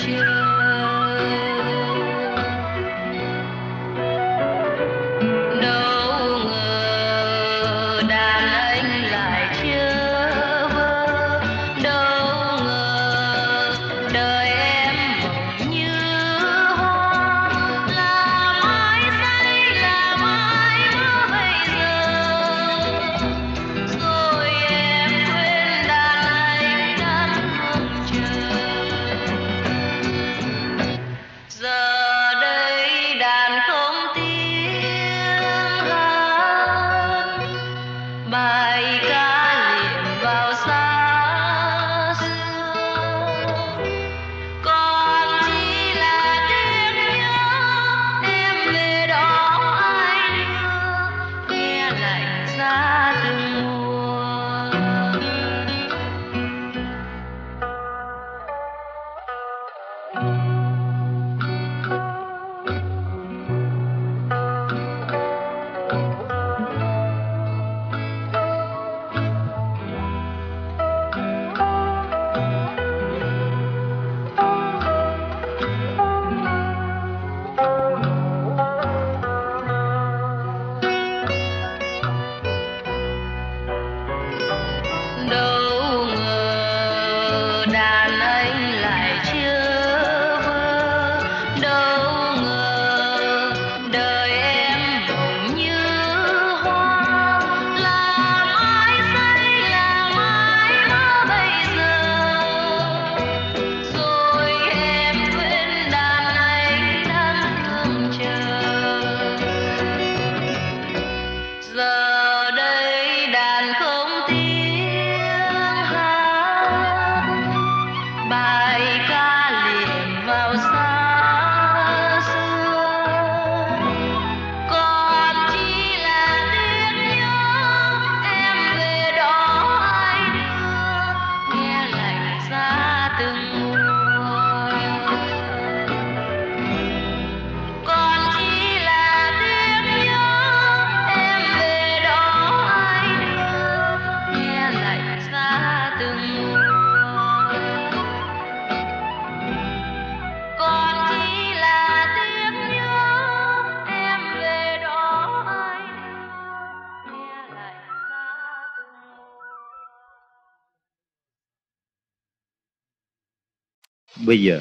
Bây giờ,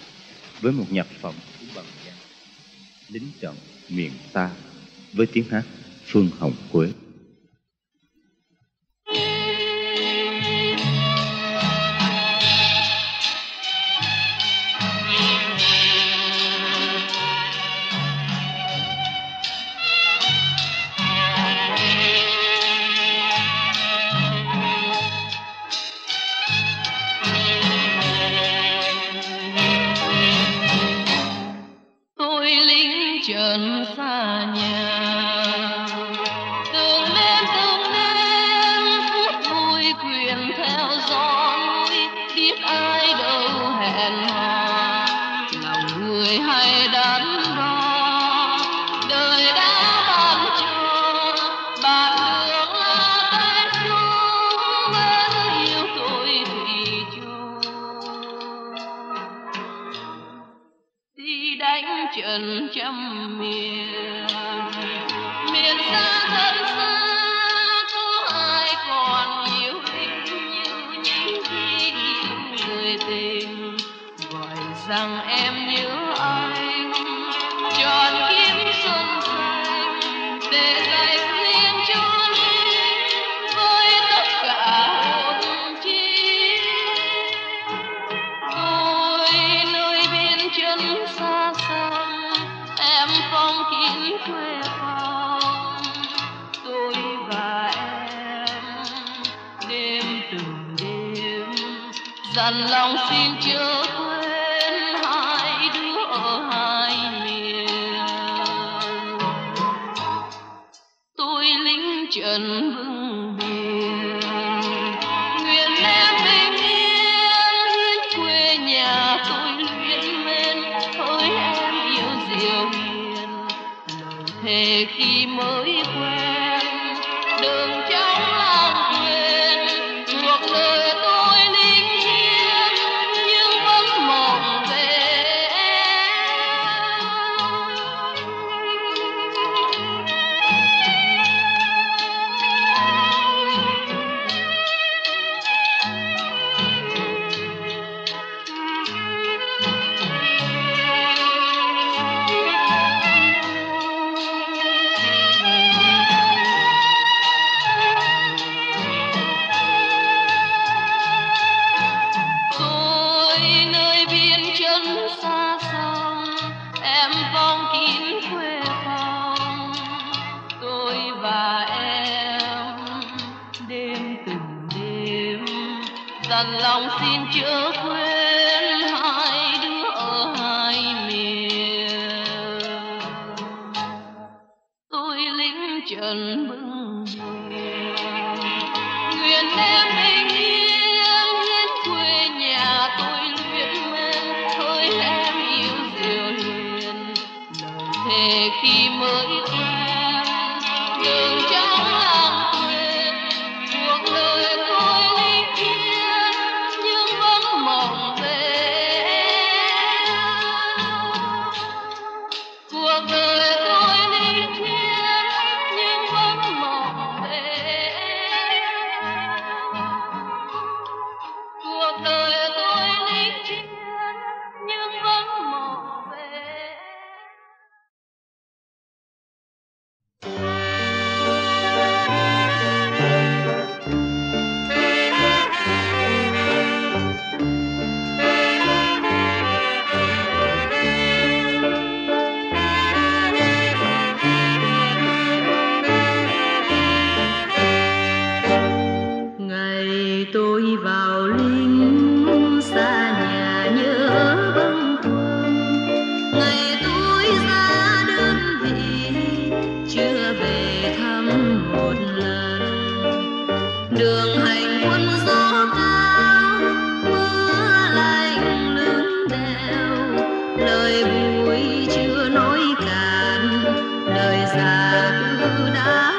với một nhạc phẩm của Bằng Giang, Lính trận miền ta, với tiếng hát Phương Hồng Quế. Cuộc đời tôi linh thiêng nhưng vẫn mộng về trần bừng nguyện em bình yên đến quê nhà tôi luyện men thôi em yêu diệu huyền lời thề khi mới quen đường trong làng quê cuộc đời tôi linh thiêng nhưng vẫn mộng về cuộc đời tôi linh thiêng nhưng vẫn mộng về cuộc đời tôi linh thiêng nhưng vẫn mộng về. Ngày tôi vào lính xa nhà nhớ bâng khuâng, ngày tôi ra đơn vị chưa về thăm một lần. Đường hành quân gió cao mưa lạnh lưng đèo, lời vui chưa nói cạn đời già cứ đã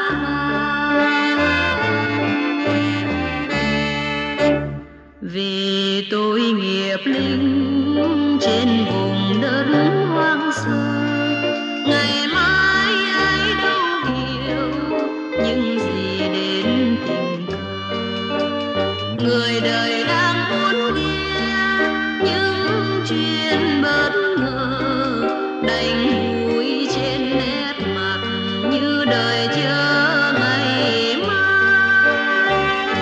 vì tôi nghiệp lính trên vùng đất hoang sơ. Ngày mai ai đâu hiểu những gì đến tình cờ. Người đời đang muốn nghe những chuyện bất ngờ, đành vui trên nét mặt như đời chờ ngày mai.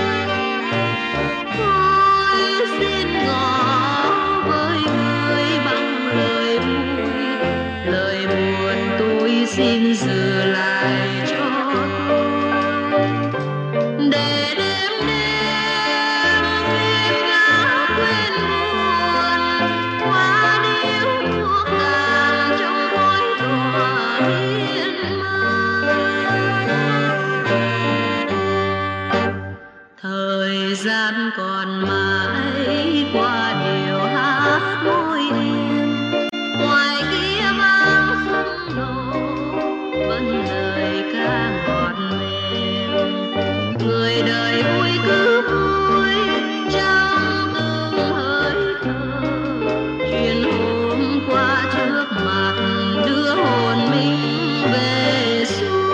Tôi xin ngỏ với người bằng lời vui, lời buồn tôi xin giữ lại cho tôi, để đêm đêm quên ngã quên buồn, qua điếu thuốc tàn trong khói tỏa miên man. Thời gian còn mãi qua điều hát môi em, ngoài kia vang khung nổ vẫn lời ca ngọt mềm. Người đời vui cứ vui trong từng hơi thở, chuyện hôm qua trước mặt đưa hồn mình về xuôi.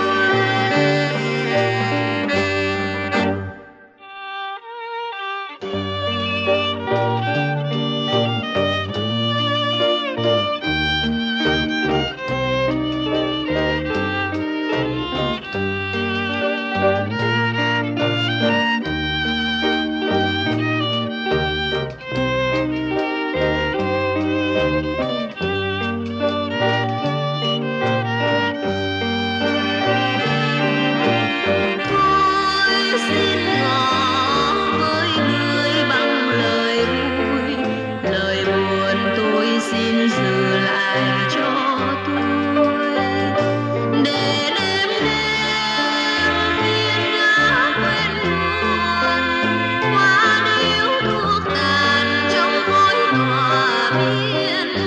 Tôi xin ngỏ với người bằng lời vui, lời buồn tôi xin giữ lại cho tôi, để đêm đêm quên ngã quên buồn, qua điếu thuốc tàn trong khói tỏa miên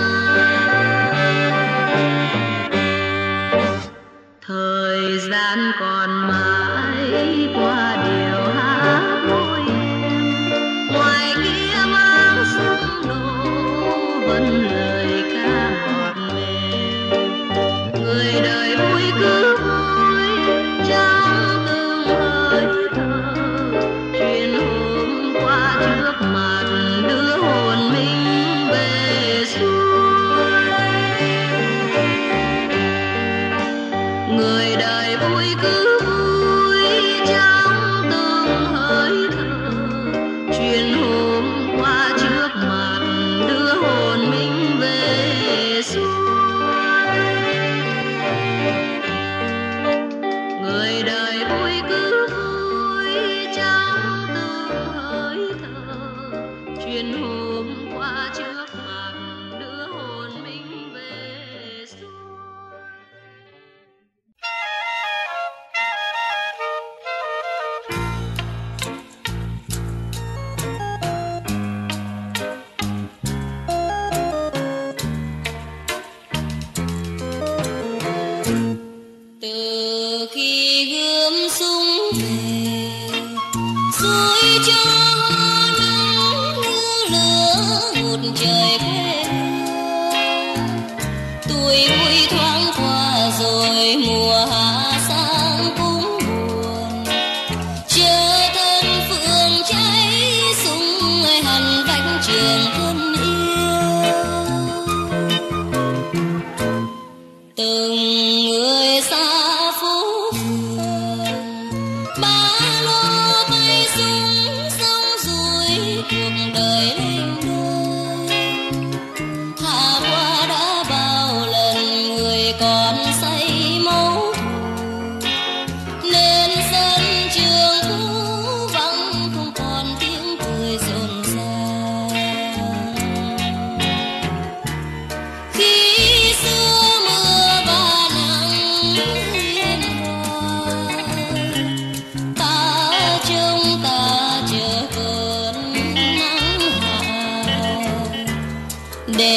man. Thời gian còn mãi qua điều hát môi em, ngoài kia vang súng nổ vẫn lời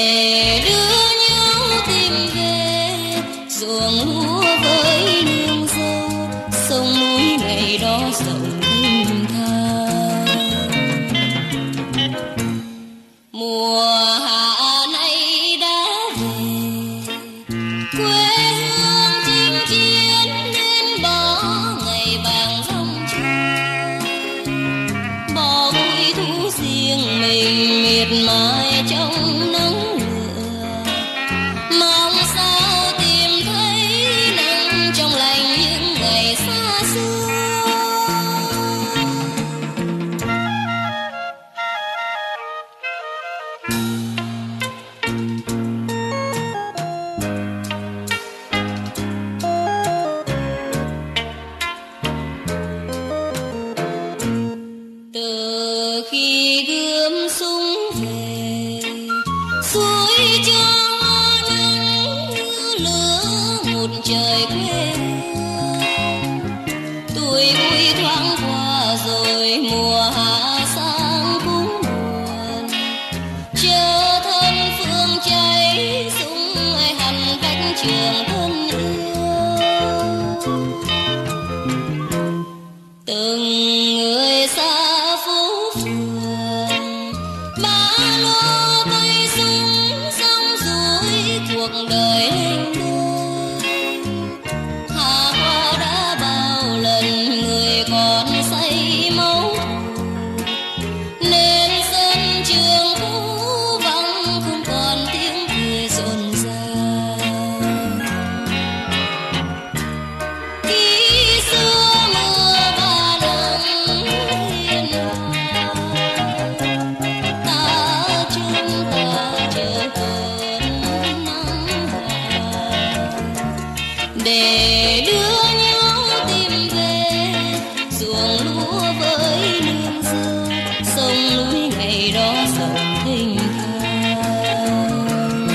để đưa nhau tìm về ruộng lúa với nương dâu, sông núi ngày đó rộng thênh thang. Mùa hạ nay đã về, quê hương chinh chiến nên bỏ ngày vàng dòng trôi, bỏ vui thú riêng mình miệt mài trong nắng lửa, mong sao tìm thấy nắng trong lành những ngày xa xưa. Từ khi gươm súng về, suối cho nắng như lửa một trời quê. Tuổi vui thoáng qua rồi mùa hạ sang cũng buồn, chờ thân phương cháy súng ai hành cách trường thân yêu. Từng người xa phố phường, ba lô tay súng xong rồi cuộc đời lên đôi. Hạ qua đã bao lần người còn say máu thù, nên sân trường cũ vắng không còn tiếng cười rộn ràng. Khi xưa mưa ba nắng hiên hòa, ta chờ cơn nắng vàng để đưa nhau tìm về ruộng lúa với nương dâu, sông núi ngày đó rộng thênh thang.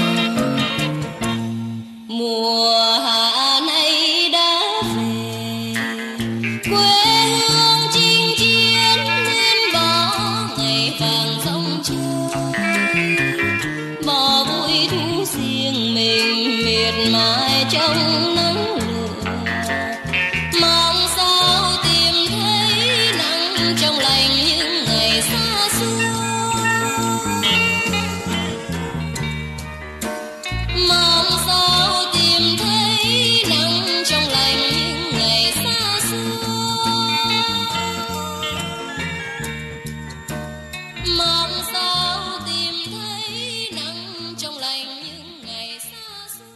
Mùa hạ nay đã về, quê hương chinh chiến nên bỏ ngày vàng dòng trôi, bỏ vui thú riêng mình miệt mài trong nắng lửa, mong sao tìm thấy nắng trong lành những ngày xa xưa. Mong sao tìm thấy nắng trong lành những ngày xa xưa. Mong sao tìm thấy nắng trong lành những ngày xa xưa.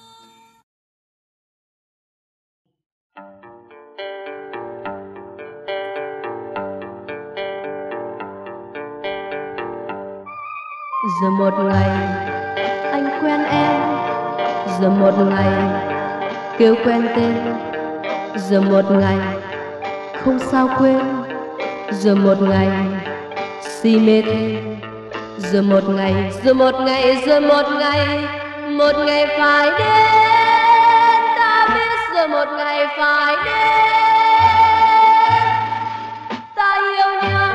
Giờ một ngày anh quen em, giờ một ngày kêu quen tên, giờ một ngày không sao quên, giờ một ngày si mê thêm, giờ một ngày, giờ một ngày, giờ một ngày phải đến, ta biết giờ một ngày phải đến, ta yêu nhau.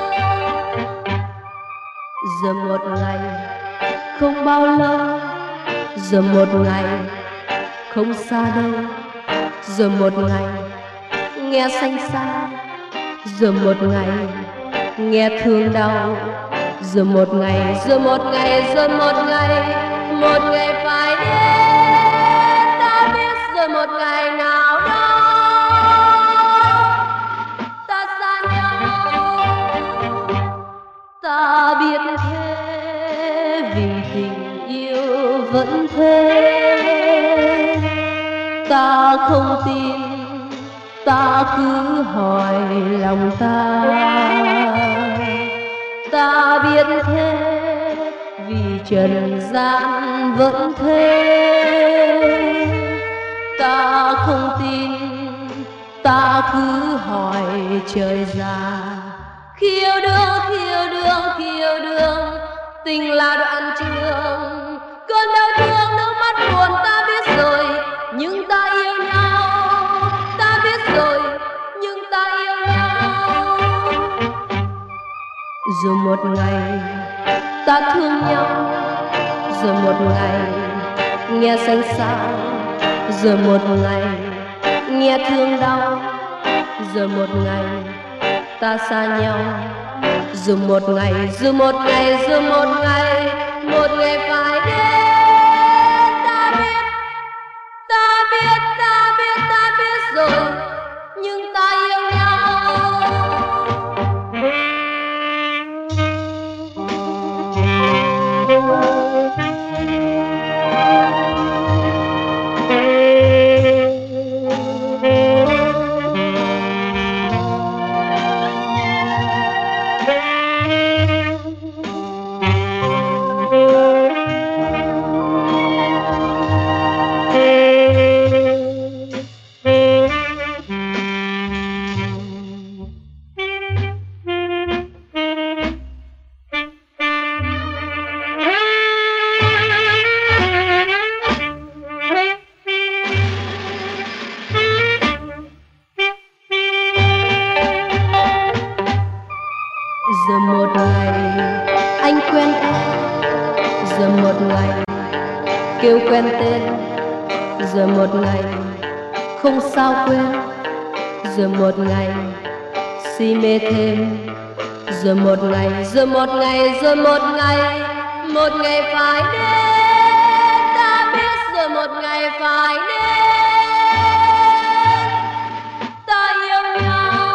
Giờ một ngày không bao lâu, giờ một ngày không xa đâu, giờ một ngày nghe xanh xa, giờ một ngày nghe thương đau, giờ một ngày, giờ một ngày, giờ một ngày phải đến, ta biết giờ một ngày nào đó ta xa nhau, ta biết thế vì tình yêu vẫn thế, ta không tin, ta cứ hỏi lòng ta biết thế vì trần gian vẫn thế, ta không tin, ta cứ hỏi trời già. Khi yêu đương tình là đoạn trường, cơn đau thương nước mắt buồn ta biết rồi, nhưng ta yêu nhau, ta biết rồi nhưng ta yêu nhau. Rồi một ngày ta thương nhau, rồi một ngày nghe xanh xao, rồi một ngày nghe thương đau, rồi một ngày ta xa nhau, rồi một ngày, rồi một ngày, rồi một ngày, một ngày phải đến. Ta biết, ta biết, ta biết, ta biết rồi, nhưng ta yêu nhau. Giờ một ngày anh quen em, giờ một ngày kêu quen tên, giờ một ngày không sao quên, giờ một ngày si mê thêm, giờ một ngày, giờ một ngày, giờ một ngày, một ngày phải đến. Ta biết giờ một ngày phải đến, ta yêu nhau.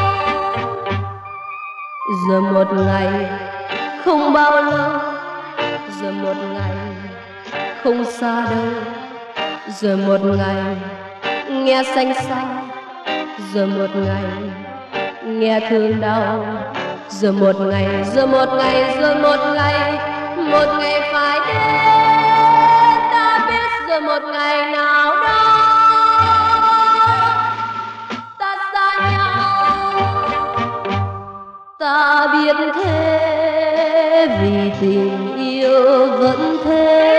Giờ một ngày không bao lâu, giờ một ngày không xa đâu, giờ một ngày nghe xanh xao, giờ một ngày nghe thương đau, giờ một ngày, giờ một ngày, giờ một ngày, một ngày phải đến. Ta biết giờ một ngày nào đó ta xa nhau. Ta biết thế vì tình yêu vẫn thế.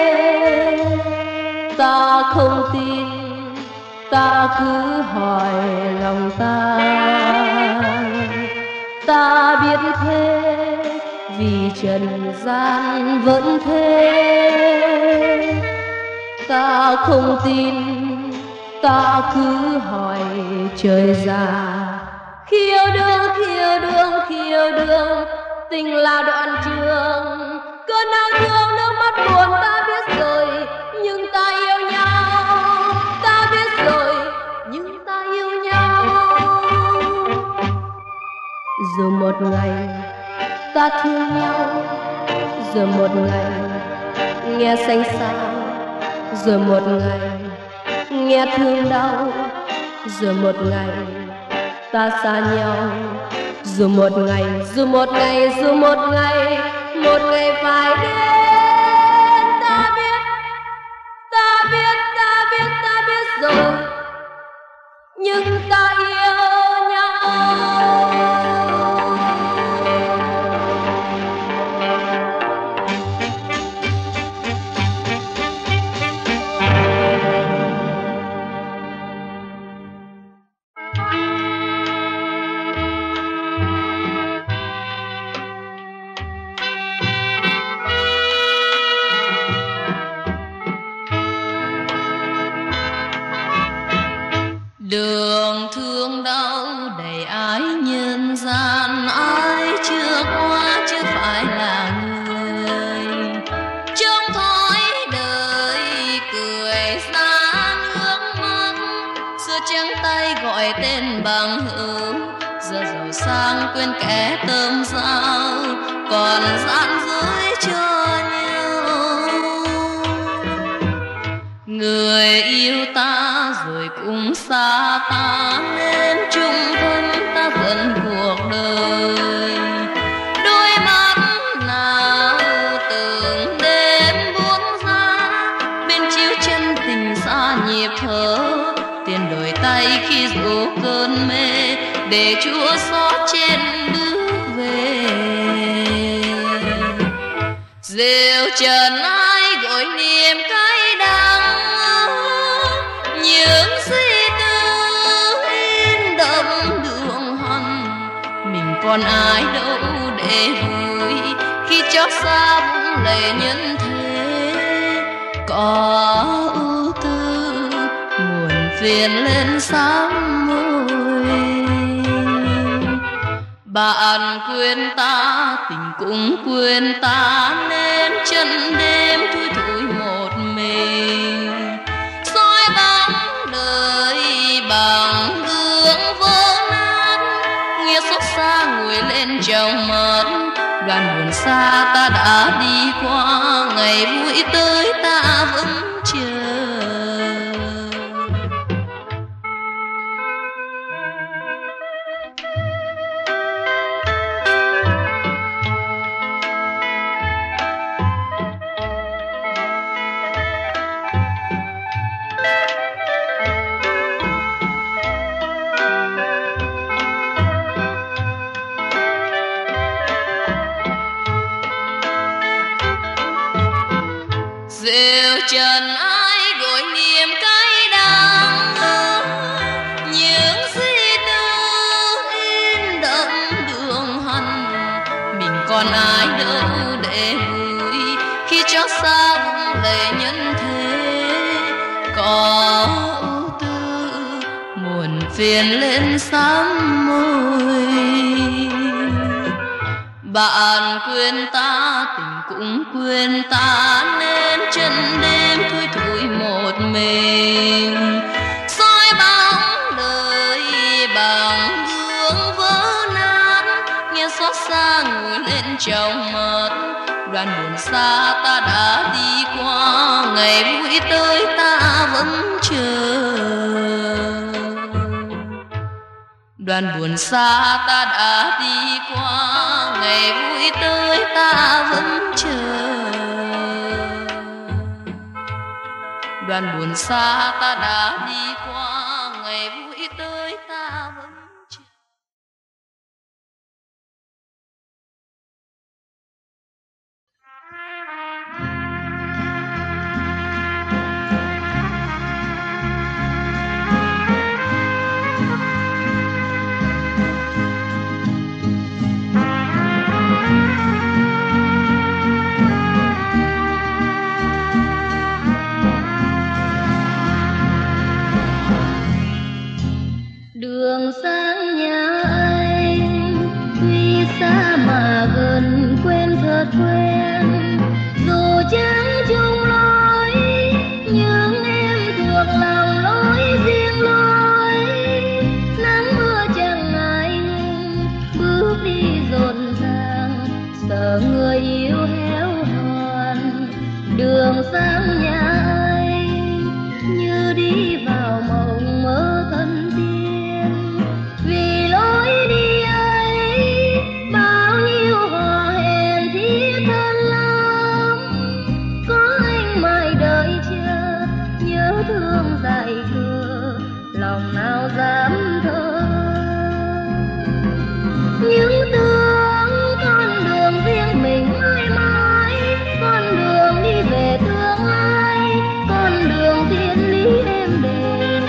Ta không tin, ta cứ hỏi lòng ta. Ta biết thế vì trần gian vẫn thế. Ta không tin, ta cứ hỏi trời già. Khi yêu đương, khi yêu đương, khi yêu đương, tình là đoạn trường. Cơn đau thương nước mắt buồn ta biết rồi, nhưng ta yêu nhau. Ta biết rồi, nhưng ta yêu nhau. Rồi một ngày ta thương nhau, rồi một ngày nghe xanh xao, rồi một ngày nghe thương đau, rồi một ngày ta xa nhau. Rồi một ngày, rồi một ngày, rồi một ngày, một ngày phải đến. Ta biết, ta biết, ta biết, ta biết rồi, nhưng ta yêu nhau. Đường thương đau đầy ái nhân gian, ai chưa qua chứ phải là người. Trong thói đời cười xa nước mắt, xưa trắng tay gọi tên bằng hữu, giờ giàu sang quên kẻ tơm giao, còn gian dối cho nhau. Người yêu ta rồi cũng xa ta, nên chung thân ta dần cuộc đời. Đôi mắt nào từng đêm buông ra, bên chiếu chân tình xa nhịp thở. Tiền đổi tay khi rủ cơn mê, để Chúa xót trên bước về. Rêu trần ai gọi niềm cay đắng, những suy tư in đậm đường hằn. Mình còn ai đâu để vui, khi chót xa bóng lệ nhân thế. có ưu tư muộn phiền lên sám môi. Bạn quên ta tình cũng quên ta, nên chân đêm thui thủi một mình. Soi bóng đời bằng gương vỡ nát, nghe xót xa nguội lên trong mắt. Đoàn buồn xa ta đã đi qua, ngày vui tới ta vẫn chờ. Rêu trần ai gội niềm cay đắng, những suy tư in đậm đường hằn. Mình còn ai đâu để vui khi chót xa vung lệ nhân thế. Có ưu tư muộn phiền lên sám môi. Bạn quên ta tình cũng quên ta, nên chân đêm thui thủi một mình. Soi bóng đời bằng gương vỡ nát, nghe xót xa nguội lên trong mắt. Đoàn buồn xa ta đã đi qua, ngày vui tới ta vẫn chờ. Đoàn buồn xa ta đã đi qua, ngày vui tới ta vẫn chờ. Đoàn buồn xa ta đã đi qua, ngày vui tới ta vẫn chờ. Đường sang nhà anh tuy xa mà gần, quen thật quen. Dù chẳng chung lối nhưng em thuộc lòng lối riêng lối. Nắng mưa chẳng ngại bước đi rộn ràng, sợ người yêu héo hòn. Đường sang nhà anh như đi vào mộng mơ thân thiết. Vì lối đi ấy bao nhiêu hò hẹn thiết thân lắm. Có anh mãi đợi chờ, nhớ thương dại khờ, lòng nào dám thở. Những tưởng con đường riêng mình mãi mãi, con đường đi về tương lai, con đường thiên lý êm đềm.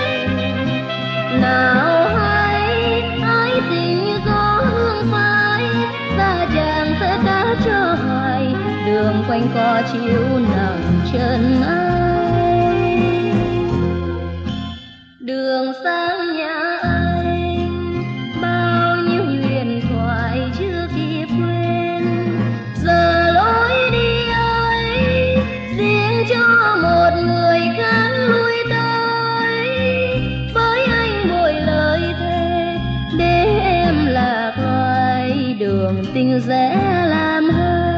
Nào hay ái tình gió hương phai, xa chàng sẽ đã cho hoài. Đường quanh co chiếu nặng chân ai. Đường sang nhà anh bao nhiêu huyền thoại chưa kịp quên. Giờ lối đi ấy riêng cho một người khác lui tới. Với anh bội lời thề để em lạc loài, đường tình rẽ làm hơi.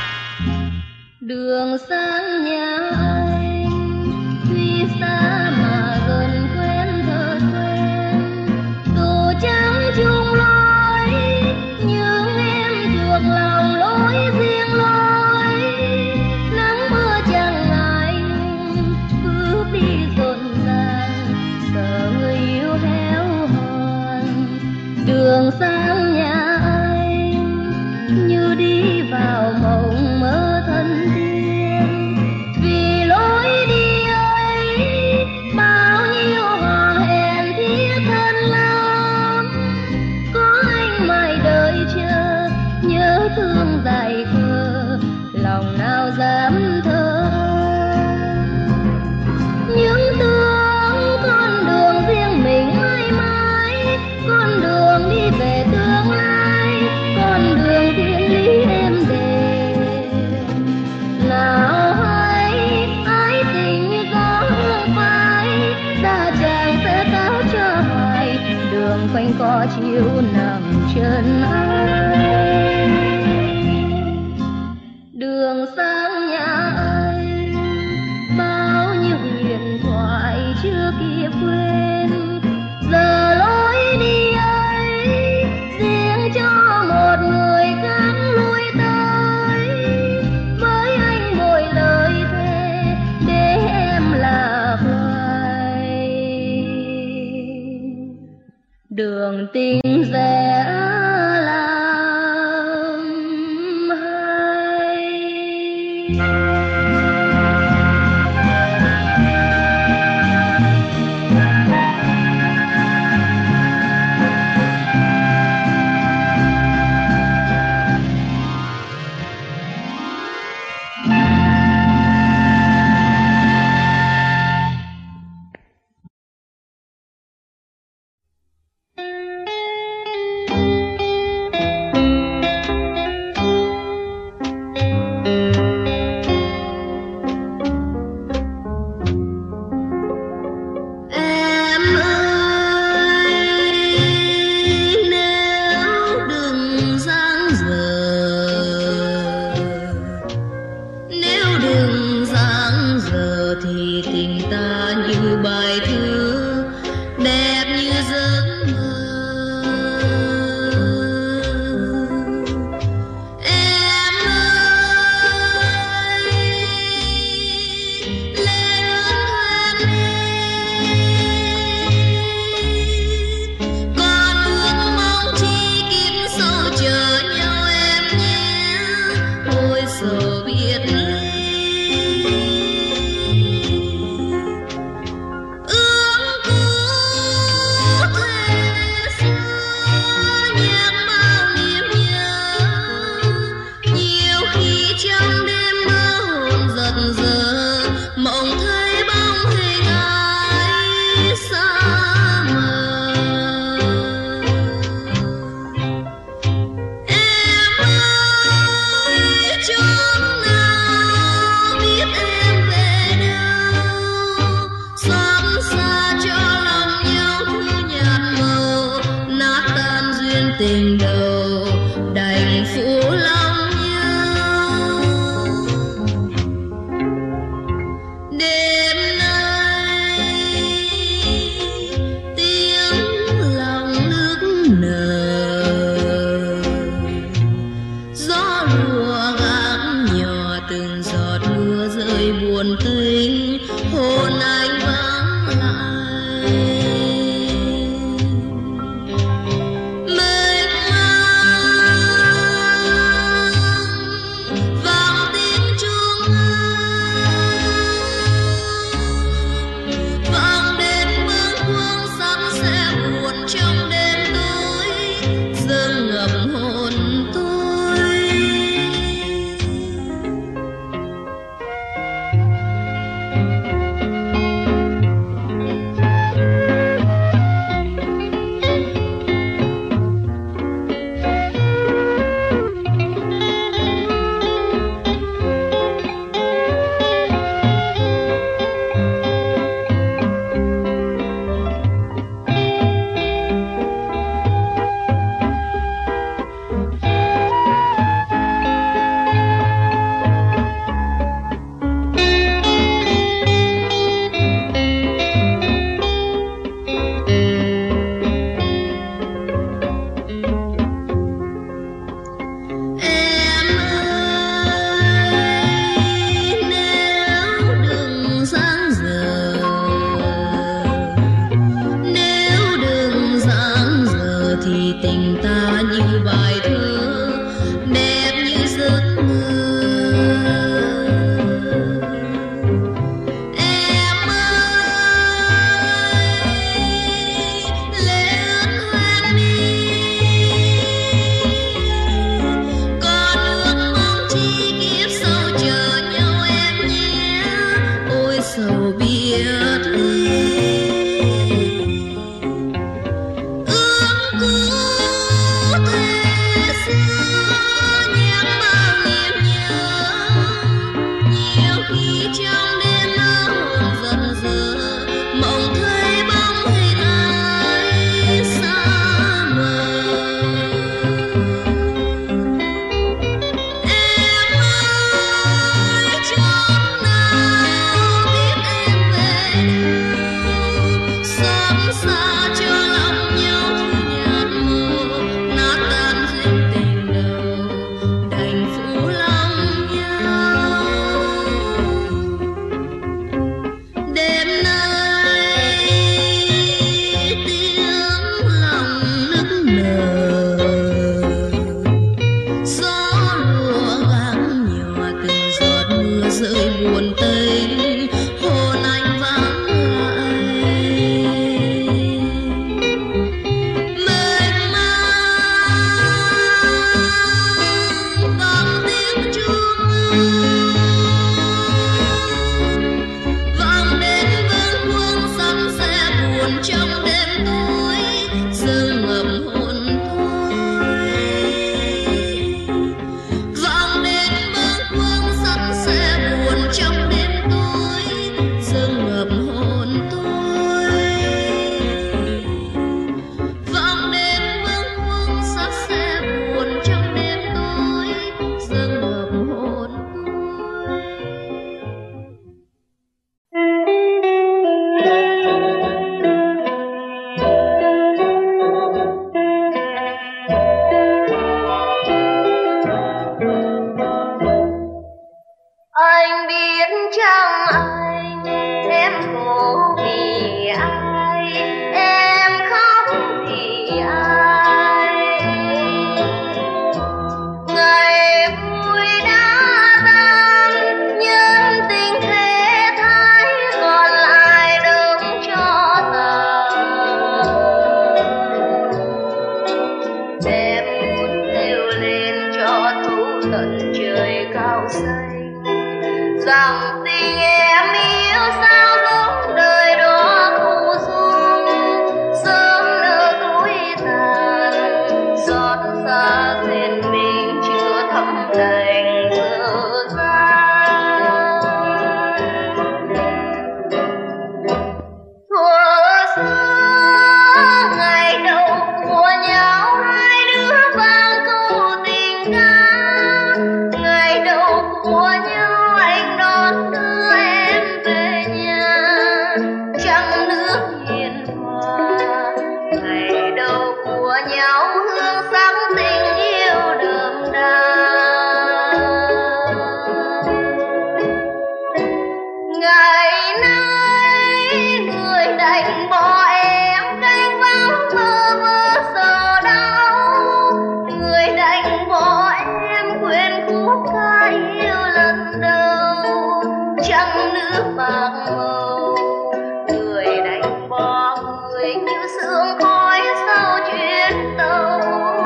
Đường sang nhà anh tuy xa mà thương dại khờ, lòng nào dám thơ. Những tướng con đường riêng mình mãi mãi, con đường đi về tương lai, con đường thiên lý êm đềm. Nào hay ái tình như gió hương phai, ta chàng sẽ cáo cho hoài, đường quanh co chiếu nằm chân ai. Đường sang nhà ấy, bao nhiêu huyền thoại chưa kịp quên, giờ lối đi ấy riêng cho một người khác lui tới. Với anh bồi lời thề để em là hoài, đường tình rẽ làm hay. Tình đầu đành phụ lòng nhau. Đêm nay tiếng lòng nước nở, gió lùa gác nhỏ từng giọt mưa rơi buồn tênh, hồn anh vắng lại. tận trời cao xanh, rằng tình em yêu sao giống đời đó phù dung, sớm nở tối tàn, xót xa duyên mình chưa thấm đành dở dang. Thuở xưa ngày đầu của nhau hai đứa vang câu tình ca, ngày đầu của nhau anh đón đưa em về nhà trăng nước hiền hòa, ngày đầu của nhau hương sắc tình yêu đậm đà. Ngày nay người đành bỏ em canh vắng bơ vơ giờ đau, người đành bỏ em quên khúc ca yêu lần đầu trăng nước bạc màu, người đành bỏ người như sương khói sau chuyến tàu.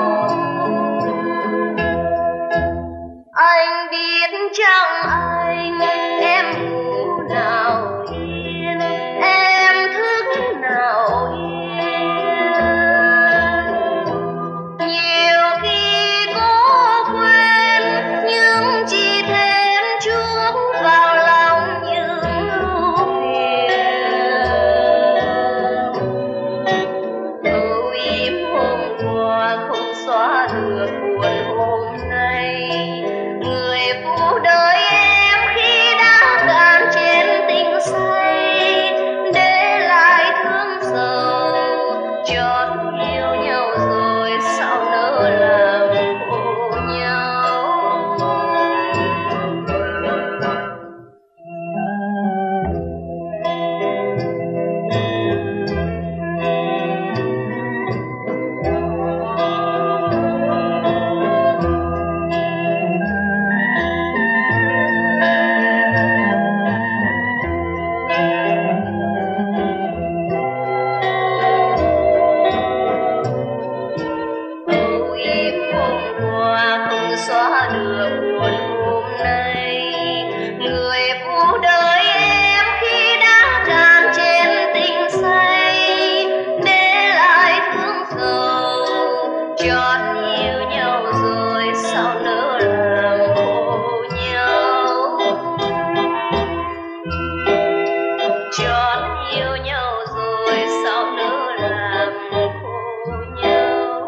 Anh biết chăng anh em ngủ nào yên, em thức nào yên, nhiều khi cố quên nhưng chỉ thêm chuốc vào lòng những ưu phiền. Âu yếm hôm qua không xóa được buồn hôm nay, người phụ đời em khi đã cạn trên tình say, để lại thương sầu chót yêu nhau rồi sao nỡ làm khổ nhau. Âu yếm hôm qua không xóa được buồn hôm nay, người phụ đời em khi đã cạn trên tình say, để lại thương sầu chót yêu nhau rồi sao nỡ làm khổ nhau. Chót yêu nhau rồi sao nỡ làm khổ nhau.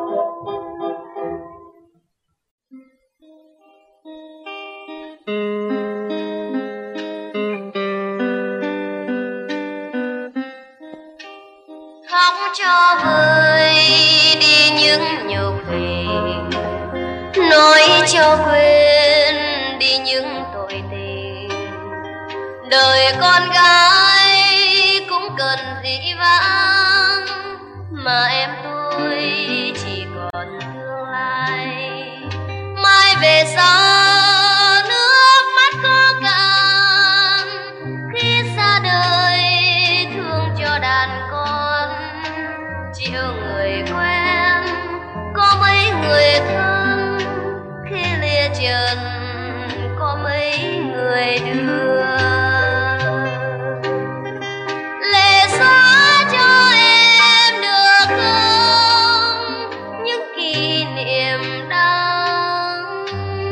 Khóc cho vơi đi những nhục hình, nói cho quên đi những tội tình. Đời con gái cũng cần dĩ vãng, mà em tôi chỉ còn tương lai. Mai về sau nước mắt có cạn, khi xa đời thương cho đàn con. Chiều người quen có mấy người thân, khi lìa trần có mấy người đưa. Lệ xóa cho em được không những kỷ niệm đắng,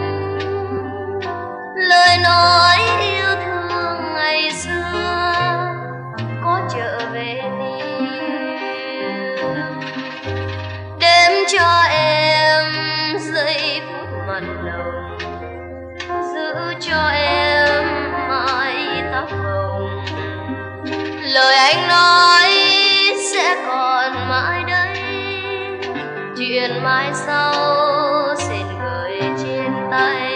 lời nói yêu thương ngày xưa có trở về miền. Đêm cho em giây phút mặn nồng, giữ cho em mái tóc hồng. Lời anh nói sẽ còn mãi đây, chuyện mai sau xin gửi trên tay.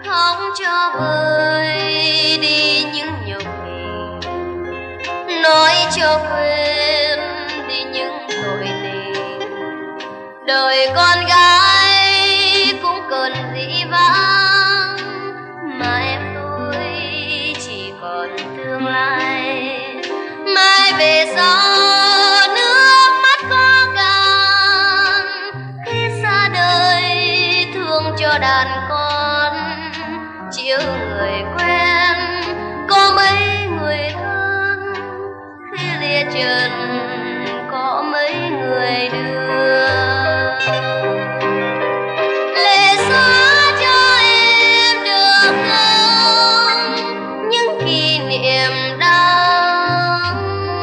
khóc cho vơi đi những nhục nhằn, nói cho quên đi những tội tình. Đời con gái cũng cần dĩ vãng, mà em tôi chỉ còn tương lai. Mai về sau nước mắt có cạn, khi xa đời thương cho đàn con. Chiều người quen có mấy người thân, khi lìa trần có mấy người đưa. Lệ xóa cho em được không những kỷ niệm đau,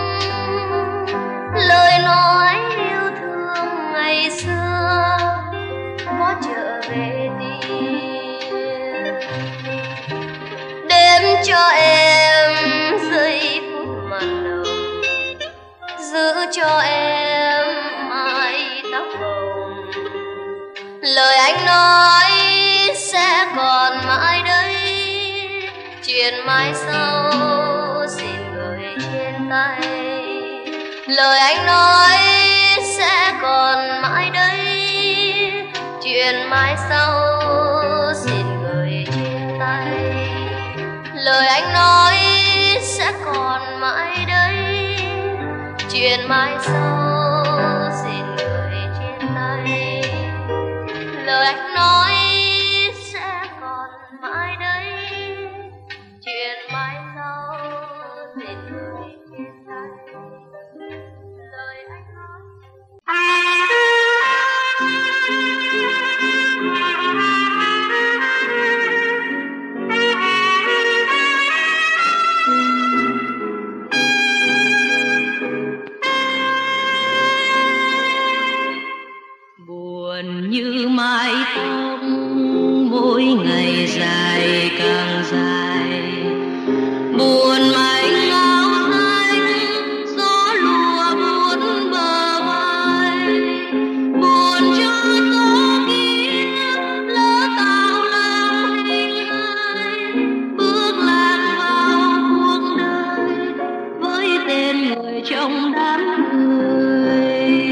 lời nói yêu thương ngày xưa có trở về tìm. Đêm cho em giây phút màn đầu, giữ cho em mái tóc hồng. Lời anh nói sẽ còn mãi đây, chuyện mai sau xin gửi trên tay. Lời anh nói sẽ còn mãi đây, chuyện mai sau xin gửi trên tay. Lời anh nói sẽ còn mãi đây, chuyện mai sau xin gửi trên tay. Lời anh nói sẽ còn mãi đây, chuyện mai sau xin gửi trên tay. Lời anh nói. Buồn như mái tóc mỗi ngày dài càng dài, buồn mảnh áo xanh gió lùa buốt bờ vai, buồn cho gió kia lỡ tạo làm hình hài, bước lan vào cuộc đời với tên người trong đám người.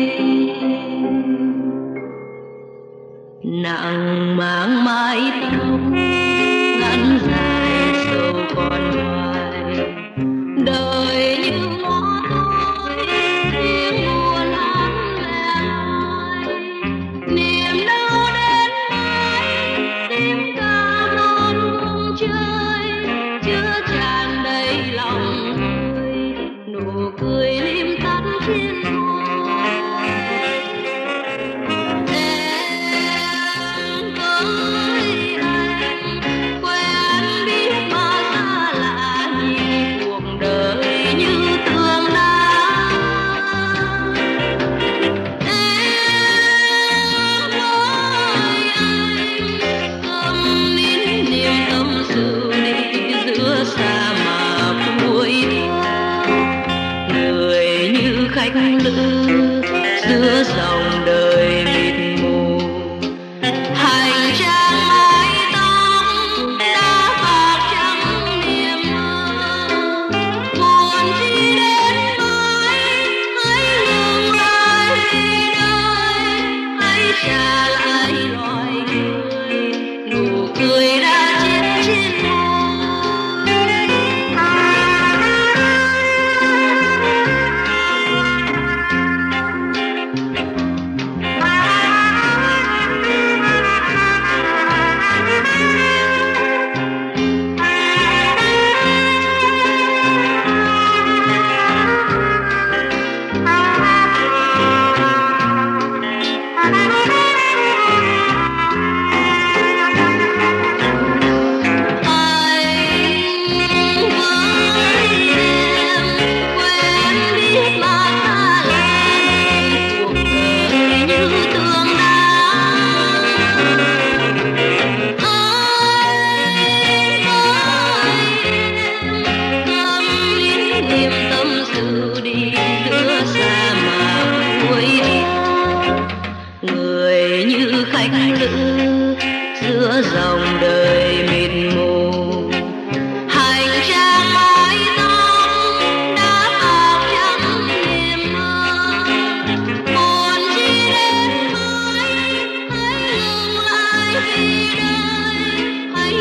Nặng mang mái tóc ngắn dài sầu còn hoài, đời như ngõ tối tiếng buồn hát lẻ loi. Niềm đau đến mãi tim cả một vùng trời, chứa tràn đầy lòng người, nụ cười lim tắt trên môi. Em với anh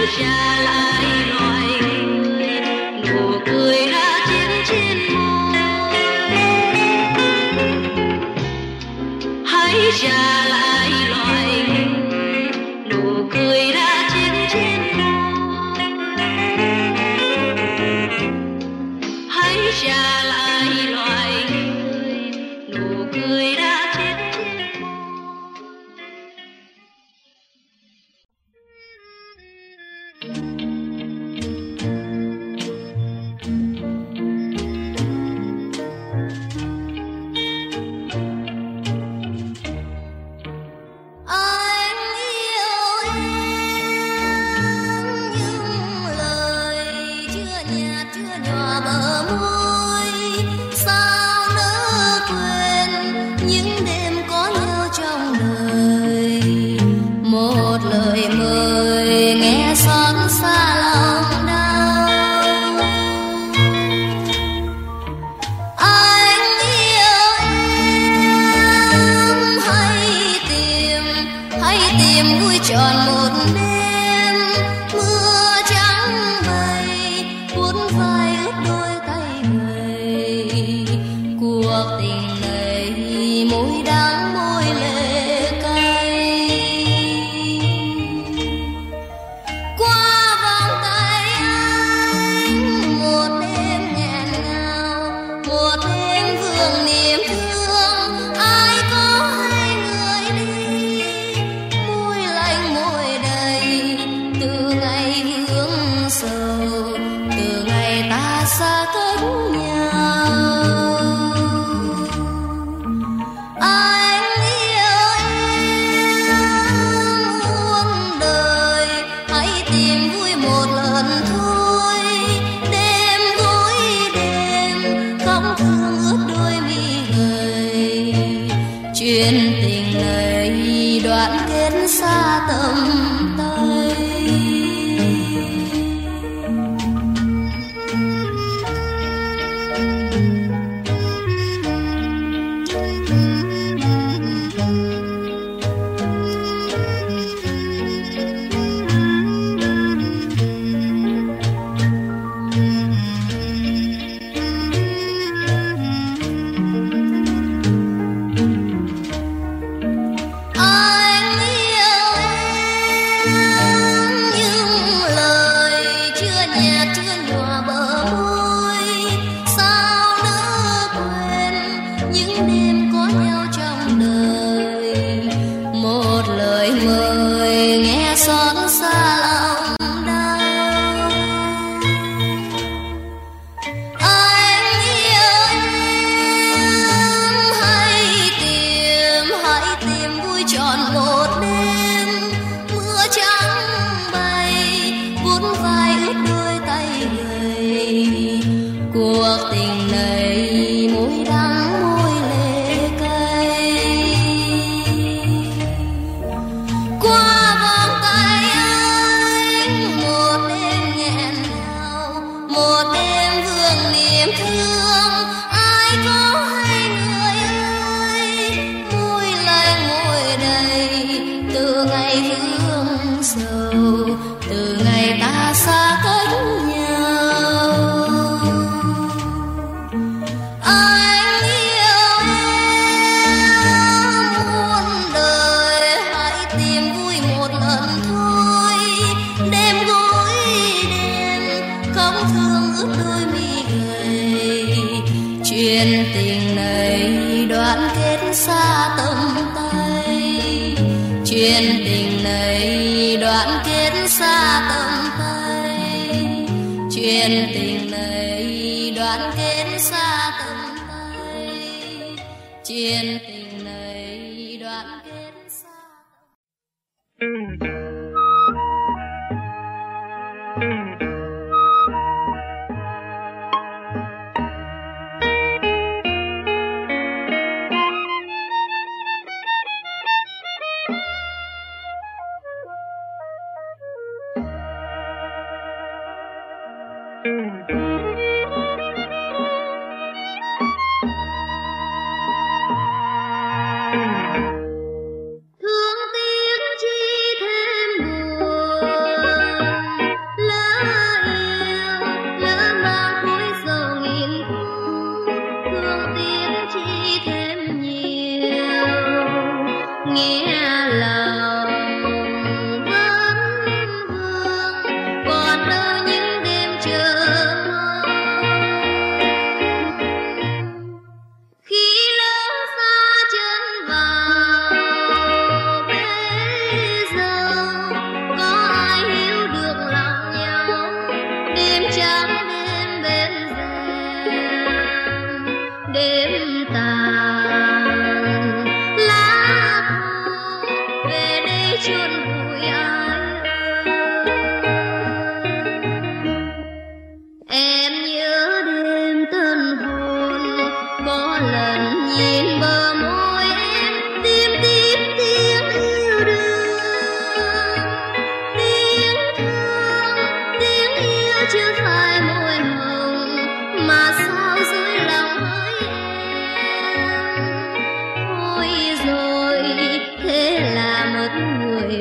trả lại loài người, nụ cười đã chết trên môi. Hãy trả lại loài người, nụ cười đã chết trên môi. Hãy trả lại loài người, nụ cười đã chết trên môi. Anh yêu em những lời chưa nhạt chưa nhòa bờ môi, sao nỡ quên những đêm có nhau trong đời. Một lời mời nghe xót xa lòng đau. Anh yêu em, hãy tìm vui tròn một đêm. Mưa trắng bay cuốn vai ướt đôi tay người. Cuộc tình này môi đắng môi lệ cay. Qua vòng tay anh một đêm nghẹn ngào, một đêm vương niềm thương. Ai có hai người đi, môi lạnh môi đầy. Từ ngày hướng sầu, từ ngày ta xa cách nhau. Anh yêu em muôn đời, hãy tìm vui một lần thôi. Đêm gối đêm khóc thương ướt đôi mi gầy. Chuyện tình này đoạn kết xa tầm tay. Anh yêu em những lời chưa nhạt chưa nhòa bờ môi, sao nỡ quên những đêm có nhau trong đời. Một lời mời nghe xót xa lòng đau. Anh yêu em, hãy tìm vui tròn một đêm. Mưa trắng bay cuốn vai ướt đôi tay gầy. Cuộc tình này môi đắng môi lệ cay. Qua vòng tay anh một đêm nghẹn ngào, một đêm vương niềm thương. Ai có hai người ơi, môi lạnh môi đầy. Từ ngày vương sầu, từ ngày ta xa cách nhau. Anh yêu em muôn đời, hãy tìm vui một lần thôi. Đêm gối đêm khóc thương ướt đôi mi gầy. Chuyện tình này đoạn kết xa tầm tay. Chuyện tình này đoạn kết xa tầm tay. Chuyện tình này đoạn kết xa tầm tay. Chuyện tình này đoạn kết xa tầm tay. Thương tiếc chi thêm buồn,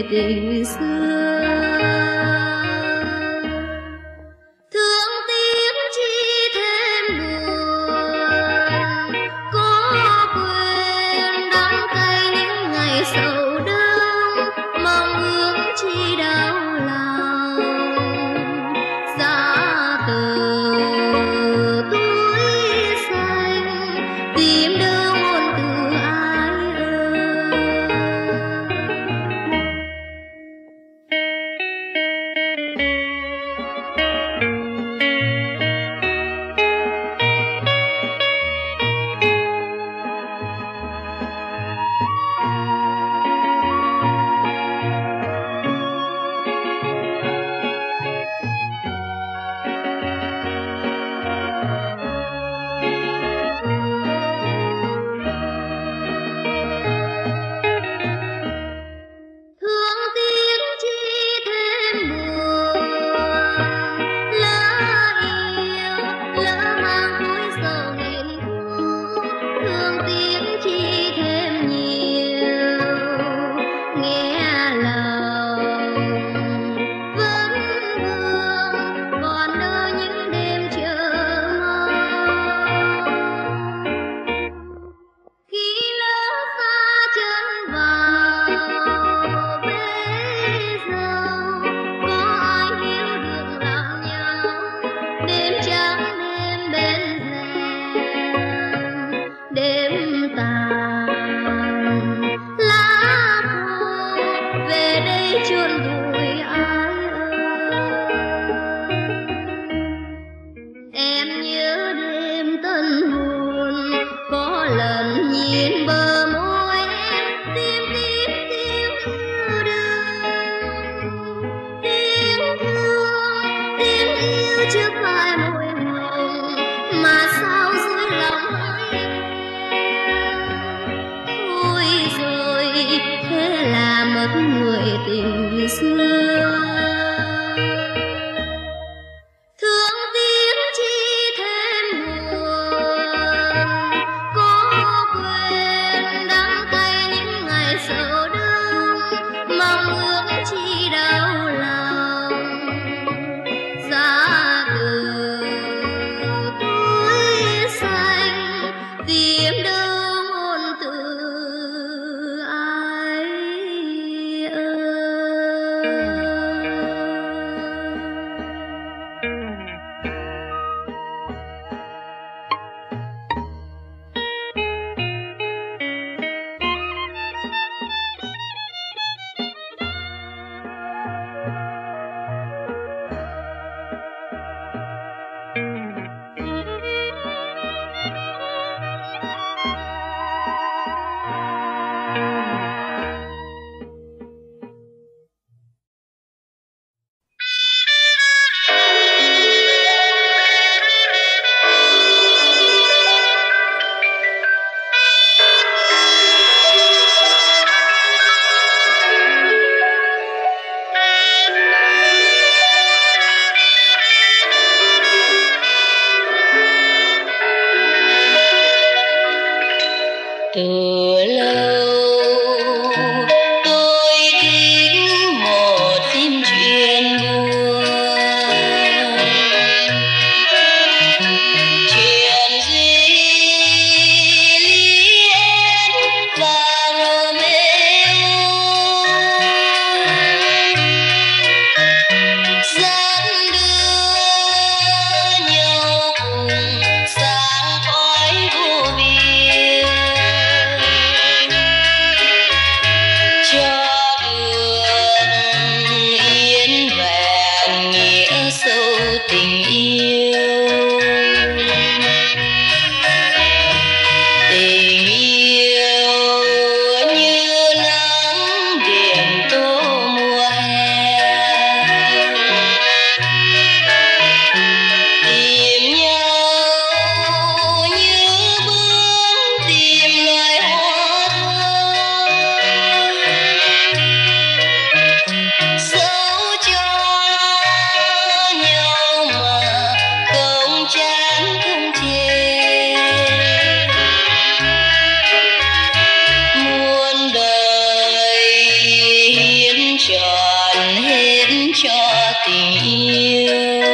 người tình xưa. Thương tiếc chi thêm buồn, có quên đắng cay những ngày sầu đớn, mong ước chi đau lòng. Giá từ túi xanh tìm đâu muôn từ ai ơi. Thương tiếc chi thêm buồn, lỡ yêu lỡ mang khối sầu nghìn thu. Thương tiếc chi thêm nhiều, nghe lòng vẫn vương còn nơi những đêm chờ mong. Khi lỡ xa chân vào bể dâu, có ai hiểu được lòng nhau. Đêm trắng đêm bên rèm, đêm tàn lá khô, về đây chôn vùi ai ơi. Em nhớ đêm tân hôn, có lần nhìn bờ môi em tim tiếng yêu đương. Tiếng thương tiếng yêu chưa phải môi hồng, mà sao dưới lòng hỡi thôi rồi, thế là mất người tình xưa. Thương tiếc chi thêm buồn, có quên đắng cay những ngày sầu đớn, mong ước chi đau lòng. Giá từ túi xanh tìm đâu ngôn từ ai ơi. cho tình yêu.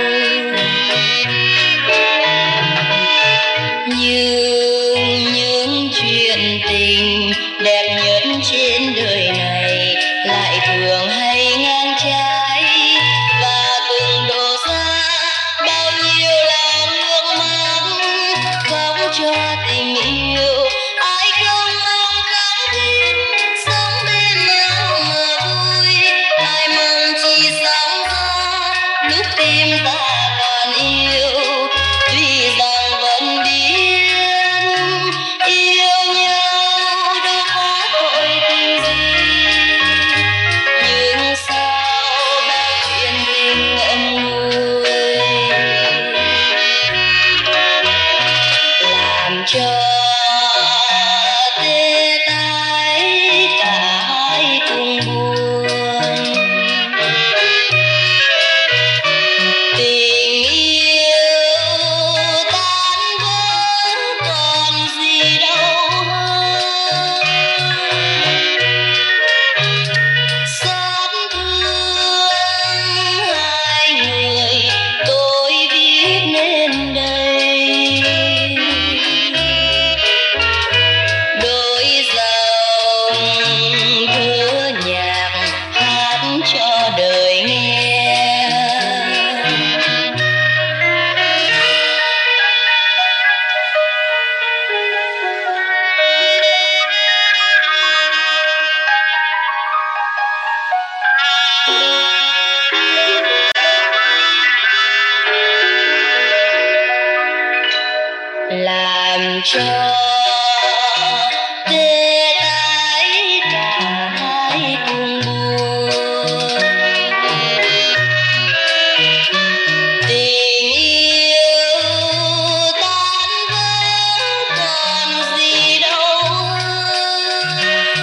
Nhưng những chuyện tình đẹp nhất trên đời này lại thường hay ngang trái, và từng đổ ra bao nhiêu là nước mắt khóc cho tình yêu. Ai không mong kháng thiết sống bên nhau mà vui, ai mong chỉ sáng ra lúc tim ta còn yêu. Tuy rằng vẫn biết yêu nhau đâu có tội tình gì, nhưng sao bao chuyện tình ngậm ngùi làm cho tê tái cả hai cùng buồn. Tình yêu tan vỡ còn gì đâu hơn, xót thương hai người tôi viết nên đây. Đôi dòng thơ nhạc hát cho đời nghe. Làm cho tê tái cả hai cùng buồn. Tình yêu tan vỡ còn gì đâu hơn,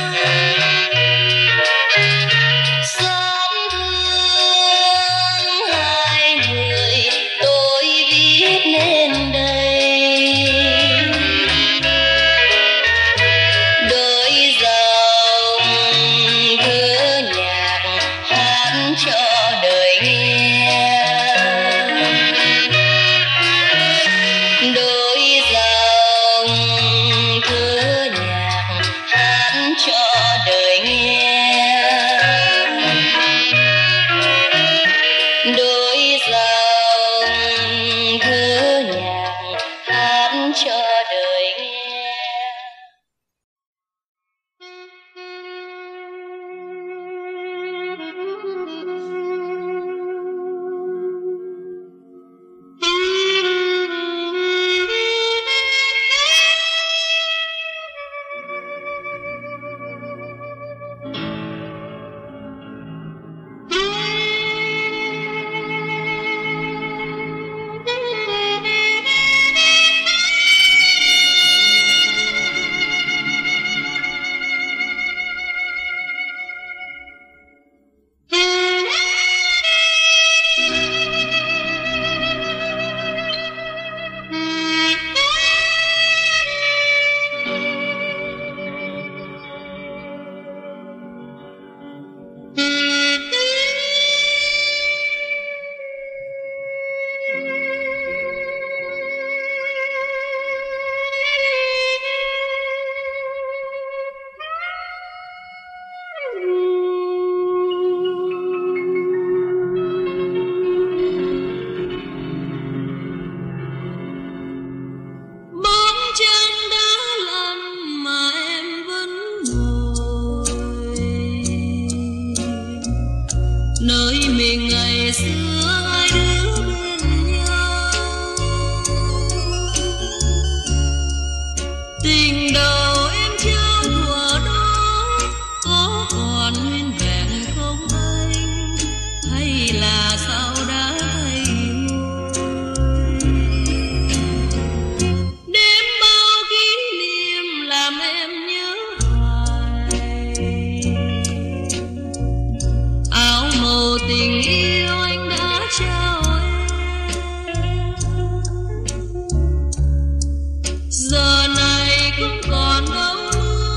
xót thương hai người tôi viết nên đây. Đôi dòng thơ nhạc hát cho đời nghe. Đôi dòng thơ nhạc hát cho đời nghe. Đôi dòng thơ nhạc hát cho đời nghe.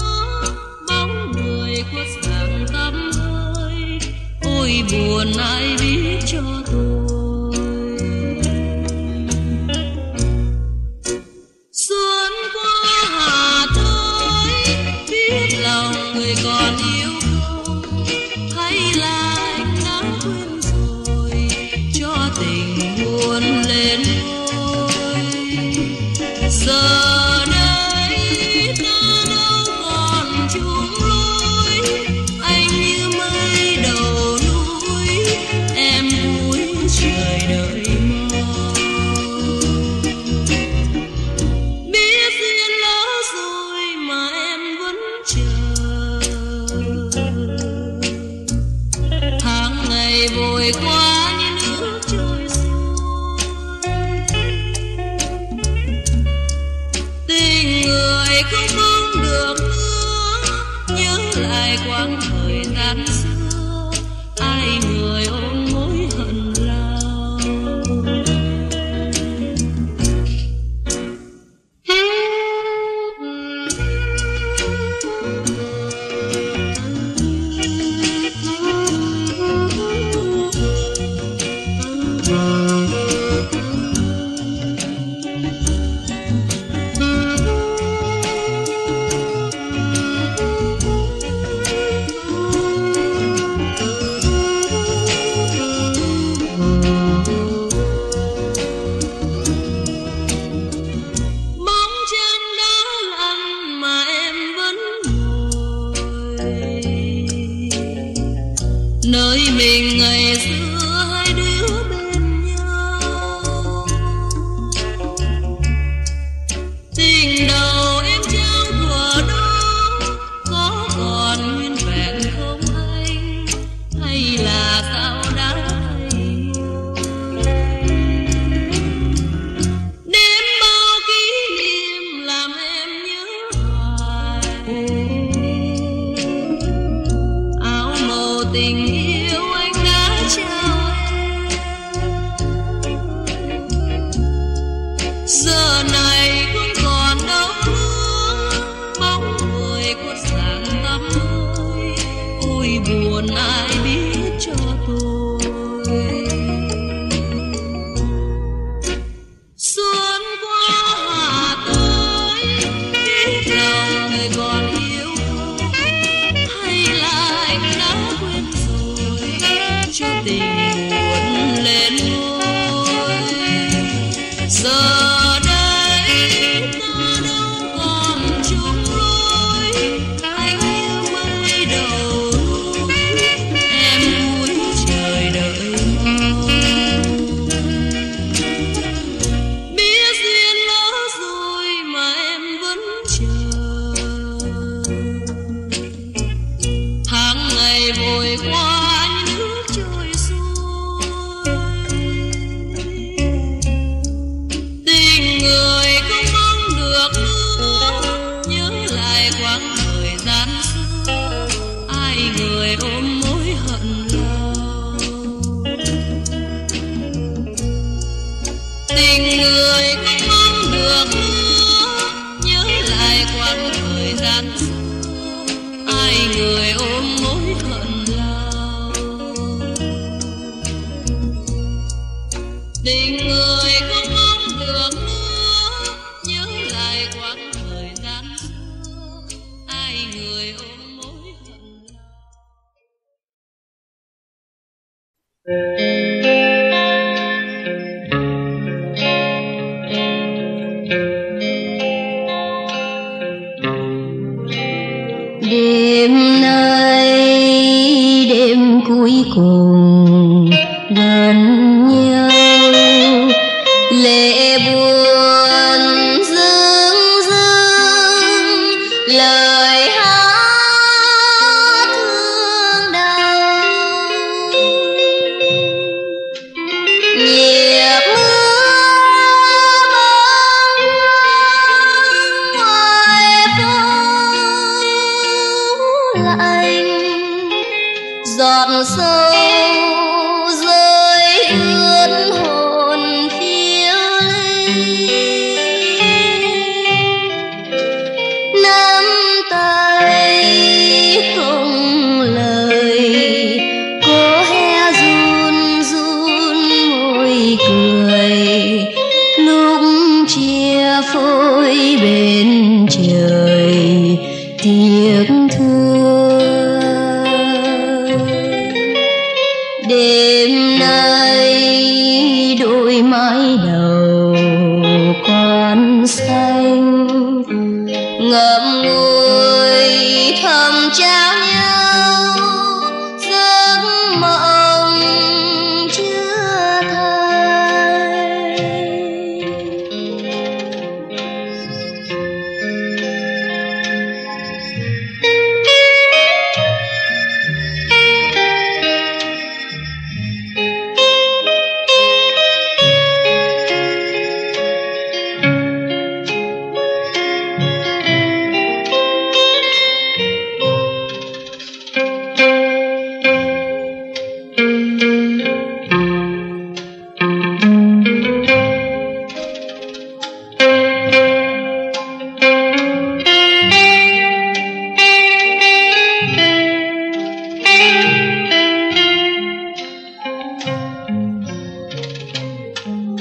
buồn ai trời đợi mong. Biết duyên lỡ rồi mà em vẫn chờ, tháng ngày vội qua như nước trôi xuôi. Tình người không mong được nữa, nhớ lại quãng thời gian xưa, ai người ôm mối hận lao. Nơi mình ngày xưa hai đứa bên nhau, tình đầu em trao thuở đó có còn nguyên vẹn không anh, hay là sao đã thay nhau? Đêm bao kỷ niệm làm em nhớ hoài, áo màu tình yêu anh đã trao em. Giờ này không còn đâu nữa, bóng người khuất sáng tăm ơi, ôi buồn ai biết cho tôi. Xuân qua hạ tới, biết đâu người còn yêu không, hay là anh đã quên rồi cho tình buồn lên ngôi. Giờ đây ta đâu còn chung lối, anh như mây đầu núi, em cuối trời đợi mong. Biết duyên lỡ rồi mà em vẫn chờ, tháng ngày vội qua như nước trôi xuôi. Tình người không mong được nữa, nhớ lại quãng thời gian xưa, ai người ôm mối hận lao. Tình người không mong được nữa, nhớ lại quãng thời gian xưa, ai người ôm mối hận lao. Tình người không mong được nữa, nhớ lại quãng thời gian xưa, ai người ôm mối hận lao. Đêm nay đêm cuối cùng gần nhau, lệ buồn rưng rưng, lời hát thương đau. Nhịp mưa bâng ngoài phố lạnh, giọt sâu rơi ướt hồn phiêu linh. Nắm tay không lời, cô hé run run môi cười, lúc chia phôi bên trời tiếc thương. Đêm nay đôi mái đầu quan xanh, ngậm ngùi thầm trao nhau giấc mộng chưa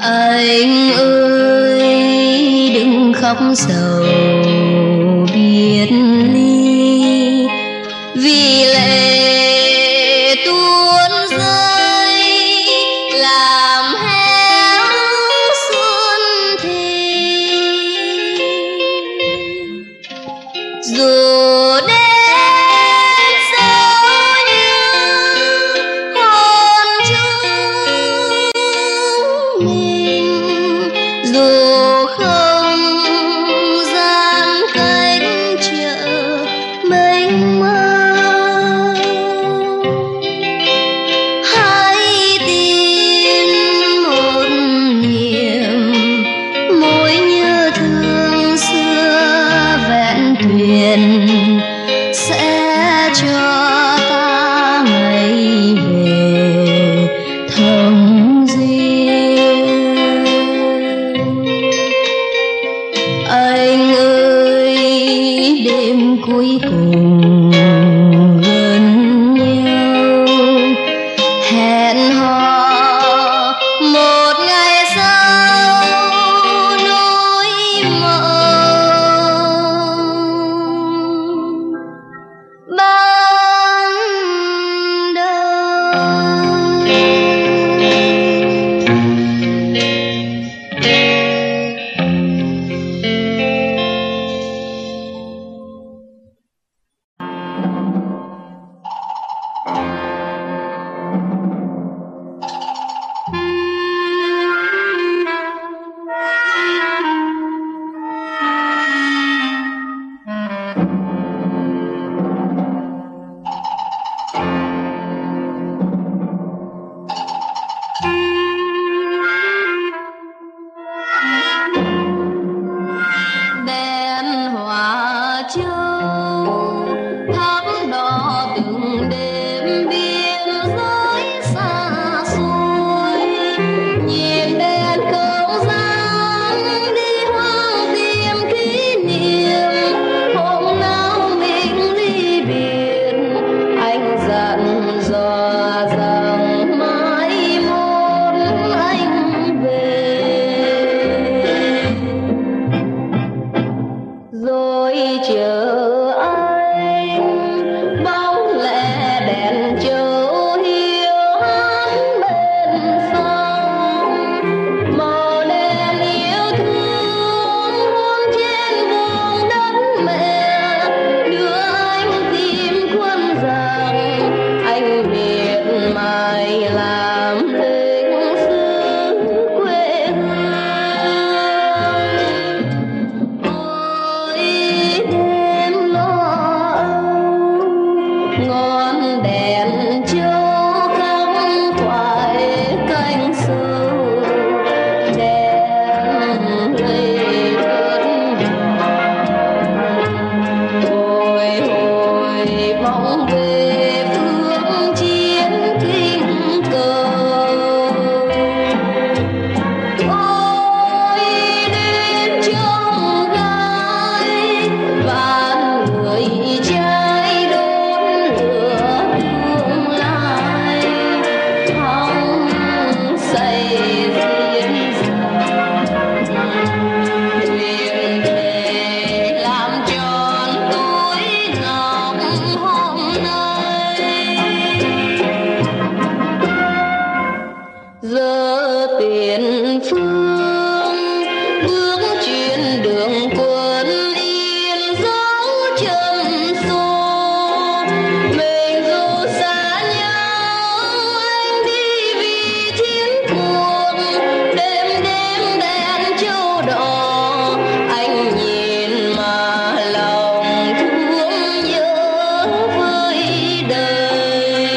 Anh ơi đừng khóc sầu biệt ly, vì lệ tuôn rơi làm héo xuân thì. Dù đến dấu như hôn chúng mình, dù không gian cách trở mênh mông, hãy tìm một niềm mối nhớ thương xưa vẹn tuyền, sẽ cho ta ngày về thầm riêng. Anh ơi đêm cuối cùng gần nhau, hẹn hò một ngày sau nỗi mộng ban đầu. Đèn Hòa Châu thắp đỏ từng đêm biên giới xa xôi, nhìn đèn cầu giăng đi hoang tìm kỷ niệm hôm nào mình ly biệt. Anh dặn dò rằng mai mốt anh về, rồi chờ anh bóng lẻ đèn châu hiu hắt bên sông, màu đèn yêu thương hôn trên vùng đất mẹ, đưa anh tìm quân rằng anh miệt mài làm lính xứ quê hương. Ôi đêm lo âu, ngọn đèn châu cắm thoại cánh sâu, đèn lệ thớt hồi hồi bóng về phương chiến kinh cầu. Ôi đêm trông gai vạn người trai đốt lửa tương lai, hăng say diễn liền thề làm tròn túi ngọc hôm nay. Giờ tiền phương bước chuyến đường quân yên dấu chân xô, mình dù xa nhau anh đi vì chiến cuộc. Đêm đêm đèn châu đỏ anh nhìn mà lòng thương nhớ với đời.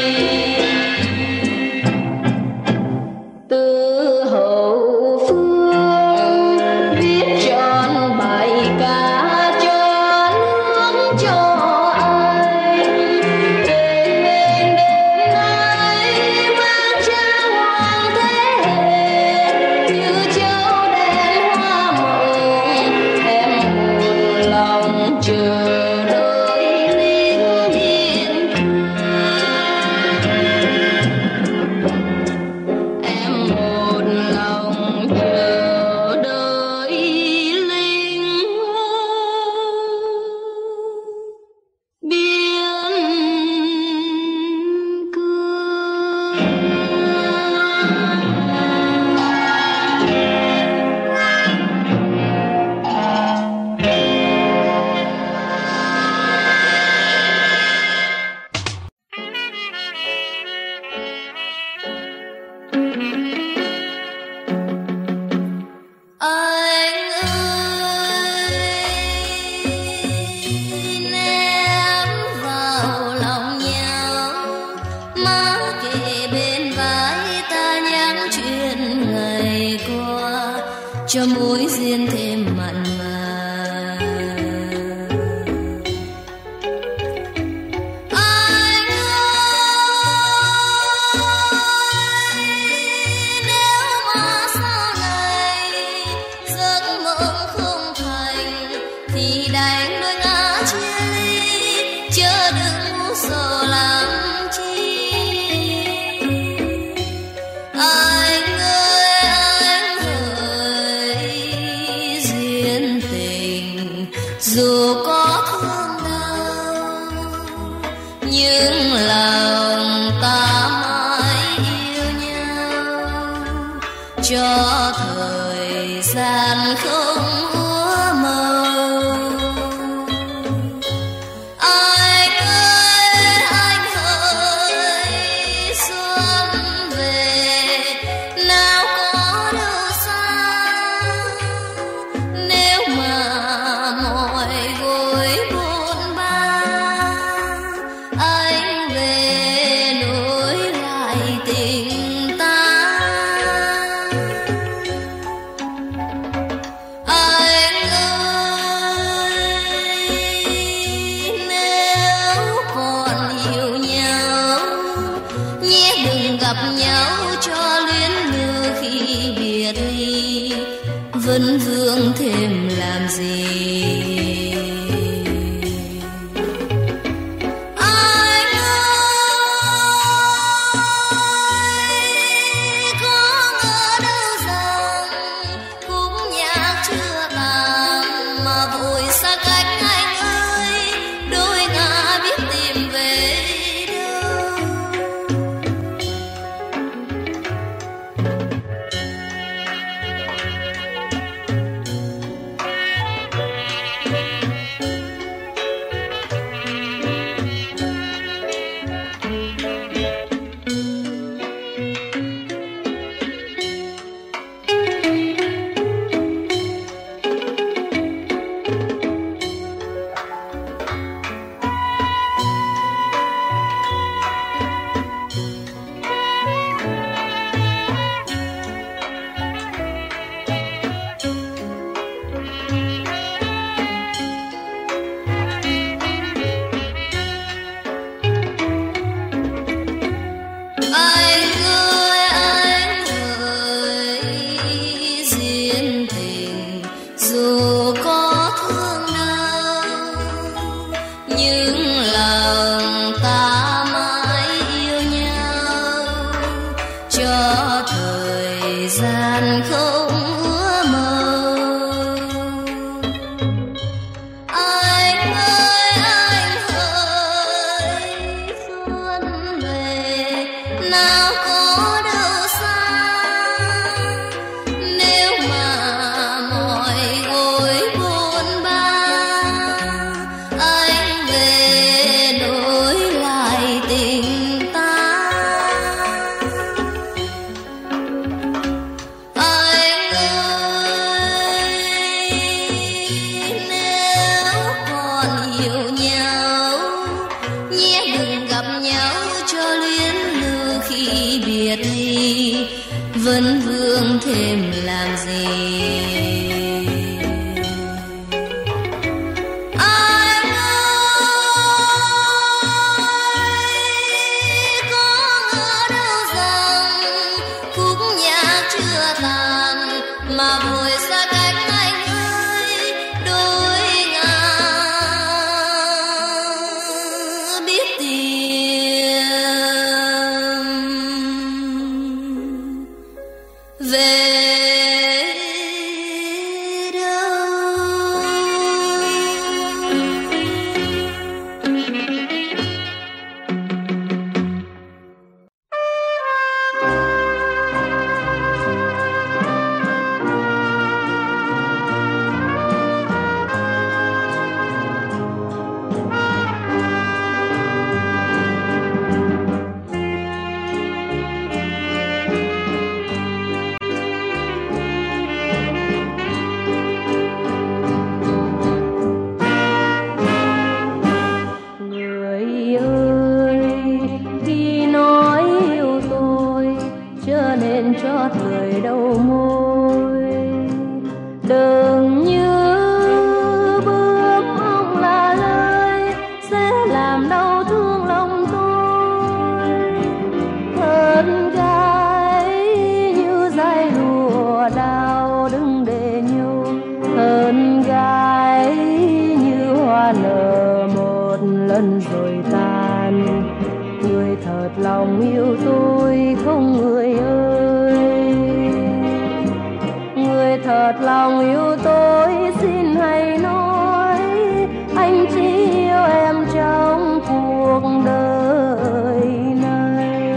Từ hậu phương viết tròn bài ca cho nước cho anh, tên mình đêm nay mang cha hoàng thế hệ, như châu đèn hoa mộng em buồn lòng chờ đợi linh thiên thương. Em cho mối duyên thêm mặn mà. Dù có thương đau nhưng lòng ta mãi yêu nhau, cho thời gian không úa màu. Anh ơi xuân về nào có đâu xa, nếu mà gối buồn ba anh về nối lại tình ta. Anh ơi nếu còn yêu nhau nhé đừng gặp nhau cho luyến lưu khi biệt ly, vấn vương thêm làm gì. Vấn vương thêm làm gì. Anh ơi có ngờ đâu rằng khúc nhạc chưa tàn mà vội xa cách anh ơi, đôi ngả biết tìm về cho thời đầu môi Đừng như bước mong là lời sẽ làm đau thương lòng tôi. Hơn gái như dải lụa đào đừng để nhau, hơn gái như hoa nở một lần rồi tan. Người thật lòng yêu tôi không người ơi, người thật lòng yêu tôi xin hãy nói anh chỉ yêu em trong cuộc đời này.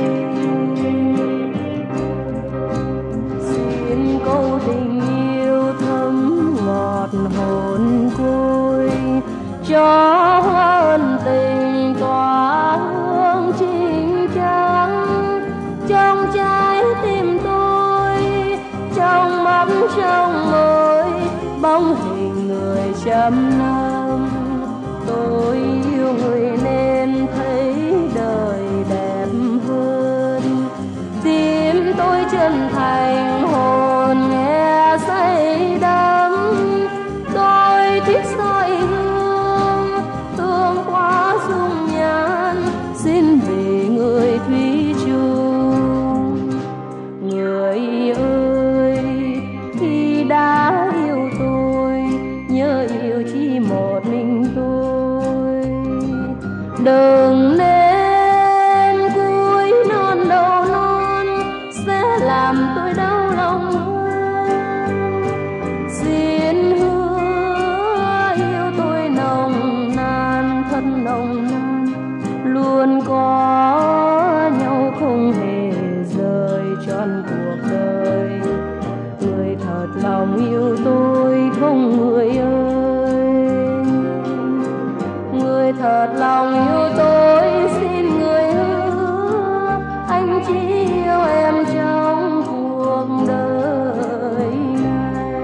Xin câu tình yêu thấm ngọt hồn côi, cho hoa ân tình tỏa hương chính trắng trong trái tim tôi, trong mắt trong môi bóng hình người trăm năm. Tôi yêu người nên thấy đời đẹp hơn, tim tôi chân thành hồn nghe say đắm. Tôi thích soi gương thương quá dung nhan, xin vì người thủy chung. Người ơi khi đã yêu tôi nhớ yêu chỉ một mình tôi. Đừng nên cúi non đầu non sẽ làm tôi đau lòng hơn. Xin hứa yêu tôi nồng nàn thật nồng nàn, luôn có nhau không hề rời trọn cuộc đời. Người thật lòng yêu tôi không người ơi, người thật lòng yêu tôi xin người hứa anh chỉ yêu em trong cuộc đời này.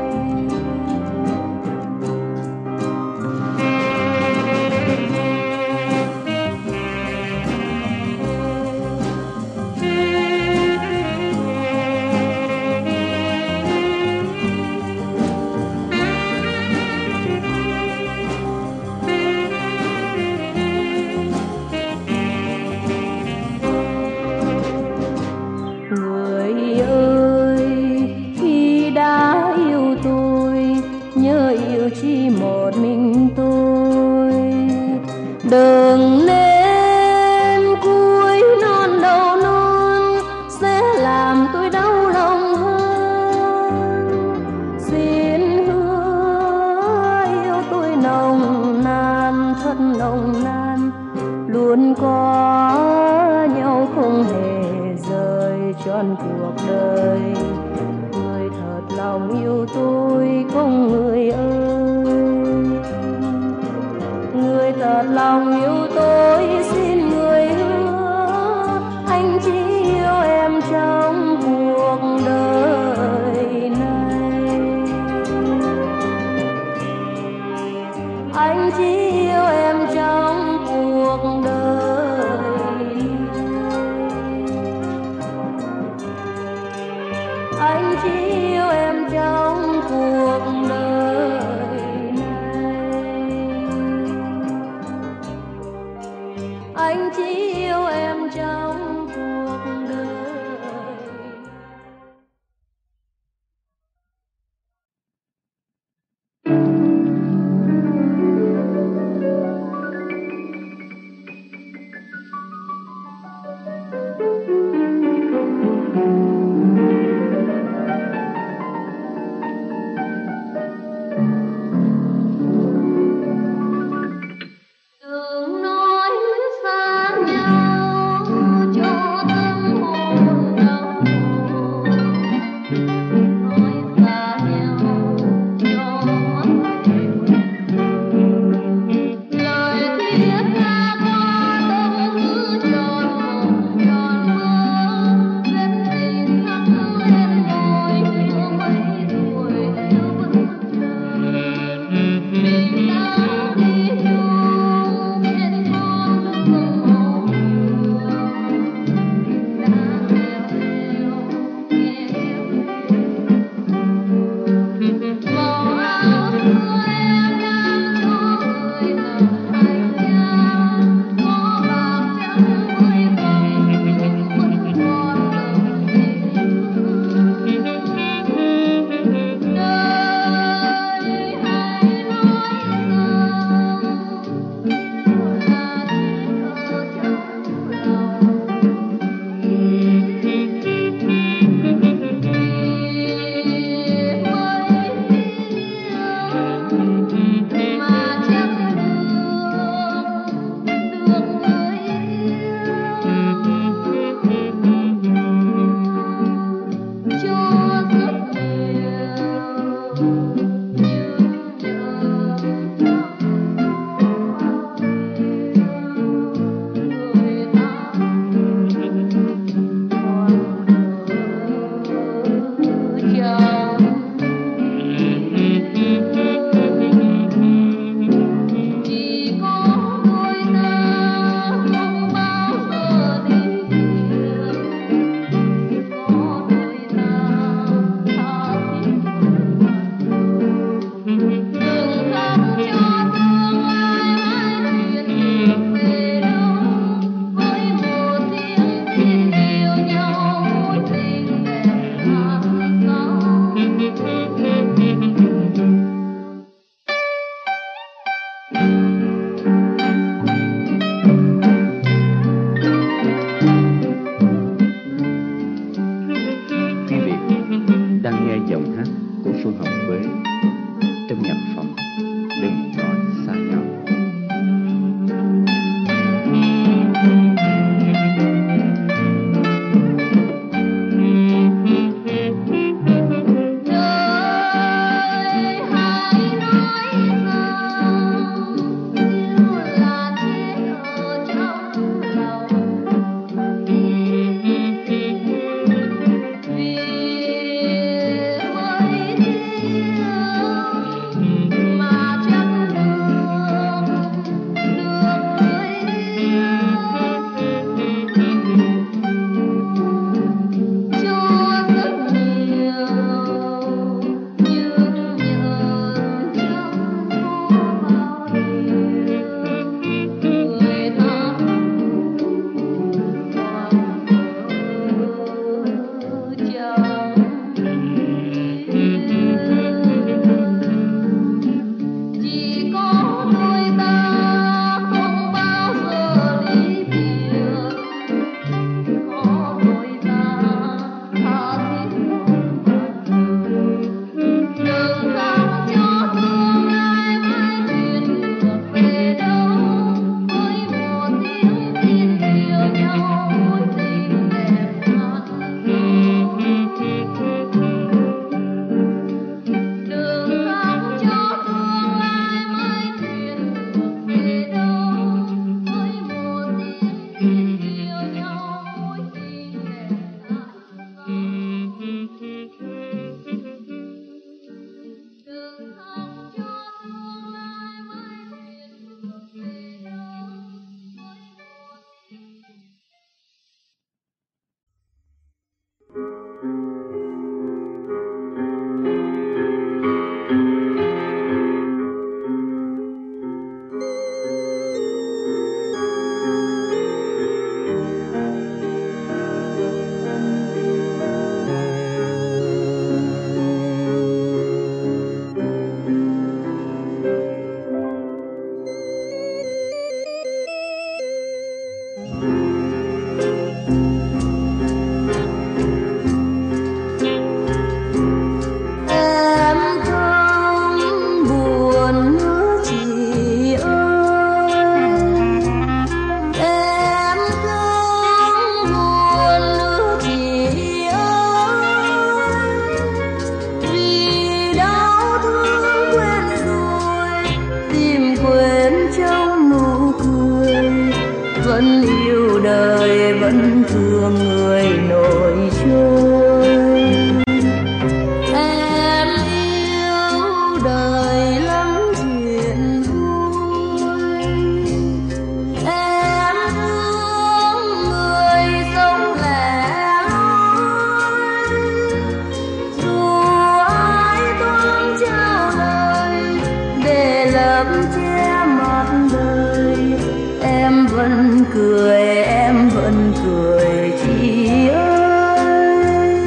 Người ơi khi đã yêu tôi nhớ yêu chỉ một mình tôi. Đừng nên cúi non đầu non sẽ làm tôi đau lòng hơn. Xin hứa yêu tôi nồng nàn thật nồng nàn, luôn có nhau không hề rời trọn cuộc đời. Người thật lòng yêu tôi không người ơi, người thật lòng yêu tôi xin người hứa anh chỉ yêu em trong cuộc đời này. Anh chỉ yêu em trong cuộc đời này. Anh chỉ yêu em trong cuộc đời này. Anh chỉ yêu em trong cuộc đời. vẫn yêu đời vẫn thương người nổi trôi. Em yêu đời lắm chuyện vui, em thương người sống lẻ loi. Dù ai toan trao lời để lấp che mặt đời, em vẫn cười, em vẫn cười chị ơi.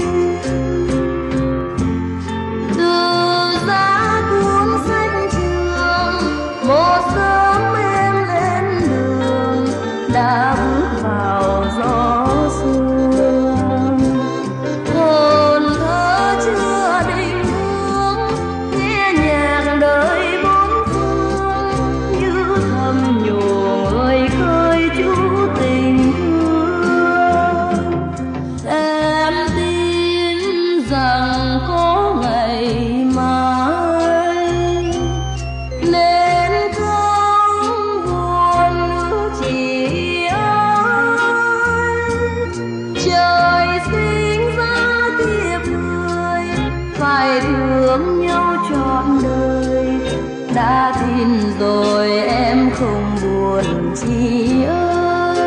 Từ giá cuốn sách trường, một sớm em lên đường, đã bước vào gió sương. Hồn thơ chưa định hướng, nghe nhạc đời bốn phương, như thầm nhủ người khơi chú tình thương. Em tin rằng có ngày mai, nên không buồn nữa chị ơi. Trời sinh ra thiệp người, phải thương nhau trọn đời. Đã tin rồi em không buồn chị ơi.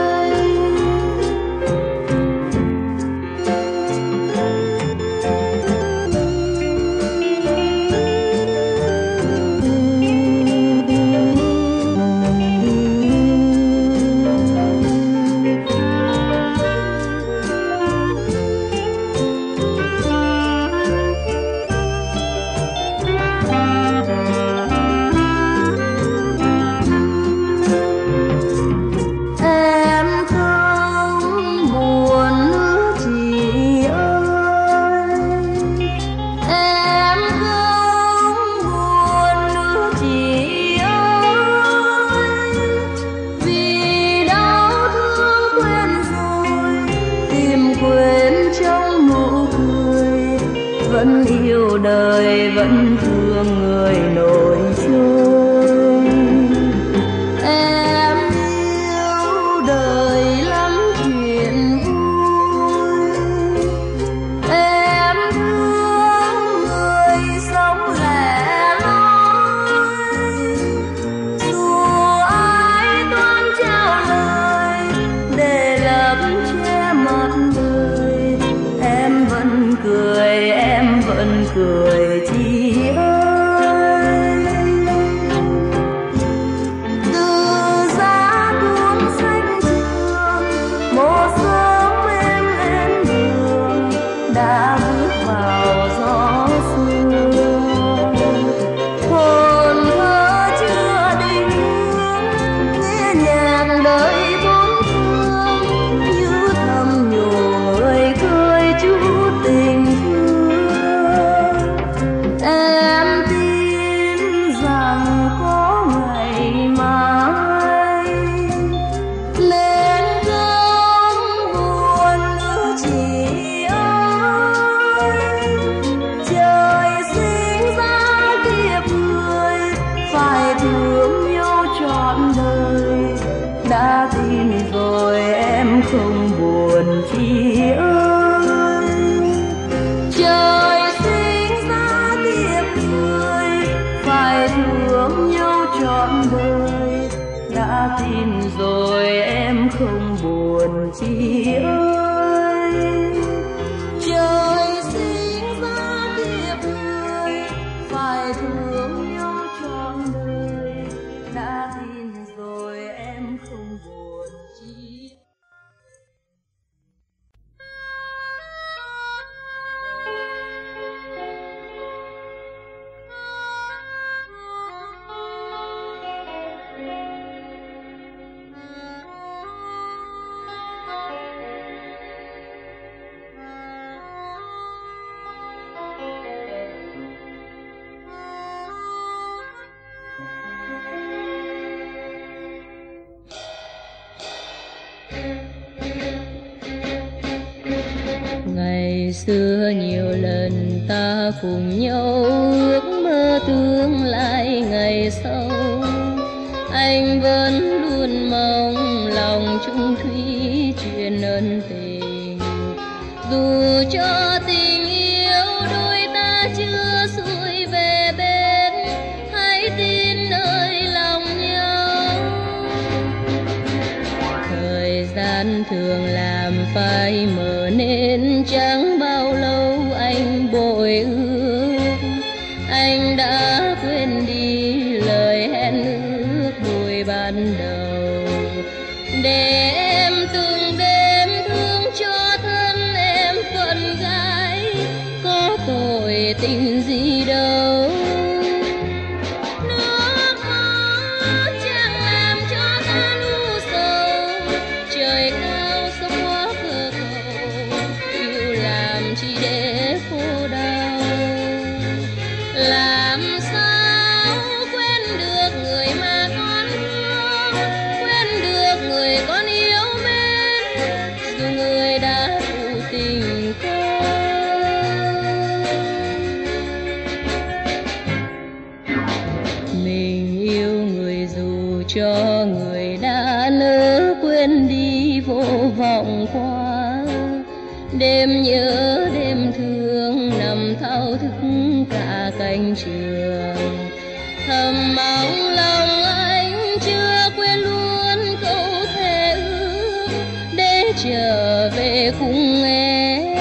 Em không buồn nữa chị ơi, em không buồn nữa chị ơi. Vì đau thương quen rồi, tìm quên trong nụ cười, vẫn yêu đời vẫn thương người nổi trôi. Em yêu đời lắm chuyện vui, em thương người sống lẻ loi. Dù ai toan trao lời để lấp che mặt đời, em vẫn cười, em vẫn cười chị ơi. Từ giá cuốn sách trường, một sớm em lên đường, đã bước vào gió sương. Hồn thơ chưa định hướng, nghe nhạc đời bốn phương, như thầm nhủ người khơi chú tình thương. Em tin rằng có ngày mai, nên không buồn nữa chị ơi. Trời sinh ra kiếp người, phải thương nhau trọn đời. Đã tin rồi em không buồn chị ơi. Trời sinh ra kiếp người, phải thương nhau trọn đời. Đã tin rồi em không buồn chị ơi. Trời sinh ra kiếp người, phải thương nhau trọn đời. Đã tin rồi em không buồn chị. Ngày xưa nhiều lần ta cùng nhau ước mơ tương lai ngày sau, anh vẫn luôn mong lòng chung thủy truyền ân tình. Dù cho tình yêu đôi ta chưa xuôi về bên, hãy tin nơi lòng nhau. Thời gian thường làm phai mờ nên chẳng bao lâu anh bội ước. Anh đã quên đi lời hẹn ước hồi ban đầu, để em từng đêm thương cho thân em phận gái, có tội tình gì đâu. Nước mắt chẳng làm cho ta nu sầu, trời cao sông hóa cửa cầu, yêu làm chỉ để khổ đau. Làm sao quên được người mà con thương, quên được người con yêu mến, dù người đã phụ tình con. Mình yêu người dù cho người đã lỡ quên đi vô vọng quá. Đêm nhớ đêm thương nằm thao thức cả cánh trường, thầm mong lòng anh chưa quên luôn câu thề ước để trở về cùng em.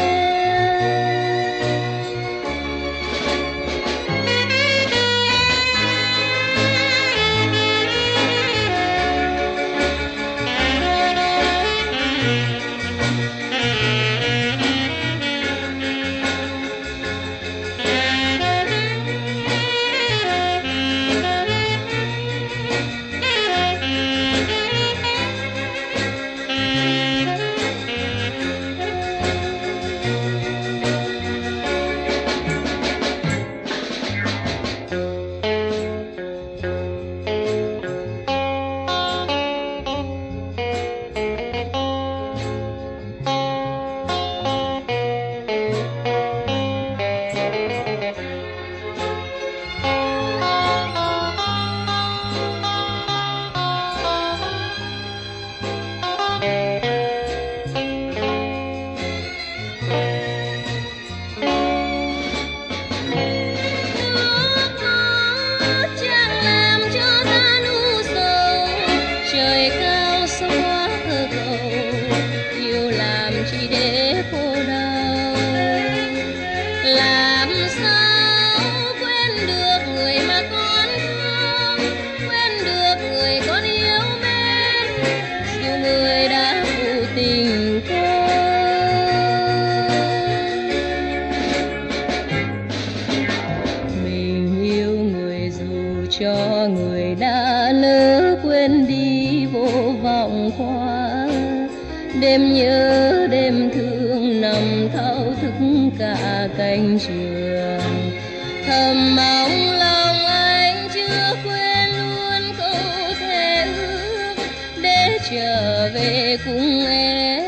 Cho người đã lỡ quên đi vô vọng quá. Đêm nhớ đêm thương nằm thao thức cả cánh trường, thầm mong lòng anh chưa quên luôn câu thề ước để trở về cùng em.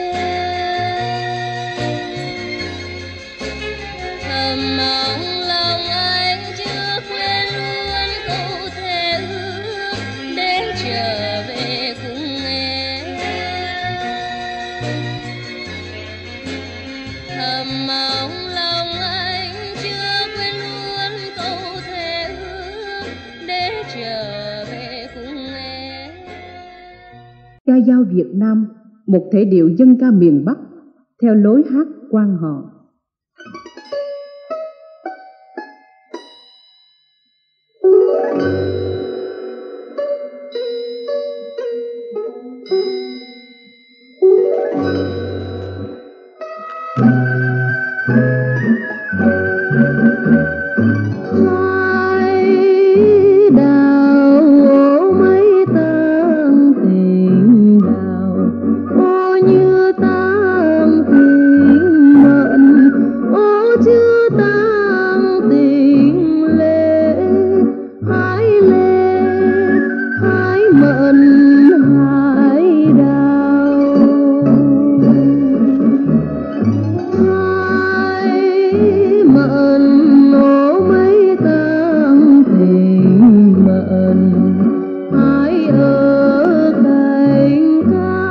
Thầm mong lòng anh chưa quên luôn câu thề ước để trở về cùng em. Thầm mong lòng anh chưa quên luôn câu thề ước để trở về cùng em. Ca dao Việt Nam, một thể điệu dân ca miền Bắc theo lối hát quan họ. Hãy ở cạnh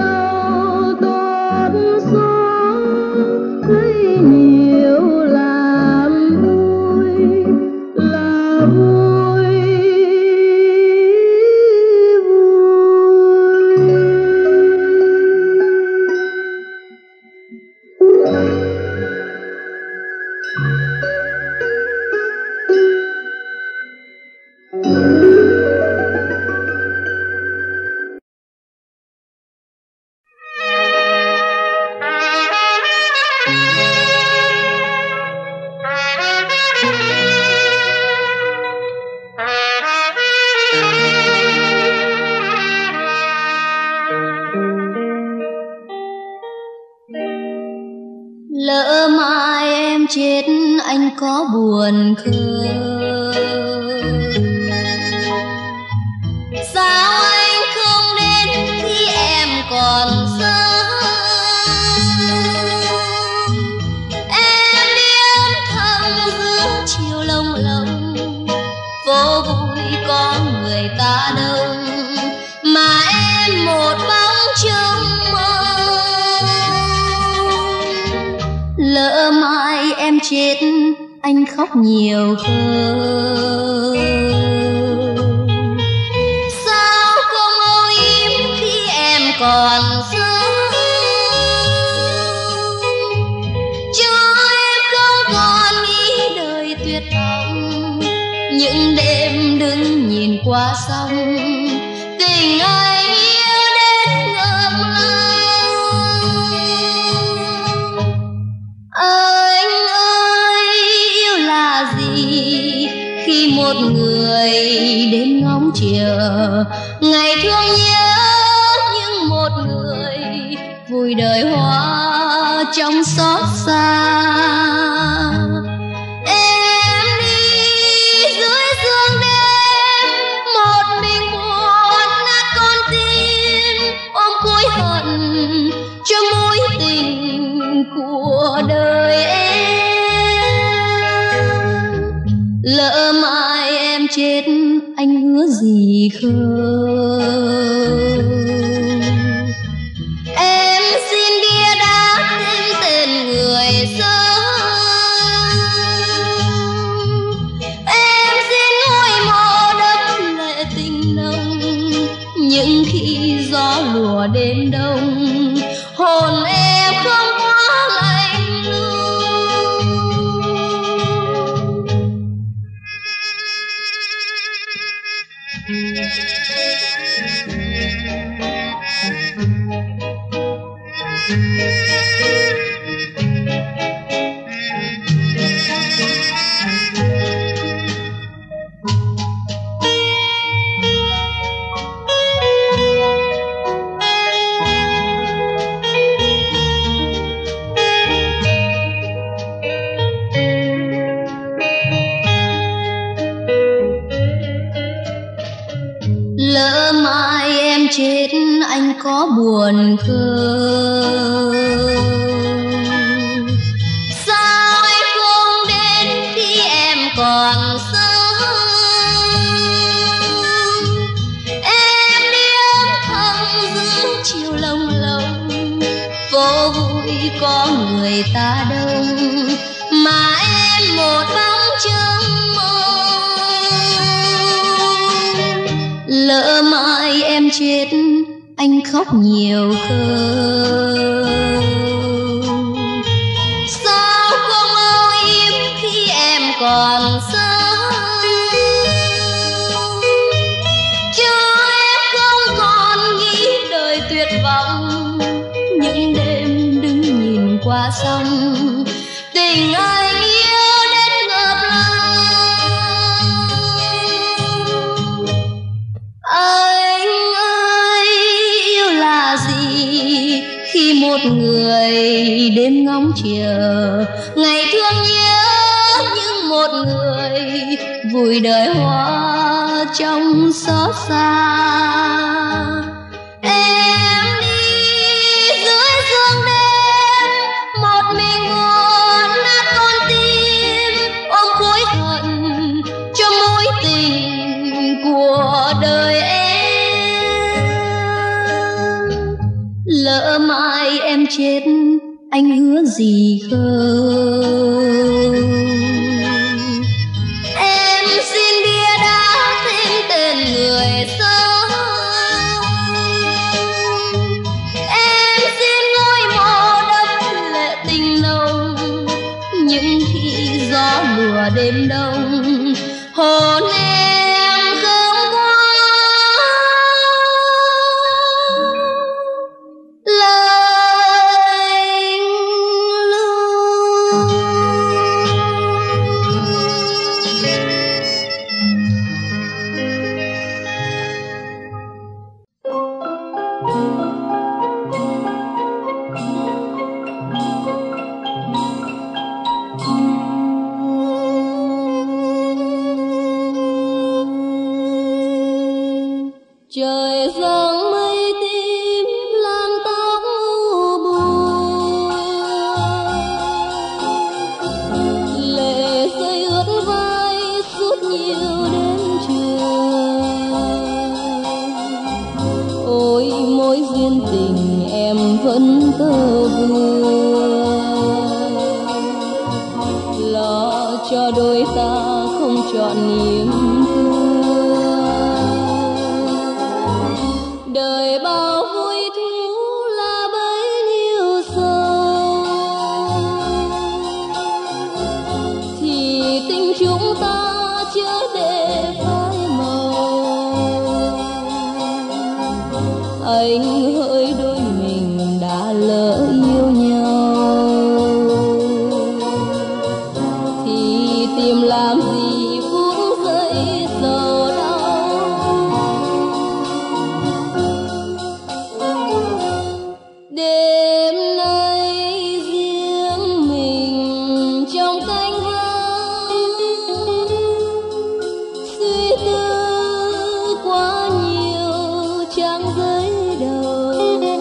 nhau tốt số thấy nhiều làm vui là vui Lỡ mai em chết anh có buồn không? Sao anh không đến khi em còn sớm? Em đi âm thầm giữa chiều lồng lộng, phố vui có người ta đông mà em một bóng trống mơ. Lỡ mai em chết anh khóc nhiều hơn. Sao không âu yếm khi em còn sớm, cho em không còn nghĩ đời tuyệt vọng. Những đêm đứng nhìn qua sông, tình anh yêu đến ngập lòng. Anh ơi, yêu là gì khi một người đến ngóng chờ ngày thương nhớ, nhưng một người vui đời hoa trong xót xa. Em đi dưới sương đêm một mình buồn nát con tim, ôm cối hận cho mối tình của đời em. Lỡ mai em chết anh hứa gì không? Em xin bia đá thêm tên người sớm. Em xin ngôi mộ đắp lệ tình nồng, những khi gió lùa đêm đông hồn em không quá lạnh lùng. Lỡ mai em chết anh có buồn không? Sao anh không đến khi em còn sớm? Em đi âm thầm giữa chiều lồng lộng, phố vui có người ta đông mà em một bóng trống mơ. Lỡ mai em chết anh khóc nhiều không? Sao không âu yếm khi em còn sớm, cho em không còn nghĩ đời tuyệt vọng. Những đêm đứng nhìn qua sông, tình anh yêu đến ngập lòng. Anh ơi, yêu là gì khi một người đêm ngóng chờ ngày thương nhớ, nhưng một người vùi đời hoa trong xót xa. Em đi dưới sương đêm một mình buồn nát con tim, ôm khối hận cho mối tình của đời em. lỡ mai em chết anh hứa gì không? Em xin bia đá thêm tên người sống, em xin ngôi mộ đất lệ tình nồng. Những khi gió lùa đêm đông hồn em không qua lời lưu. Trời giăng mây tím làn tóc buồn, lệ rơi ướt vai suốt nhiều đêm trường. Ôi mối duyên tình em vẫn tơ vương, lo cho đôi ta không chọn niềm thương. Đời bao vui thú là bấy nhiêu sầu, thì tình chúng ta chớ để phai màu. Anh hỡi đôi mình đã lỡ yêu nhau, thì tìm làm gì phút giây sầu đau. Đêm nay riêng mình trong cánh vắng, suy tư quá nhiều trang giấy đầu.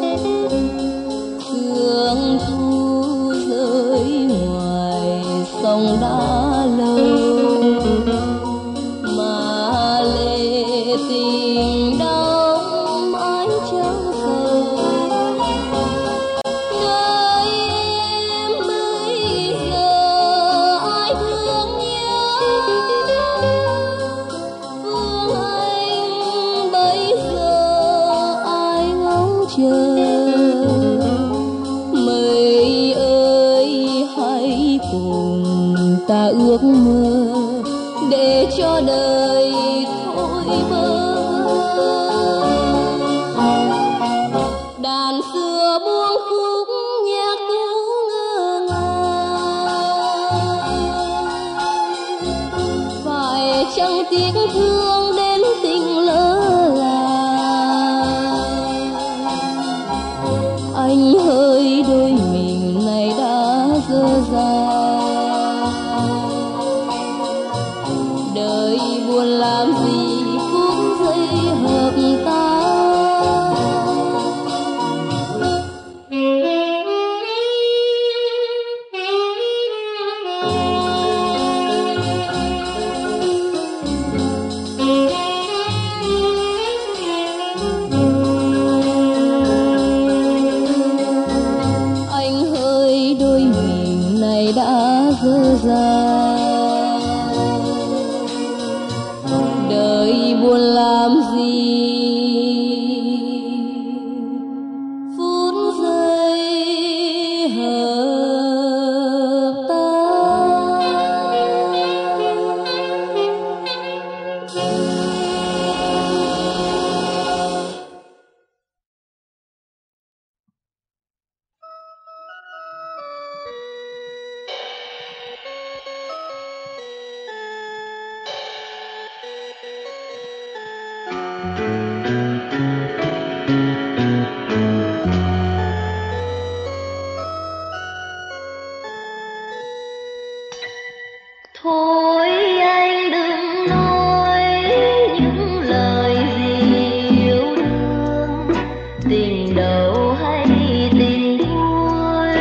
Sương thu rơi ngoài sông đã lâu, mà lệ tình đong ánh trăng sầu. Đời em bây giờ ai thương nhớ, phương anh bây giờ ai ngóng chờ. Mây ơi hãy cùng ta ước mơ, để cho đời thôi bơ vơ. Đàn xưa buông khúc nhạc cũ ngơ ngàng, phải chăng tiếc thương đến tình lỡ làng. Anh hỡi đôi mình này đã dơ dàng, đời buồn làm gì phút giây hợp ta. Anh hỡi đôi mình này đã dơ dàng, đời buồn làm gì phút giây hợp ta. Thôi anh đừng nói những lời gì yêu đương, tình đầu hay tình đuối.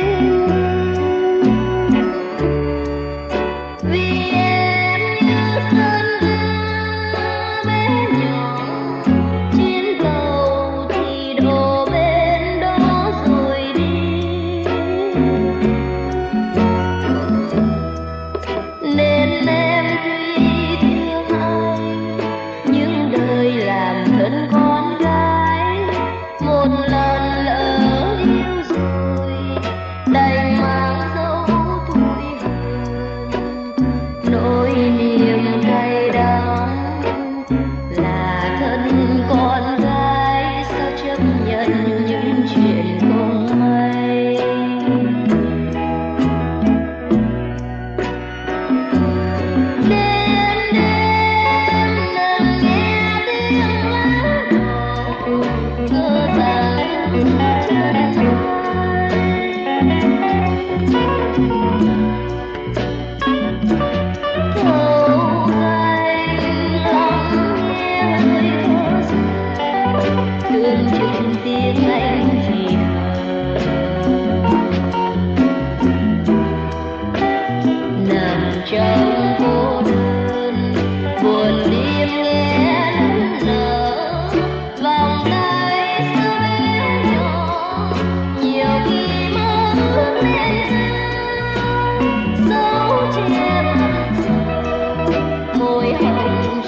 Vì em như sân ga bé nhỏ, trên cầu thì đổ bên đó.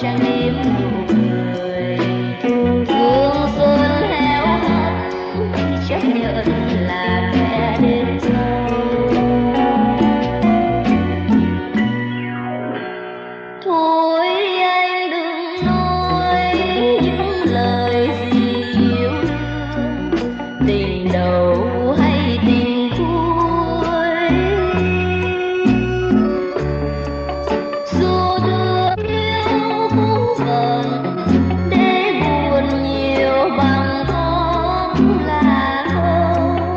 trang điểm nụ cười. Gương xuân héo hắt chấp nhận là kẻ đến sau. Thôi anh đừng nói những lời gì yêu đương, tình đầu hay tình cuối. Dù thương yêu cũng cần để buồn nhiều bằng khóc là không.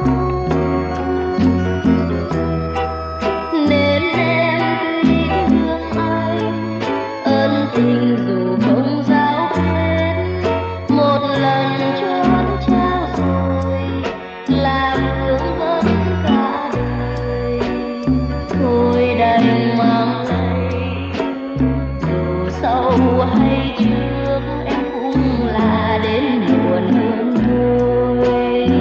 Nên em tuy thương anh, ân tình dù không giao kết, một lần chốn trao rồi là vương vấn cả đời. Thôi đành mang lấy, dù sau hay trước em cũng là đến buồn hơn thôi.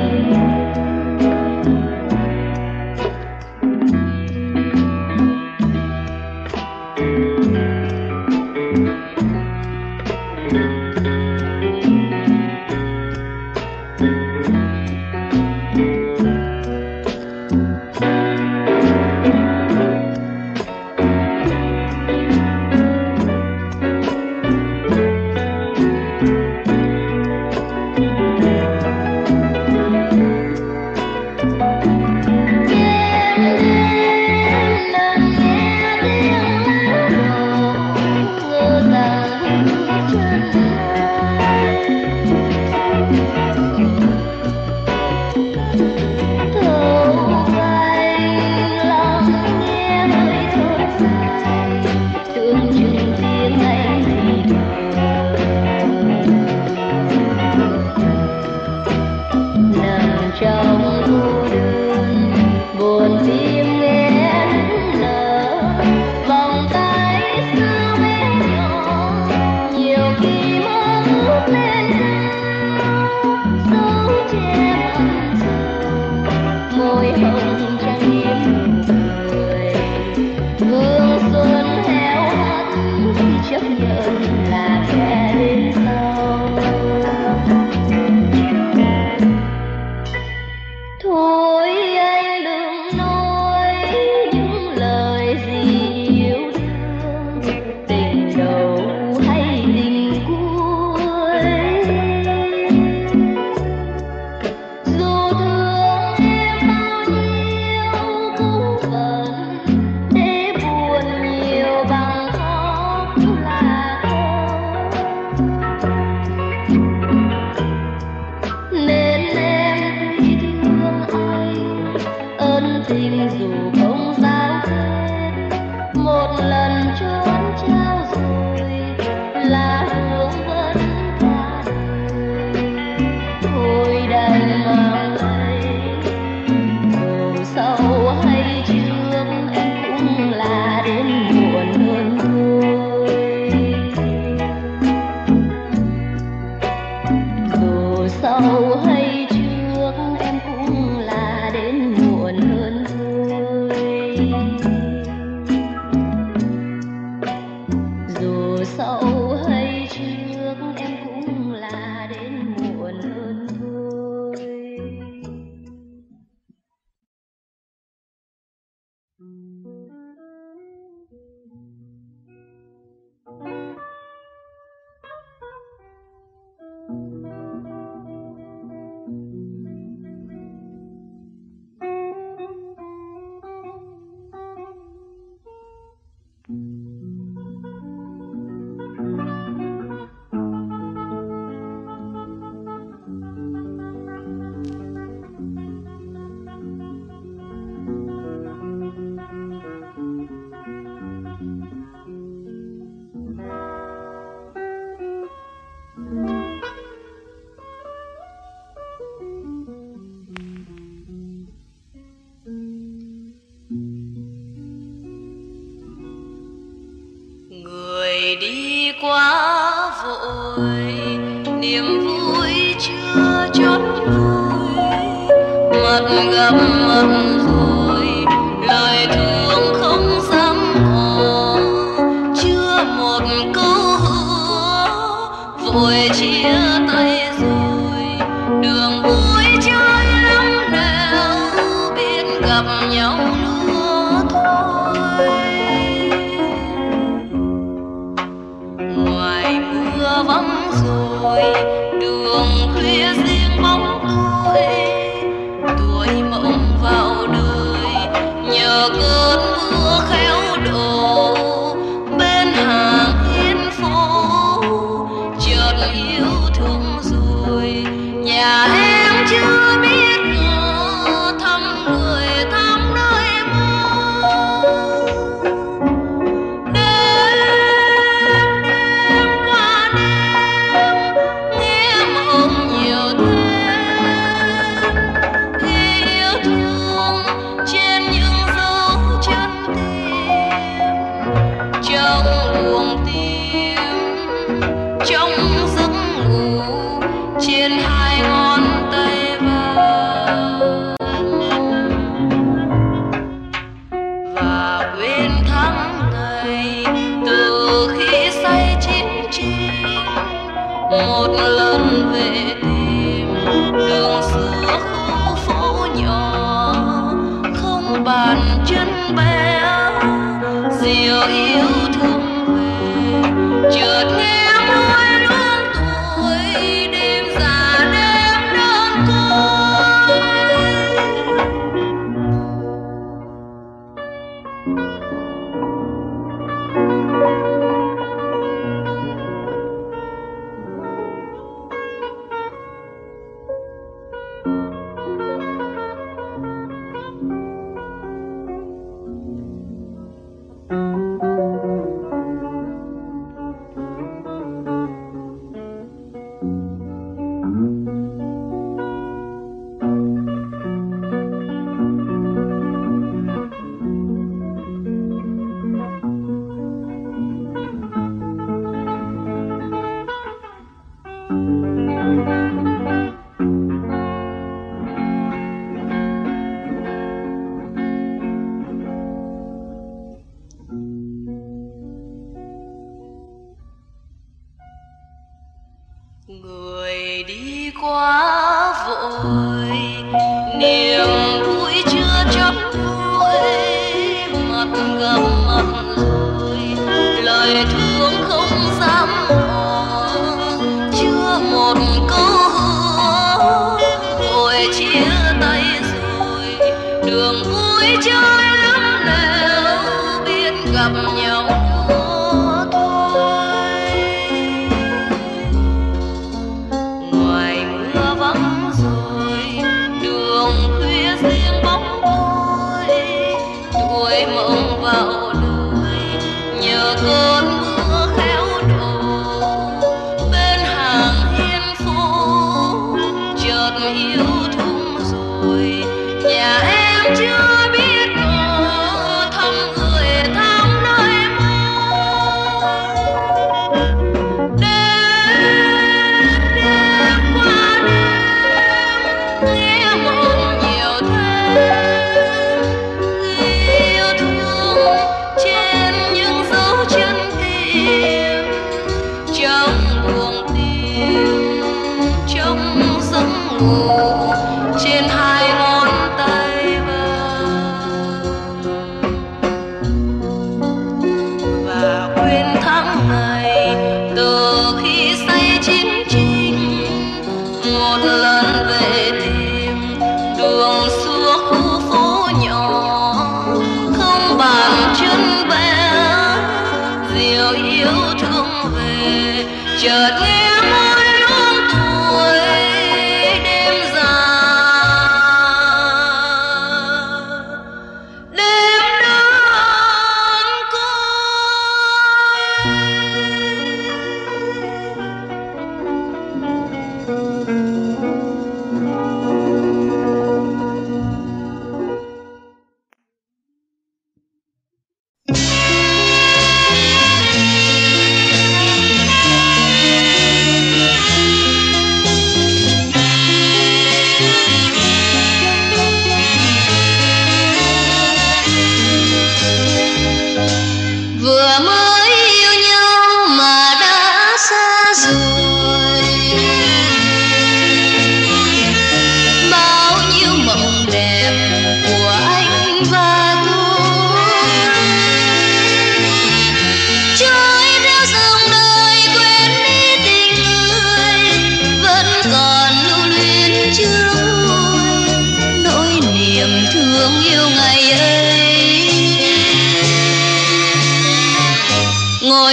đi quá vội, niềm vui chưa chót vui, mặt gặp mặt rồi lời thương không dám có, chưa một câu vội chia tay rồi, đường vui chơi lắm nào biết gặp nhau nữa thôi. Ngoài mưa vắng rồi, đường khuya riêng bóng tuổi mộng vào đời nhờ cơn mưa khéo đổ bên hàng hiên phố. Chợt yêu thương rồi nhà em chưa biết ngờ thăm người thăm nơi mơ. Đêm đêm qua đêm nghe mộng nhiều thêm, yêu thương trên những dấu chân tim, trong luồng tim, trong giấc ngủ, trên hai ngón tay vàng. Và quên tháng ngày từ khi say chiến tranh, một lần về tìm đường xưa khu phố nhỏ, không bàn chân bé diều yêu thương về. Chợt nghe môi luống tuổi đêm già đêm đơn côi. Người đi quá vội, niềm vui chưa chấm vui, mặt gặp mặt rồi lời thương không dám hỏi, chưa một câu hứa vội chia tay rồi, đường vui chơi lắm nào biết gặp nhau nữa thôi. Ngoài mưa vắng rồi, đường khuya riêng bóng tuổi mộng vào đời nhờ cơn mưa khéo đổ bên hàng hiên phố. Chợt yêu thương rồi nhà em chưa biết ngờ thăm người thăm nơi mơ. Đêm đêm qua đêm nghe mộng nhiều thêm,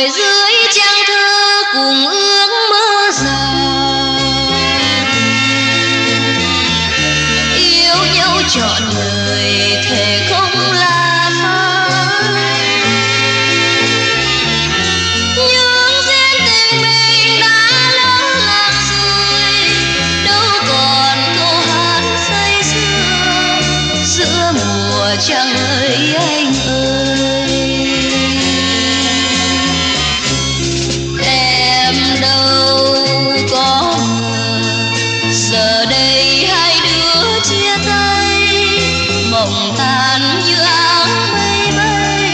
ngồi dưới trang thơ cùng ước mơ già, yêu nhau trọn đời thề không là phai. Nhưng duyên tình mình đã lỡ lạc rồi, đâu còn câu hát say sưa giữa mùa trăng ơi anh ơi. Em đâu có ngờ giờ đây hai đứa chia tay, mộng tan như áng mây bay.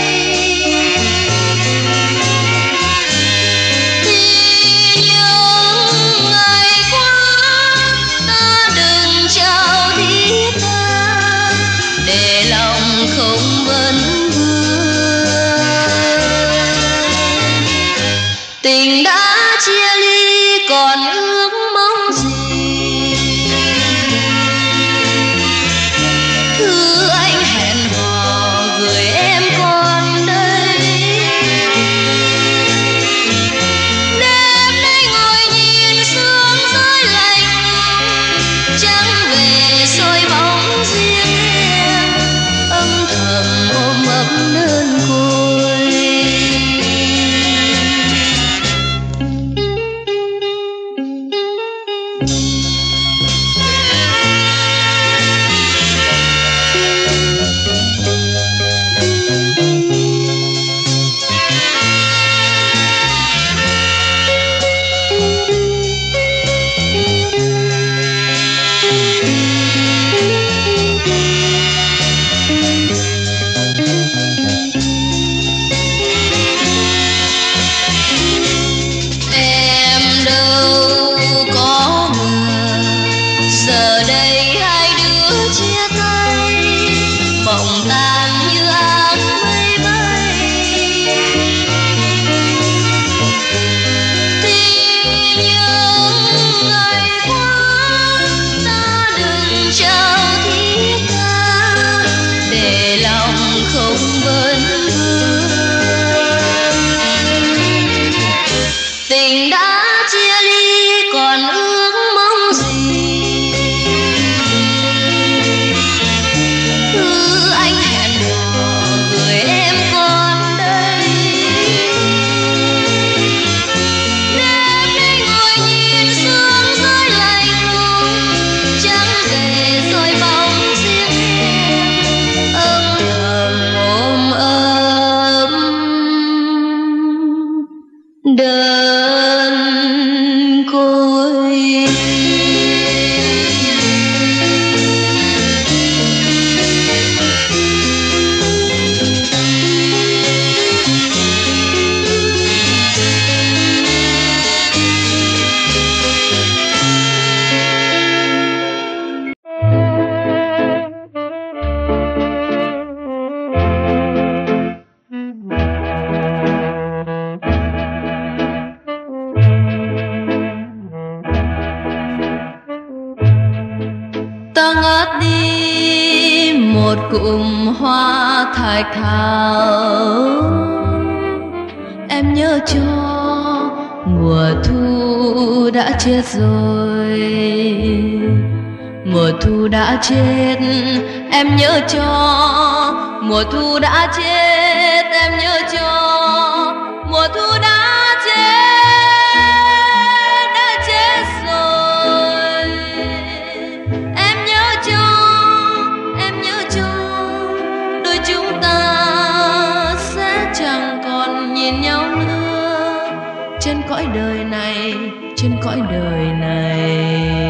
Thì những ngày qua ta đừng trao thiết tha, để lòng không vấn vương. Tình đã chia ly còn ước mong gì, thư anh hẹn hò gửi em còn đây. Đêm nay ngồi nhìn sương rơi lạnh, trăng về soi bóng riêng em, âm thầm ôm ấp đơn côi. Em đâu có ngờ giờ đây hai đứa chia tay, mộng tan như áng mây bay. Thì những ngày qua ta đừng trao thiết tha, để lòng không vấn vương. Tình đã chia ly còn ước mong gì, thư anh hẹn hò gửi em còn đây. Đêm nay ngồi nhìn sương rơi lạnh lùng, trăng về soi bóng riêng em, âm thầm ôm ấp đơn côi. Ta ngắt đi một cụm hoa thạch thảo, em nhớ cho mùa thu đã chết rồi. Mùa thu đã chết, em nhớ cho mùa thu đã chết, em nhớ cho mùa thu đã chết rồi. Em nhớ cho đôi chúng ta sẽ chẳng còn nhìn nhau nữa trên cõi đời này, trên cõi đời này.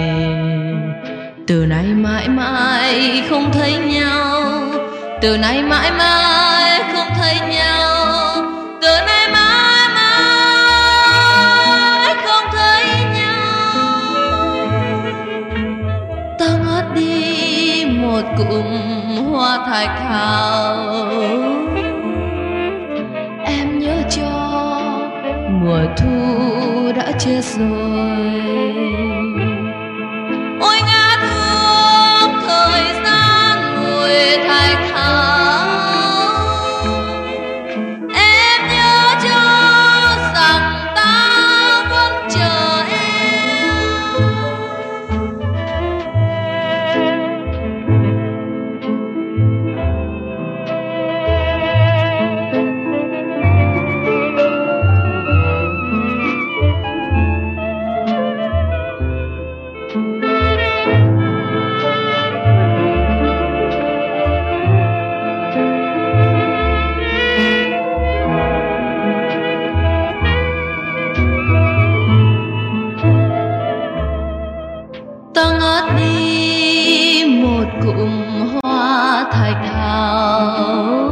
Từ nay mãi mãi không thấy nhau, từ nay mãi mãi không thấy nhau, từ nay mãi mãi không thấy nhau. Ta ngắt đi một cụm hoa thạch thảo, em nhớ cho mùa thu đã chết rồi. Ôi ngát hương thời gian ngồi thạch thảo, em nhớ cho thạch thảo.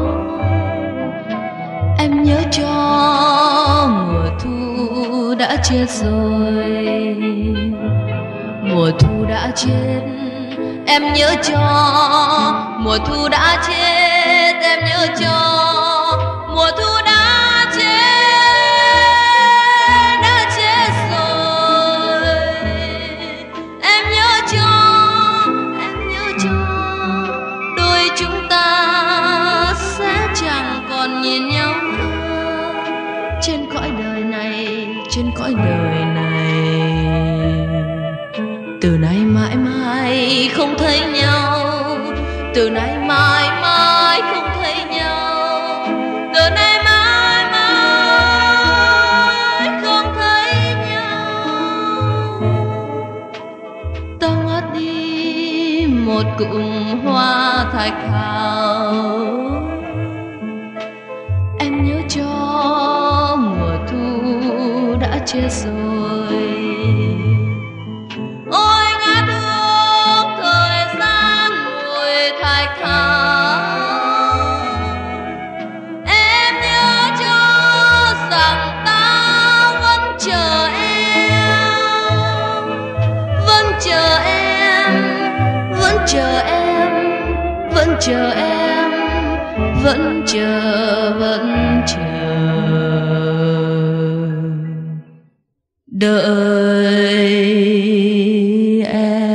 Em nhớ cho mùa thu đã chết rồi, mùa thu đã chết. Em nhớ cho mùa thu đã chết, em nhớ cho mùa thu đã chết rồi. Em nhớ cho đôi chúng ta sẽ chẳng còn nhìn nhau nữa trên cõi đời này, trên cõi đời này. Từ nay mãi mãi không thấy nhau, từ nay mãi mãi không thấy nhau, từ nay mãi mãi không thấy nhau. Ta ngắt đi một cụm hoa thạch thảo. Em nhớ cho mùa thu đã chết rồi. Ôi ngát hương thời gian ngồi thạch thảo. Em nhớ cho rằng ta vẫn chờ em, vẫn chờ em, vẫn chờ em, vẫn chờ em, vẫn chờ, vẫn chờ đợi em.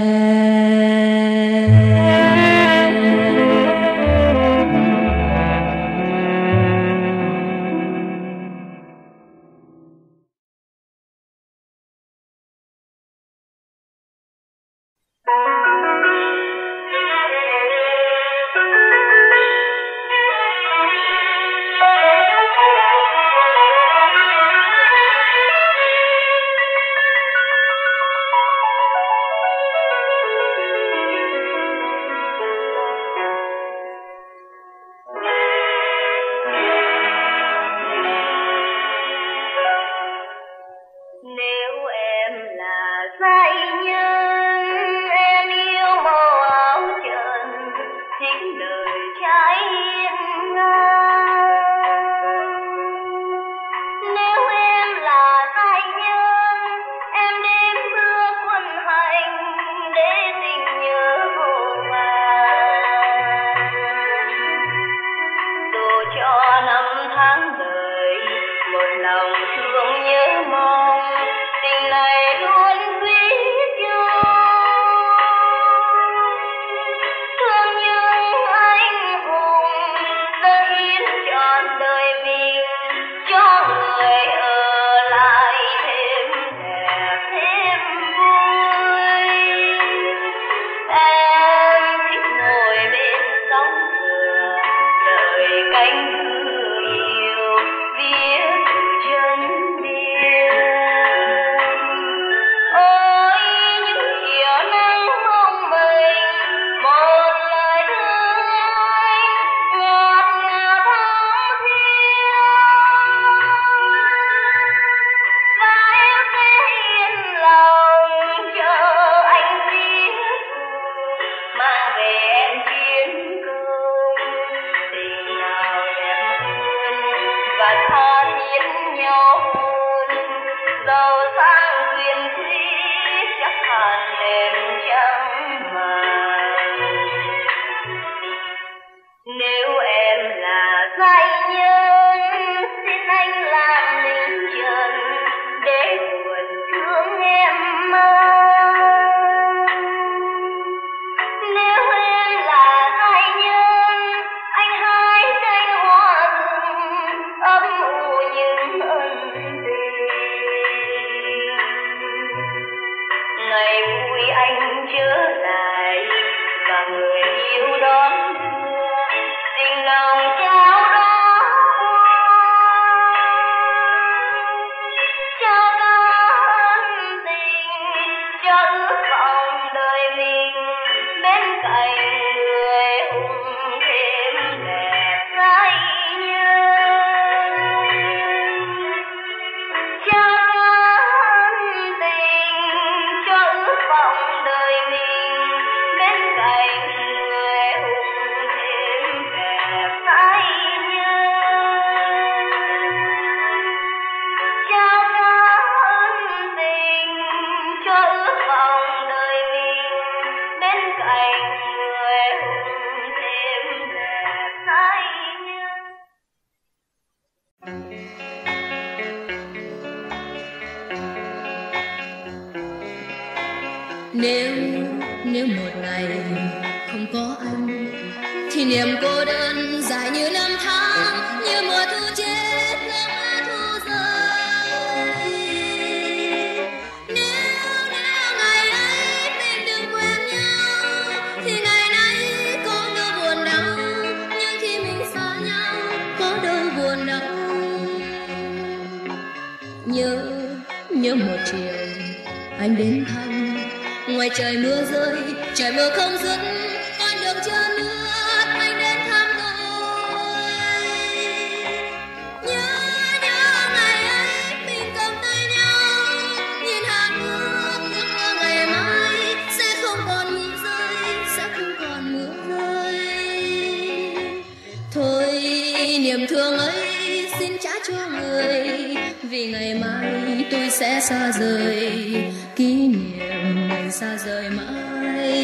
có anh thì niềm cô đơn dài như năm tháng, như mùa thu chết nước mắt thu rơi. Nếu ngày ấy mình đừng quen nhau thì ngày nay có đau buồn đau, nhưng khi mình xa nhau có đau buồn đau. Nhớ một chiều anh đến thăm, ngoài trời mưa rơi, trời mưa không dứt, con đường trơn nước anh đến thăm tôi. Nhớ ngày ấy mình cầm tay nhau, nhìn hạt nước mơ ngày mai sẽ không còn mưa rơi, sẽ không còn mưa rơi. Thôi niềm thương ấy xin trả cho người, vì ngày mai tôi sẽ xa rời, kỷ niệm mình xa rời mãi.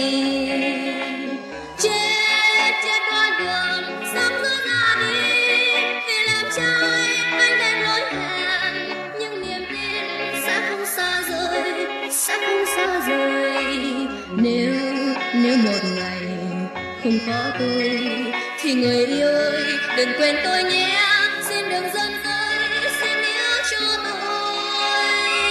Chết con đường sắp bước ra đi, vì làm trai anh đem lối hẹn, nhưng niềm tin sẽ không xa rời, sẽ không xa rời. Nếu một ngày không có tôi thì người yêu ơi đừng quên tôi nhé, xin đừng dần rơi, xin nhớ cho tôi.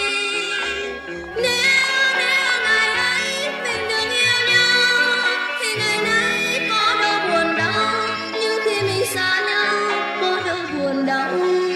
Nếu ngày ấy mình đừng yêu nhau thì ngày nay có đau buồn đau, nhưng khi mình xa nhau có đau buồn đau.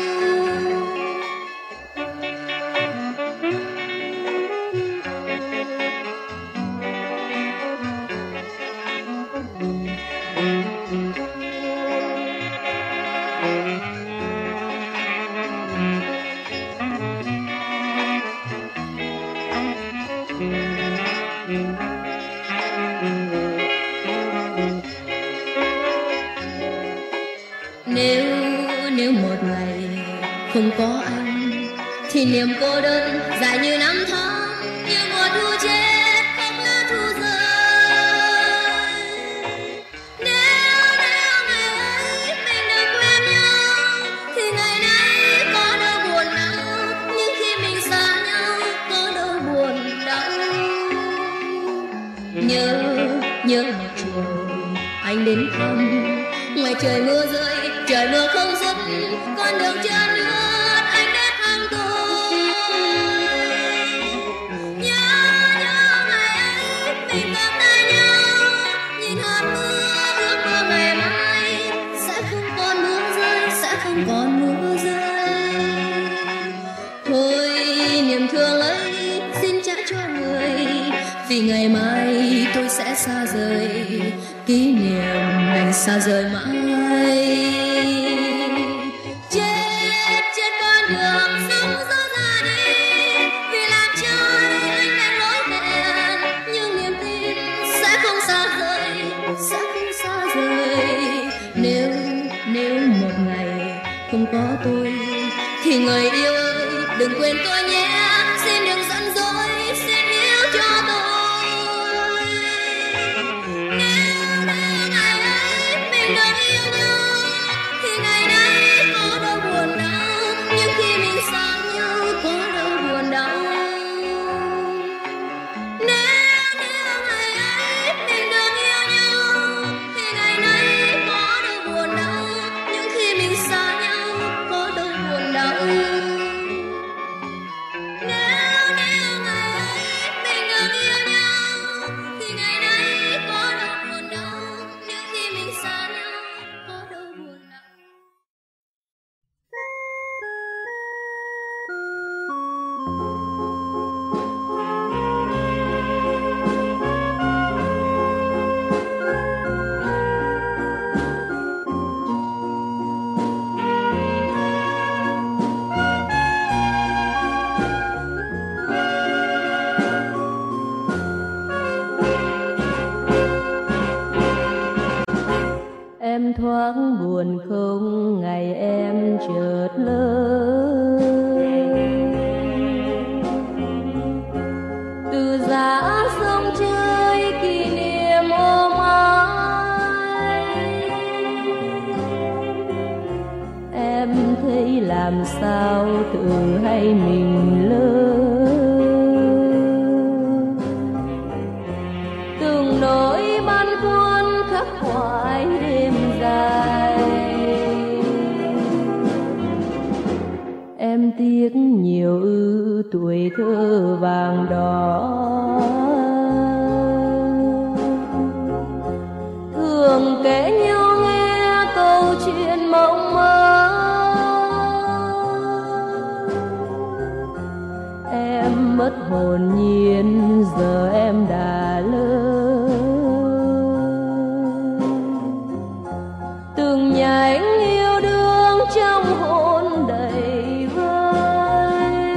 Nếu một ngày không có anh thì niềm cô đơn dài như năm tháng, như mùa thu chết không lá thu rơi. Nếu ngày ấy mình đừng quen nhau thì ngày nay có đau buồn đau, nhưng khi mình xa nhau có đau buồn đau. Nhớ một chiều anh đến thăm, ngoài trời mưa rơi, trời mưa không dứt, con đường trơn nước anh đến thăm tôi. Nhớ ngày ấy mình cầm tay nhau, nhìn hạt mưa ước mơ ngày mai sẽ không còn mưa rơi, sẽ không còn mưa rơi. Thôi niềm thương ấy xin trả cho người, vì ngày mai tôi sẽ xa rời, kỷ niệm mình xa rời mãi. Chết con đường sống gió ra đi, vì làm trai anh đem lối hẹn, nhưng niềm tin sẽ không xa rời, sẽ không xa rời. Nếu một ngày không có tôi thì người yêu ơi đừng quên tôi nhé, xin đừng giận dỗi, xin yêu cho tôi. Nếu ngày ấy mình đừng yêu nhau thì ngày nay có đau buồn đau, nhưng khi mình xa nhau có đau buồn đau. Nếu ngày ấy mình đừng yêu nhau thì ngày nay có đau buồn đau, nhưng khi mình xa nhau có đau buồn đau. Nếu ngày ấy mình đừng yêu nhau thì ngày nay có đau buồn đau, nhưng khi mình xa nhau có đau buồn đau. Em thoáng buồn không ngày em chợt lớn, từ giá sông chơi kỷ niệm ôm ai. Em thấy làm sao tự hay mình lỡ, từng nỗi băn khoăn khắc khoải đêm dài. Em tiếc nhiều tuổi thơ vàng đỏ, thường kể nhau nghe câu chuyện mộng mơ. Em mất hồn nhiên giờ em đã lớn, từng nhánh yêu đương trong hồn đầy vơi.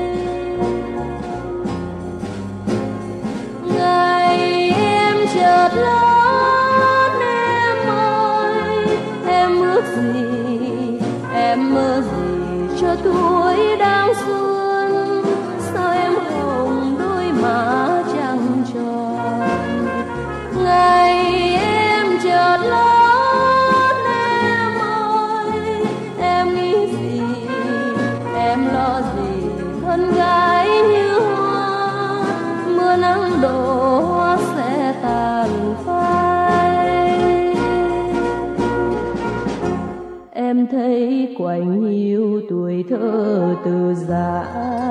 Ngày em chợt lớn em ơi, em ước gì, em mơ gì cho tuổi đang xuân. Sao em hồng đôi má trăng tròn. Ngày em chợt lớn em ơi, em nghĩ gì, em lo gì, thân gái như hoa, mưa nắng đổ hoa sẽ tàn phai. Em thấy quạnh hiu tuổi thơ từ giã,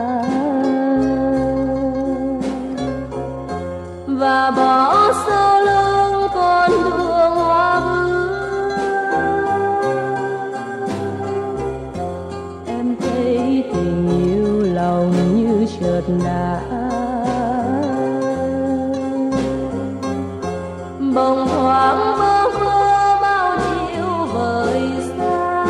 và bỏ sau lưng con đường hoa bướm. Em thấy tình yêu lòng như chợt đã bồng thoáng bơ vơ bao nhiêu vời xa.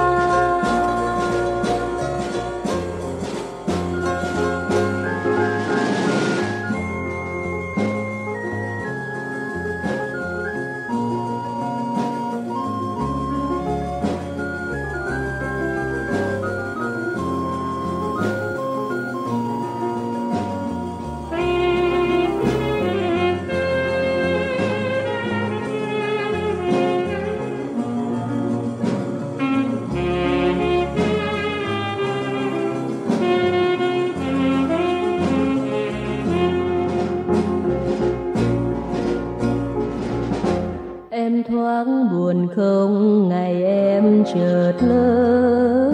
Em thoáng buồn không ngày em chợt lớn,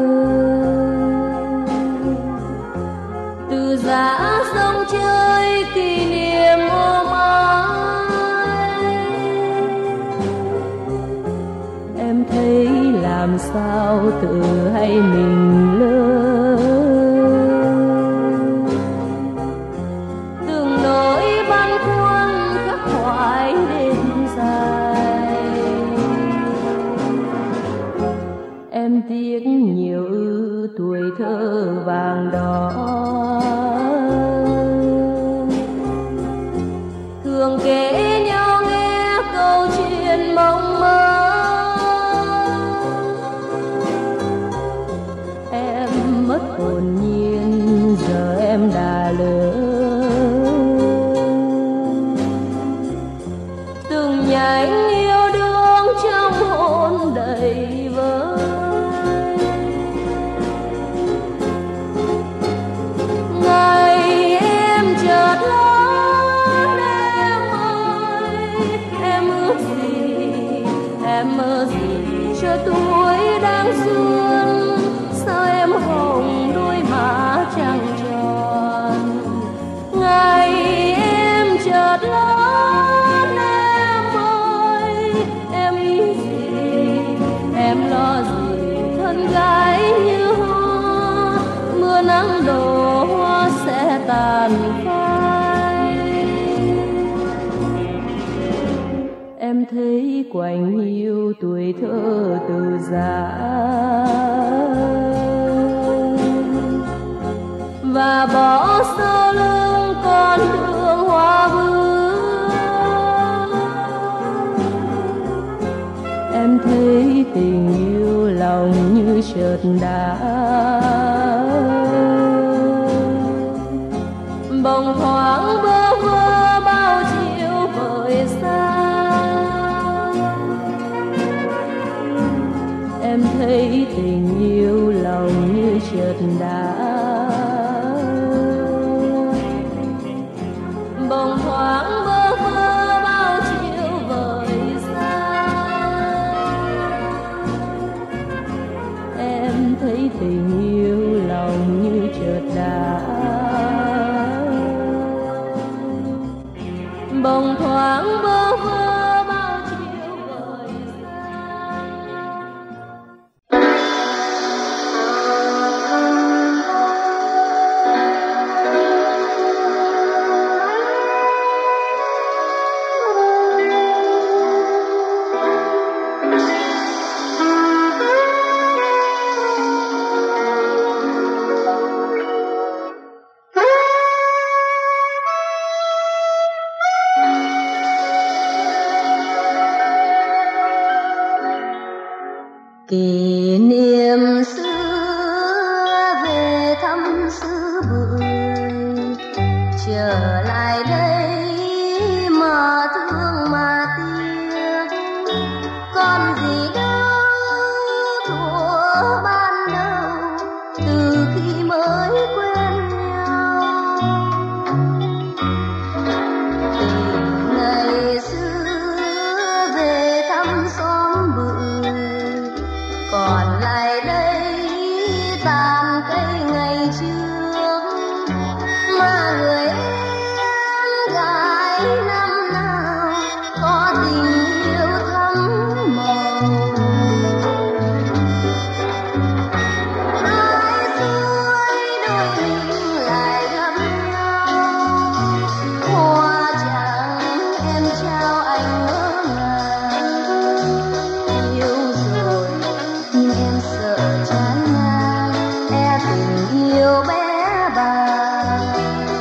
từ giã sông chơi kỷ niệm ôm ái. Em thấy làm sao tự hay mình lớn, từng nỗi băn khoăn khắc khoải đêm dài. Em tiếc nhiều tuổi thơ vàng đỏ, thường kể nhau nghe câu chuyện mộng mơ. Em mất hồn nhiên giờ em đã lớn, từng nhánh yêu đương trong hồn đầy vơi. Ngày em chợt lớn em ơi, em ước gì, em mơ gì cho tuổi đang xuân. Sao em hồng đôi má trăng tròn. Ngày em chợt lớn em ơi, em nghĩ gì, em lo gì, thân gái như hoa, mưa nắng đổ hoa sẽ tàn phai. Em thấy quạnh hiu tuổi thơ từ giã, và bỏ sau lưng con đường hoa bướm. Em thấy tình yêu lòng như chợt đã bồng thoáng bơ vơ bao chiều vời xa. Em thấy tình yêu lòng như chợt đã bồng thoáng bơ vơ bao chiều vời kỷ niệm xưa về thăm xứ bưởi, trở lại đây mà thương mà tiếc, còn gì đâu thuở ban đầu từ khi mới quen nhau. Tình ngày xưa về thăm xóm bưởi, còn lại đây tàn cây ngày trước, mà người em gái năm nào có tình yêu thắm màu. Ai xuôi đôi mình lại gặp nhau, hoa trắng em trao anh ngỡ ngàng. Yêu rồi nhưng em sợ chán ngang, e tình yêu bé bàng.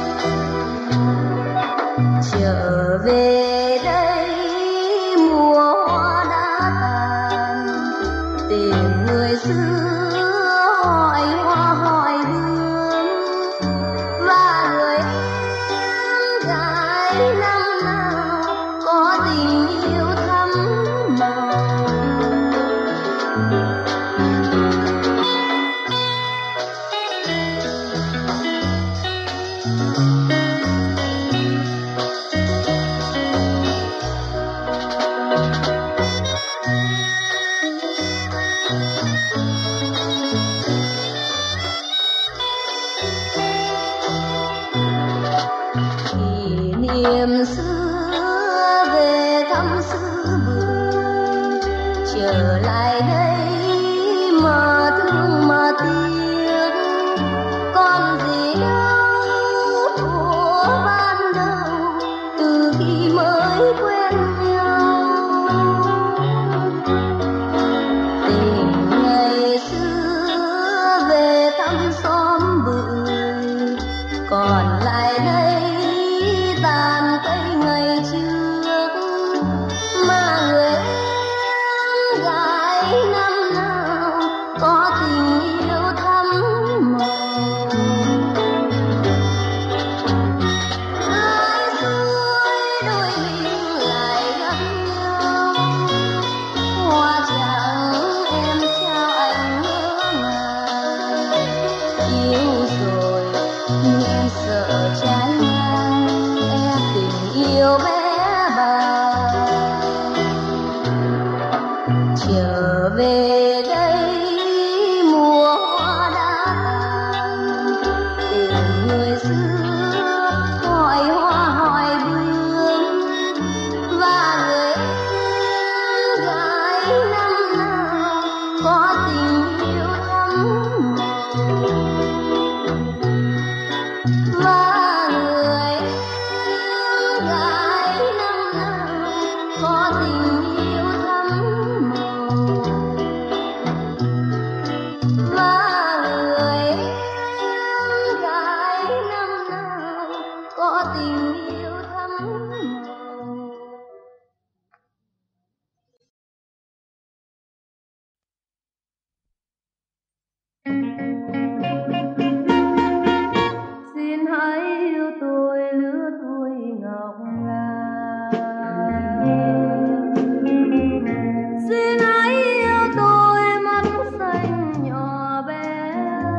Trở về đây mùa hoa đã tàn, tìm người xưa hỏi hoa hỏi hương, và người em gái năm nào có tình yêu thắm màu. Kỷ niệm xưa về thăm xứ bưởi, trở lại đây mà thương mà tiếc, còn gì đâu thuở ban đầu từ khi mới quen nhau. Tình ngày xưa về thăm xóm bưởi, còn lại đây tàn cây ngày trước, mà người em gái năm nào có tình yêu thắm màu. Ai xuôi đôi mình lại gặp nhau, hoa trắng em trao anh ngỡ ngàng. Yêu rồi nhưng em sợ trái ngang, e tình yêu bé bàng. Trở về đây mùa hoa đã tàn, tìm người xưa hỏi hoa hỏi bướm, và người em gái năm nào có tình yêu thắm màu. Và người em gái năm nào có tình yêu thắm màu. Và người em gái năm nào có tình yêu thắm màu. Xin hãy yêu tôi lứa tuổi ngọc ngà, xin hãy yêu tôi mắt xanh nhỏ bé.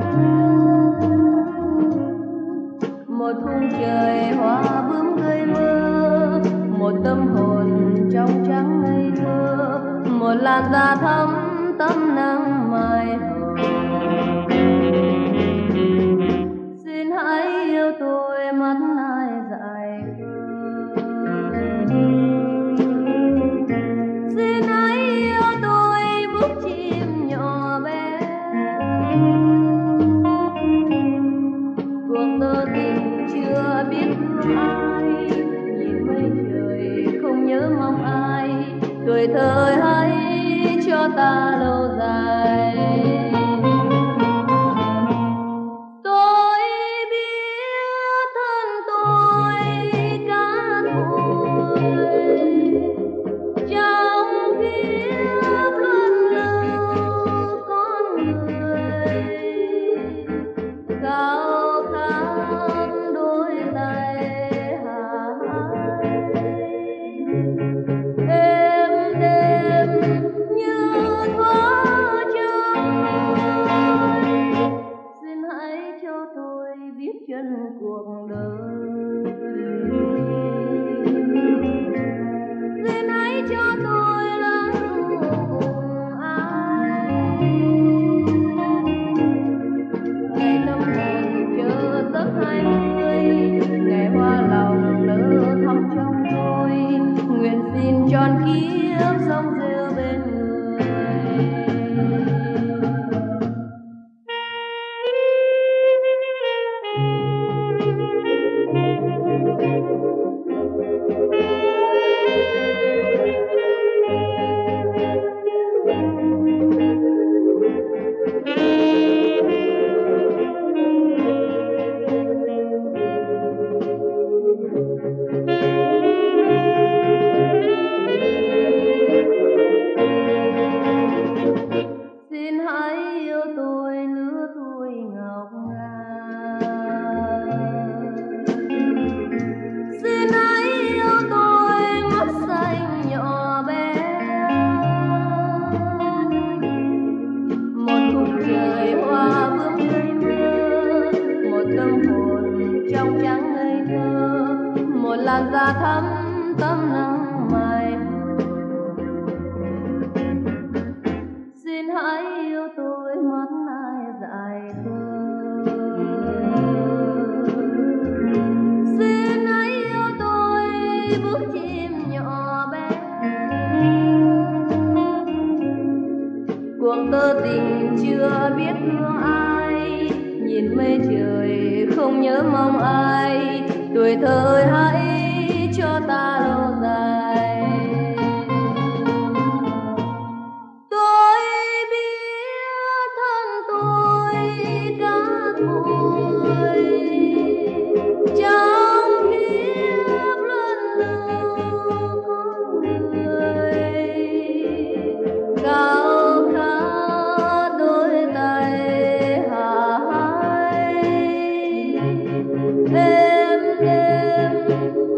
Một khung trời hoa bướm gây mơ, một tâm hồn trong trắng ngây thơ, một làn da thắm tấm nắng mai hồng. Xin hãy yêu tôi mắt ai dại khờ, xin hãy yêu tôi búp chim nhỏ bé. Cuộc tơ tình chưa biết thương ai, nhìn mây trời không nhớ mong ai, tuổi thơ hãy cho ta lâu dài. Tôi biết thân tôi cả tuổi, trong kiếp luân lưu tôi lá thu cùng ai. Ngày tâm hồn chờ tớp 20, ngày hoa lòng nở thắm trong tôi, nguyện xin tròn kiếp sống rêu bên người. Xin hãy yêu tôi lứa tuổi ngọc ngà, xin hãy yêu tôi mắt xanh nhỏ bé. Một khung trời hoa bướm cây mưa, một tâm hồn trong trắng ngây thơ, một làn da thắm tấm nắng mai. Xin hãy yêu tôi mắt ai dại khờ, xin hãy yêu tôi bước chim nhỏ bé. Cuộc tơ tình chưa biết thương ai, nhìn mây trời không nhớ mong ai. Tuổi thơ hãy cho ta lâu dài. Tôi biết thân tôi đã thôi, trong kiếp luân lưu có người cao khát đôi tay hài êm đêm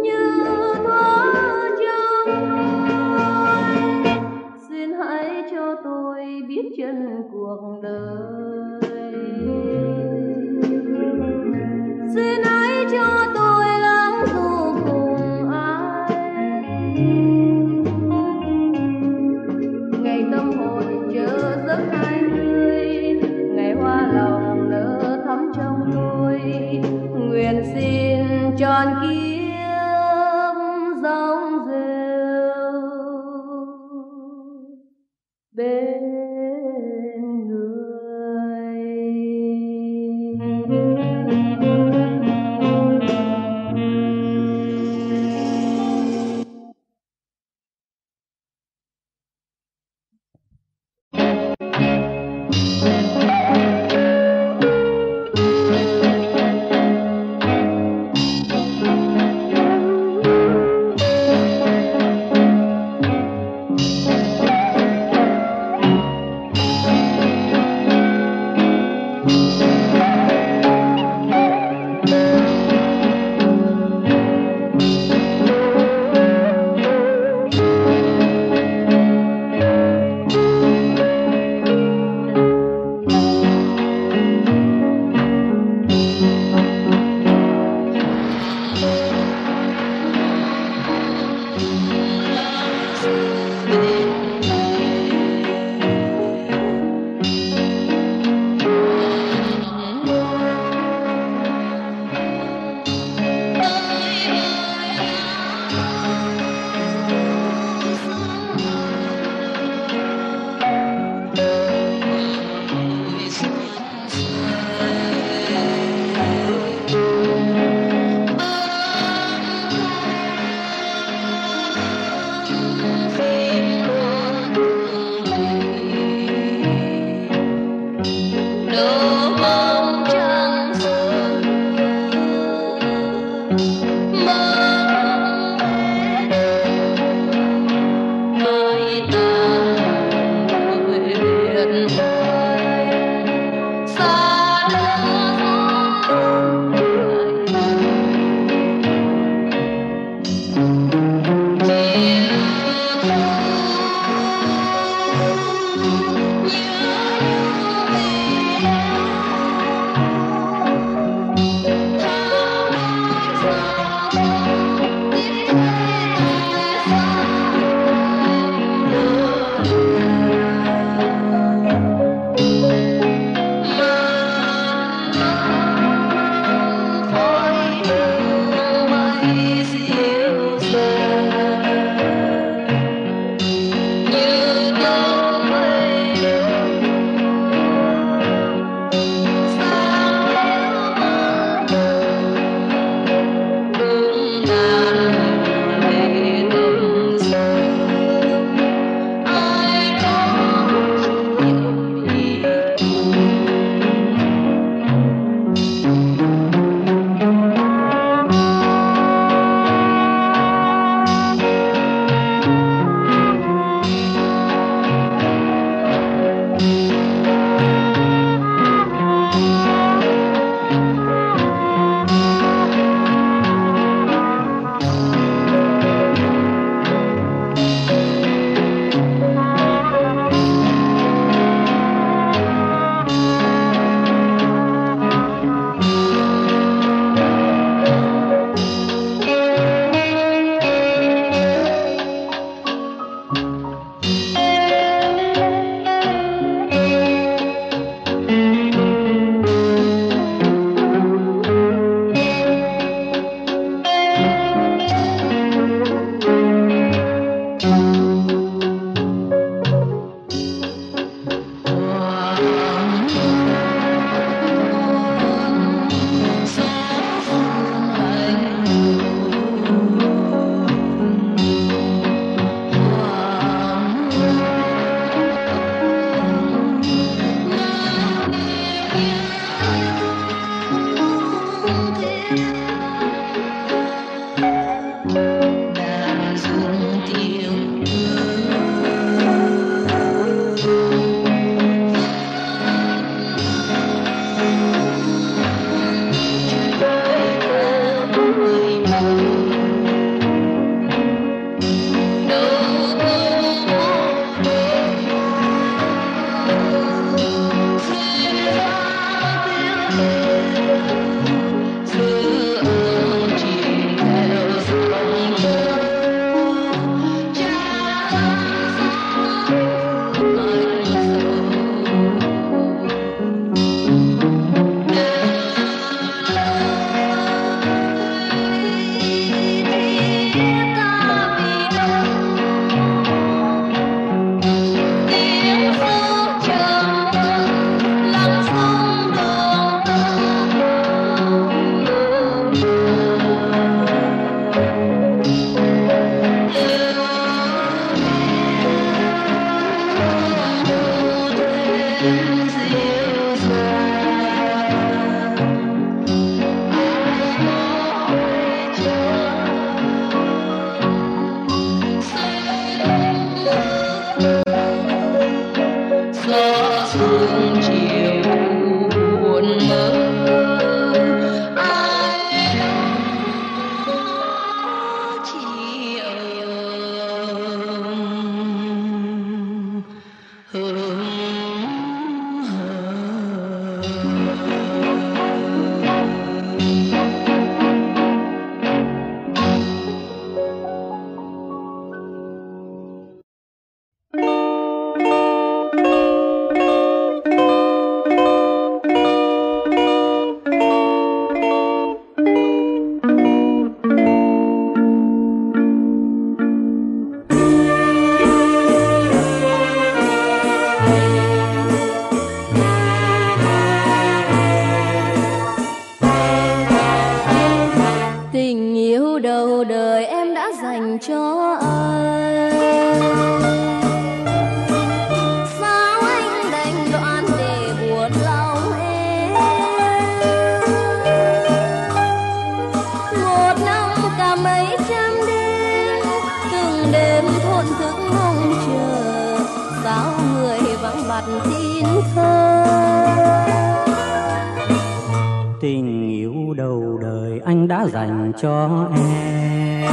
đã dành cho em.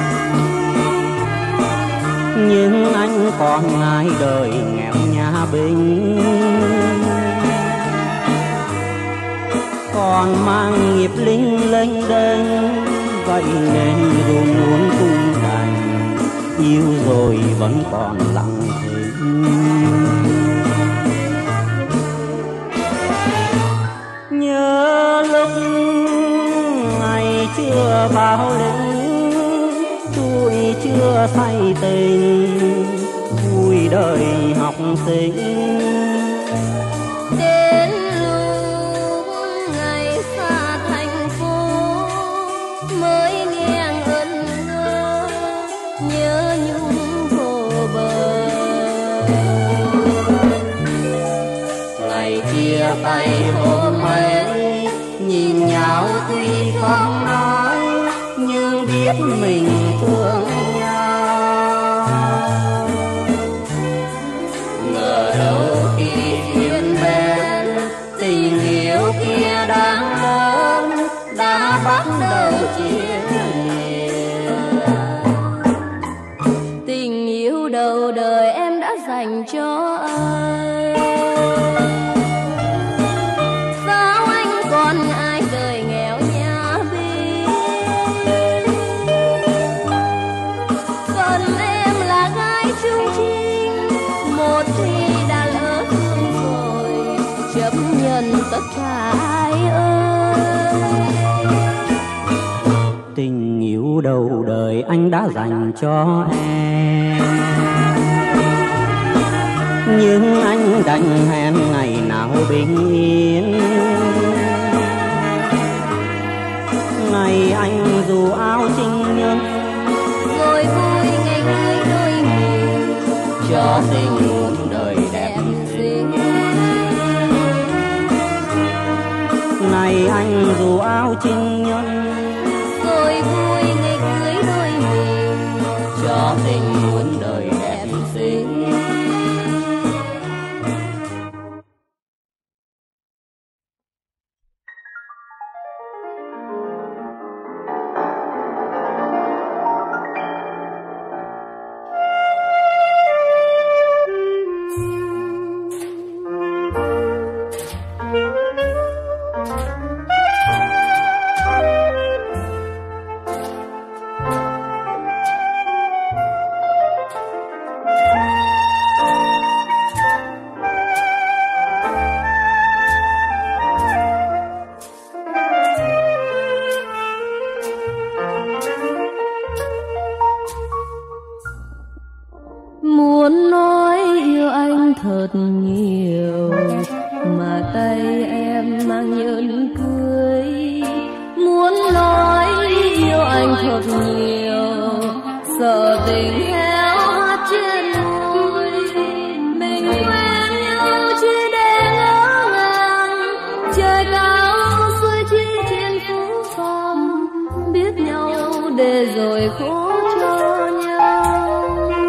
Nhưng anh còn ngại đời nghèo nhà binh, còn mang nghiệp linh lênh đênh, vậy nên dù muốn cũng đành, yêu rồi vẫn còn lặng thinh. Nhớ lúc ngày chưa bao lính, tôi chưa say tình, vui đời học sinh. Đến lúc ngày xa thành phố mới nghe ngẩn ngơ, nhớ nhung vô bờ. Ngày chia tay hôm ấy, nhìn nhau tuy không nói, nhưng biết mình thương nhau. Ngờ đâu khi duyên bên, tình yêu kia đang lớn, đã bắt đầu chia lìa. Tình yêu đầu đời em đã dành cho anh, sao anh còn ngại đời nghèo nhà binh. Phần em là gái trung trinh, một khi đã lỡ thương rồi, chấp nhận tất cả ai ơi. Tình yêu đầu đời anh đã dành cho em, nhưng anh đành hẹn ngày nào bình yên. Ngày anh dù áo trinh nhân, rồi vui ngày cưới đôi mình, cho tình muôn đời đẹp xinh. Ngày anh dù áo trinh nhân, rồi vui ngày cưới đôi mình, cho tình muôn đời đẹp xinh. Muốn nói yêu anh thật nhiều mà tay em mang nhẫn cưới. Muốn nói yêu anh thật nhiều, sợ tình héo hắt trên môi. Mình quen nhau chỉ để ngỡ ngàng, trời cao xuôi chi trên phố phòng, biết nhau để rồi khổ cho nhau.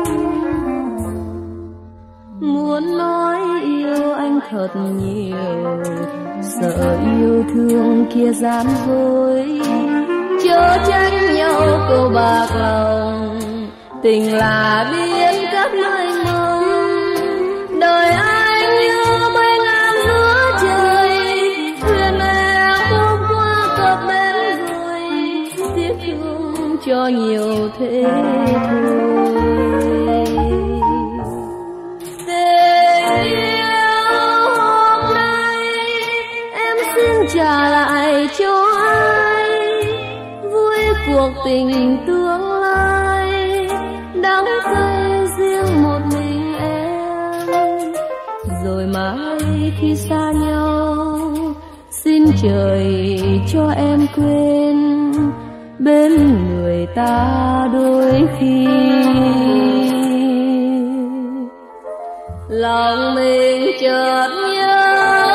Muốn nói yêu anh thật nhiều, sợ yêu thương kia gian dối, chớ trách nhau câu bạc lòng. Tình là biến các nơi mong, đời anh như mây ngàn giữa trời. Thuyền em hôm qua cập bến rồi, tiếc thương cho nhiều thế thôi. Trả lại cho ai vui cuộc tình tương lai, đắng cay riêng một mình em. Rồi mãi khi xa nhau, xin trời cho em quên bên người ta đôi khi. Lòng mình chợt nhớ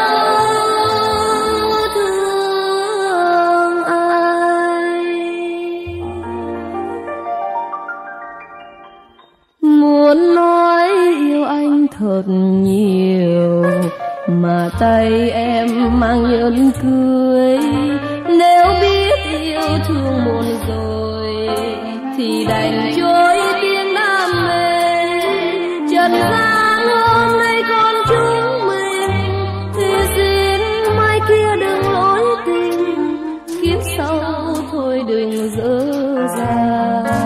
muốn nói yêu anh thật nhiều mà tay em mang nhẫn cưới. Nếu biết yêu thương muộn rồi thì đành trôi tiếng đam mê. Trần gian hôm nay con chúng mình thì xin mai kia đừng lối tình, kiếp sau thôi đừng dở dang.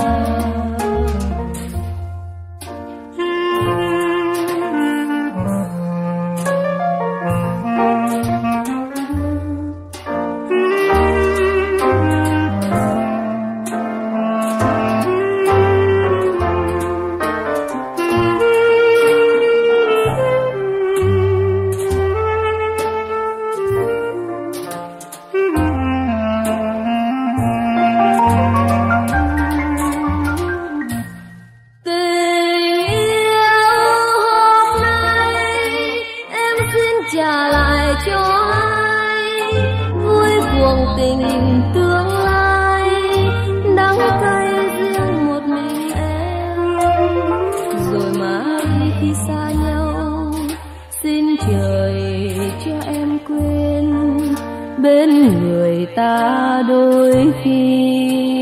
trả lại cho ai vui cuồng tình tương lai, đắng cay riêng một mình em. Rồi mãi khi xa nhau, xin trời cho em quên bên người ta đôi khi.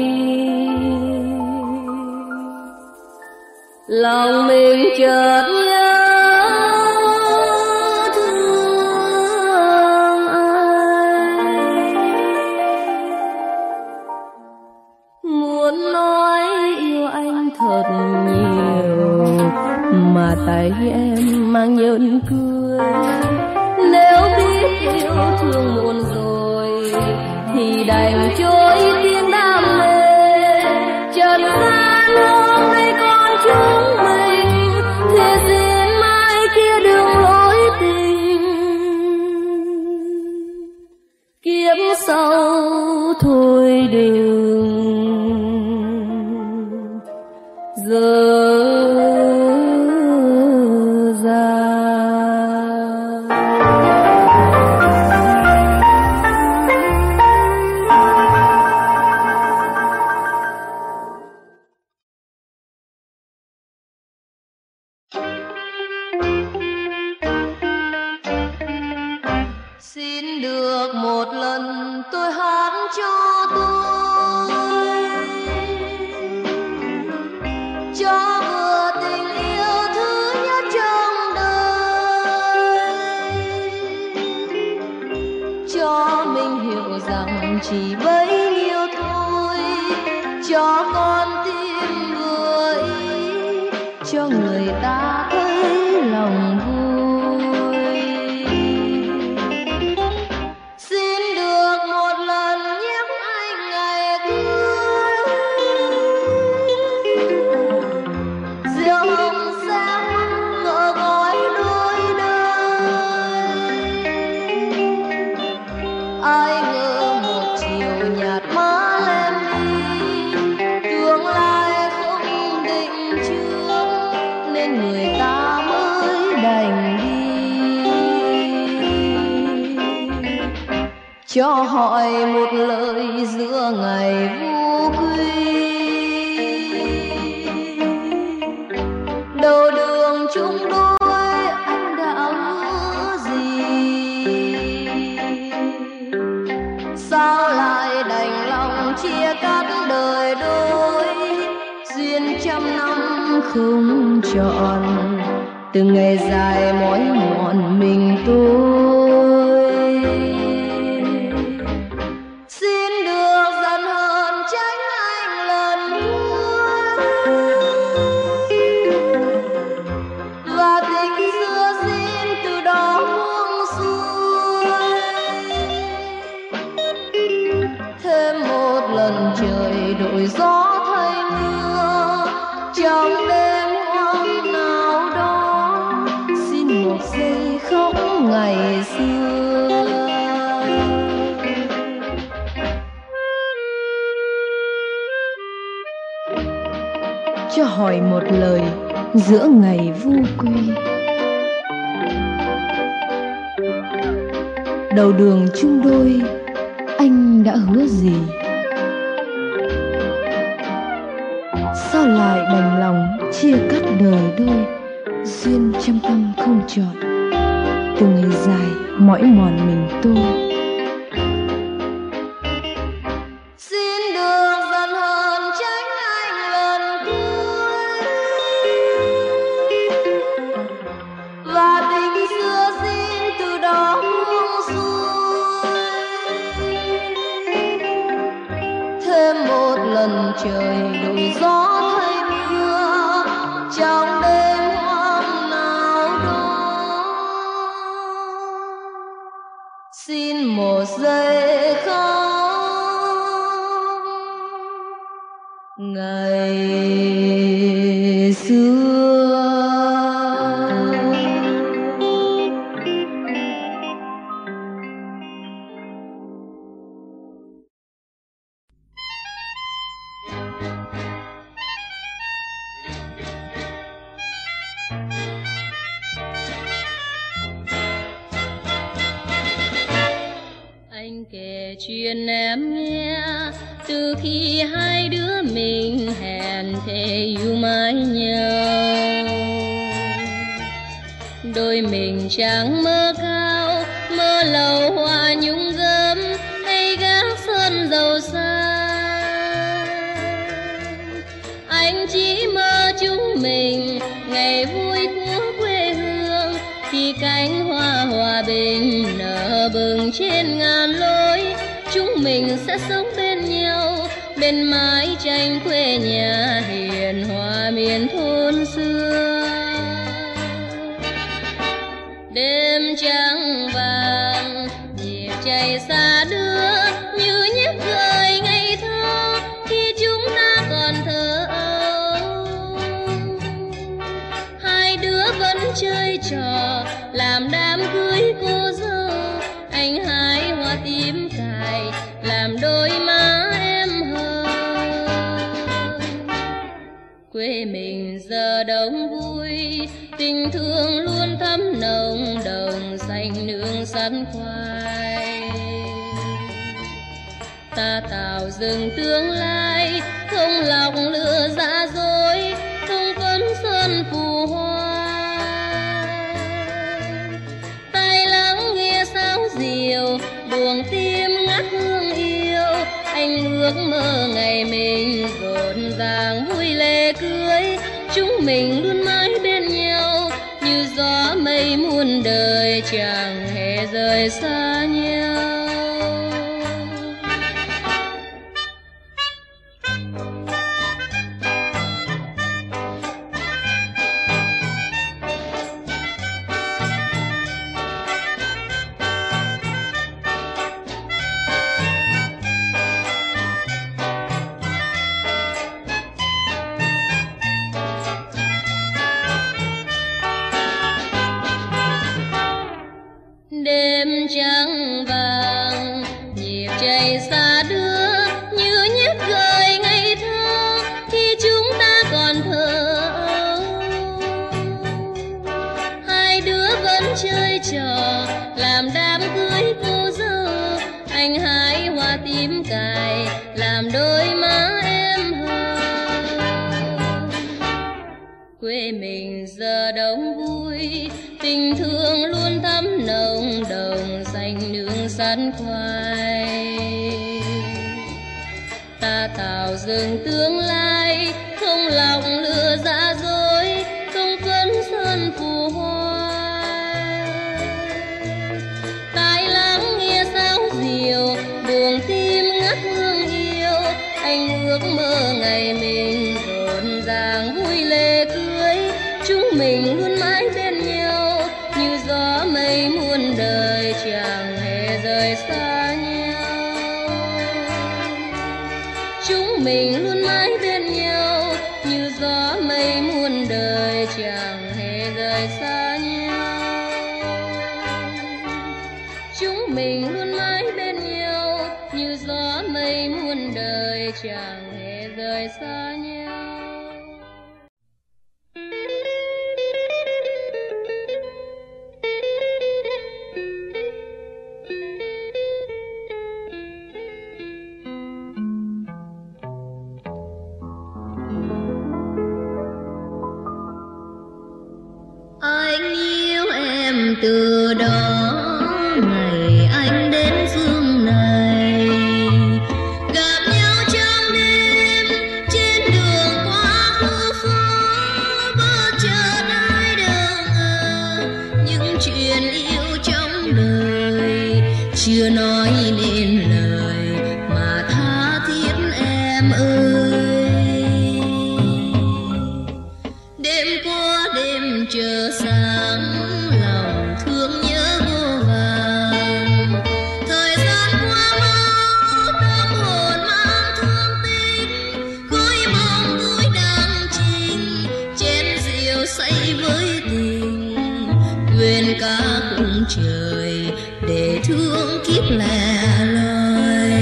Lòng mình chợt nhớ thương ai, muốn nói yêu anh thật nhiều mà tay em mang nhẫn cười. Nếu biết yêu thương muộn rồi thì đành trôi tiếng đam mê. Trần gian hôm nay con chúng mình thì xin mai kia đường lối tình, kiếp sau thôi đừng dở dang. Xin được một lần tôi hát cho tôi, cho vừa tình yêu thứ nhất trong đời, cho mình hiểu rằng chỉ bấy nhiêu thôi, cho con tim vừa ý, cho người ta thấy lòng vui. Cho hỏi một lời giữa ngày vô quy, đầu đường chung đôi anh đã hứa gì, sao lại đành lòng chia cắt đời đôi. Duyên trăm năm không trọn, từng ngày dài mỏi mòn mình tôi. Trời đổi gió thay mưa trong đêm hoang nào đó, xin một giây khóc ngày xưa. Cho hỏi một lời giữa ngày vu quy, đầu đường chung đôi anh đã hứa gì, sao lại đành lòng chia cắt đời đôi. Duyên trăm năm không trọn, từng ngày dài mỏi mòn mình tôi. dậy không ngày xưa. Anh kể chuyện em nghe từ khi hai đứa mình hẹn thề yêu mãi nhau. Đôi mình chẳng mơ cao, mơ lầu hoa nhung gấm hay gác sơn dầu xa. Anh chỉ mơ chúng mình ngày vui của quê hương, khi cánh hoa hòa bình nở bừng trên ngàn lối. Chúng mình sẽ sống bên nhau bên mái tranh quê nhà hiền hòa miền thôn xưa. Đêm trắng vàng nhịp chạy xa đưa như nhếp gợi ngây thơ khi chúng ta còn thơ ấu. Hai đứa vẫn chơi trò làm đám cưới cô dâu. Anh hái hoa tím cài làm đôi má em hờ. Quê mình giờ đông vui, tình thương luôn thắm nồng, đồng xanh nương sắn khoai. Ta tạo dựng tương lai, không lọc lửa giả dối, không phấn sơn phù hoa. Tai lắng nghe sáo diều, buồng tim ngát hương yêu. Anh ước mơ ngày mình rộn ràng vui lễ cưới. Chúng mình luôn mãi bên nhau như gió mây muôn đời, chẳng hề rời xa nhau. Đêm trắng vàng nhịp chạy xa đưa như nhếp gợi ngây thơ khi chúng ta còn thơ ấu. Hai đứa vẫn chơi trò làm đám cưới cô dâu. Anh hái hoa tím cài làm đôi má em hờ. Quê mình giờ đông vui, tình thương luôn thắm nồng, đồng xanh nương sắn khoai. Ta tạo dựng tương lai, không lọc lửa giả dối, không phấn sơn phù hoa. Tai lắng nghe sáo diều, buồng tim ngát hương yêu. Anh ước mơ ngày mình rộn ràng vui lễ cưới. Chúng mình luôn mãi bên nhau như gió mây muôn đời, chẳng hề rời xa nhau. Chúng mình luôn mãi bên nhau như gió mây muôn đời, chẳng hề rời xa nhau. Chúng mình luôn mãi bên nhau như gió mây muôn đời, chẳng hề rời xa nhau. Anh yêu em từ đó ngày anh đến phương này, gặp nhau trong đêm trên đường qua khu phố. Bất chợt ai đâu ngờ những chuyện yêu trong đời chưa nói nên lời mà tha thiết em ơi. Đêm qua đêm chờ sáng, lòng thương nhớ vô vàn. Thời gian quên cả khung trời để thương kiếp lẻ loi.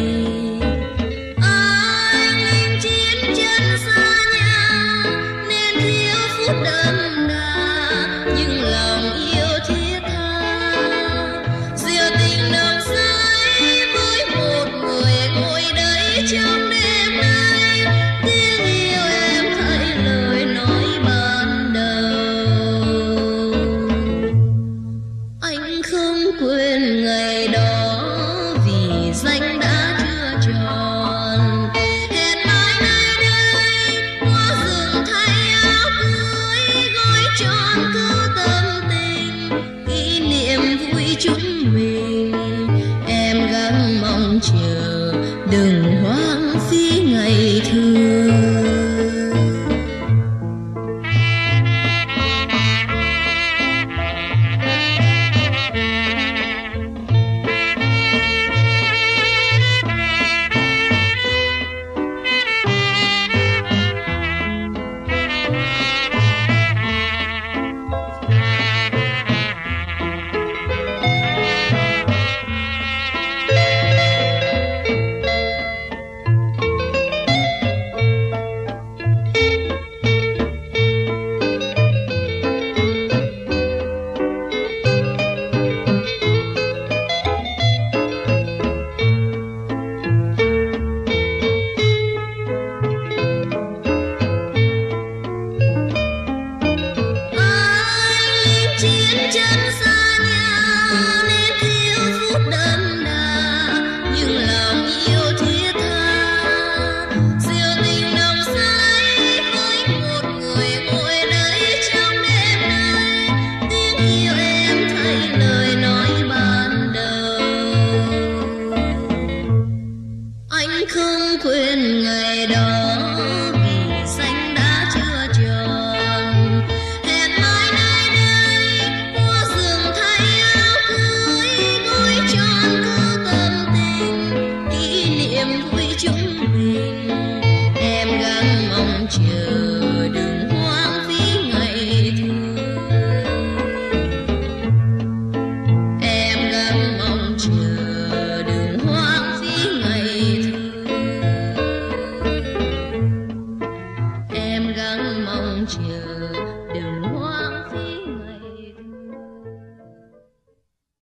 Anh linh chiến chân xa nhà nên thiếu phút đậm đà, nhưng lòng yêu thiết tha diệu tình nồng say với một người ngồi đấy trong đêm nay. Tiếng yêu em thay lời nói ban đầu, anh không quên ngày đó vì danh đã chưa tròn. Hẹn mai này đây hoa rừng thay áo cưới, gói tròn cứ tâm tình kỷ niệm vui chúng mình. Em gắng mong chờ đừng hoang phí ngày thương. Chiến chân xa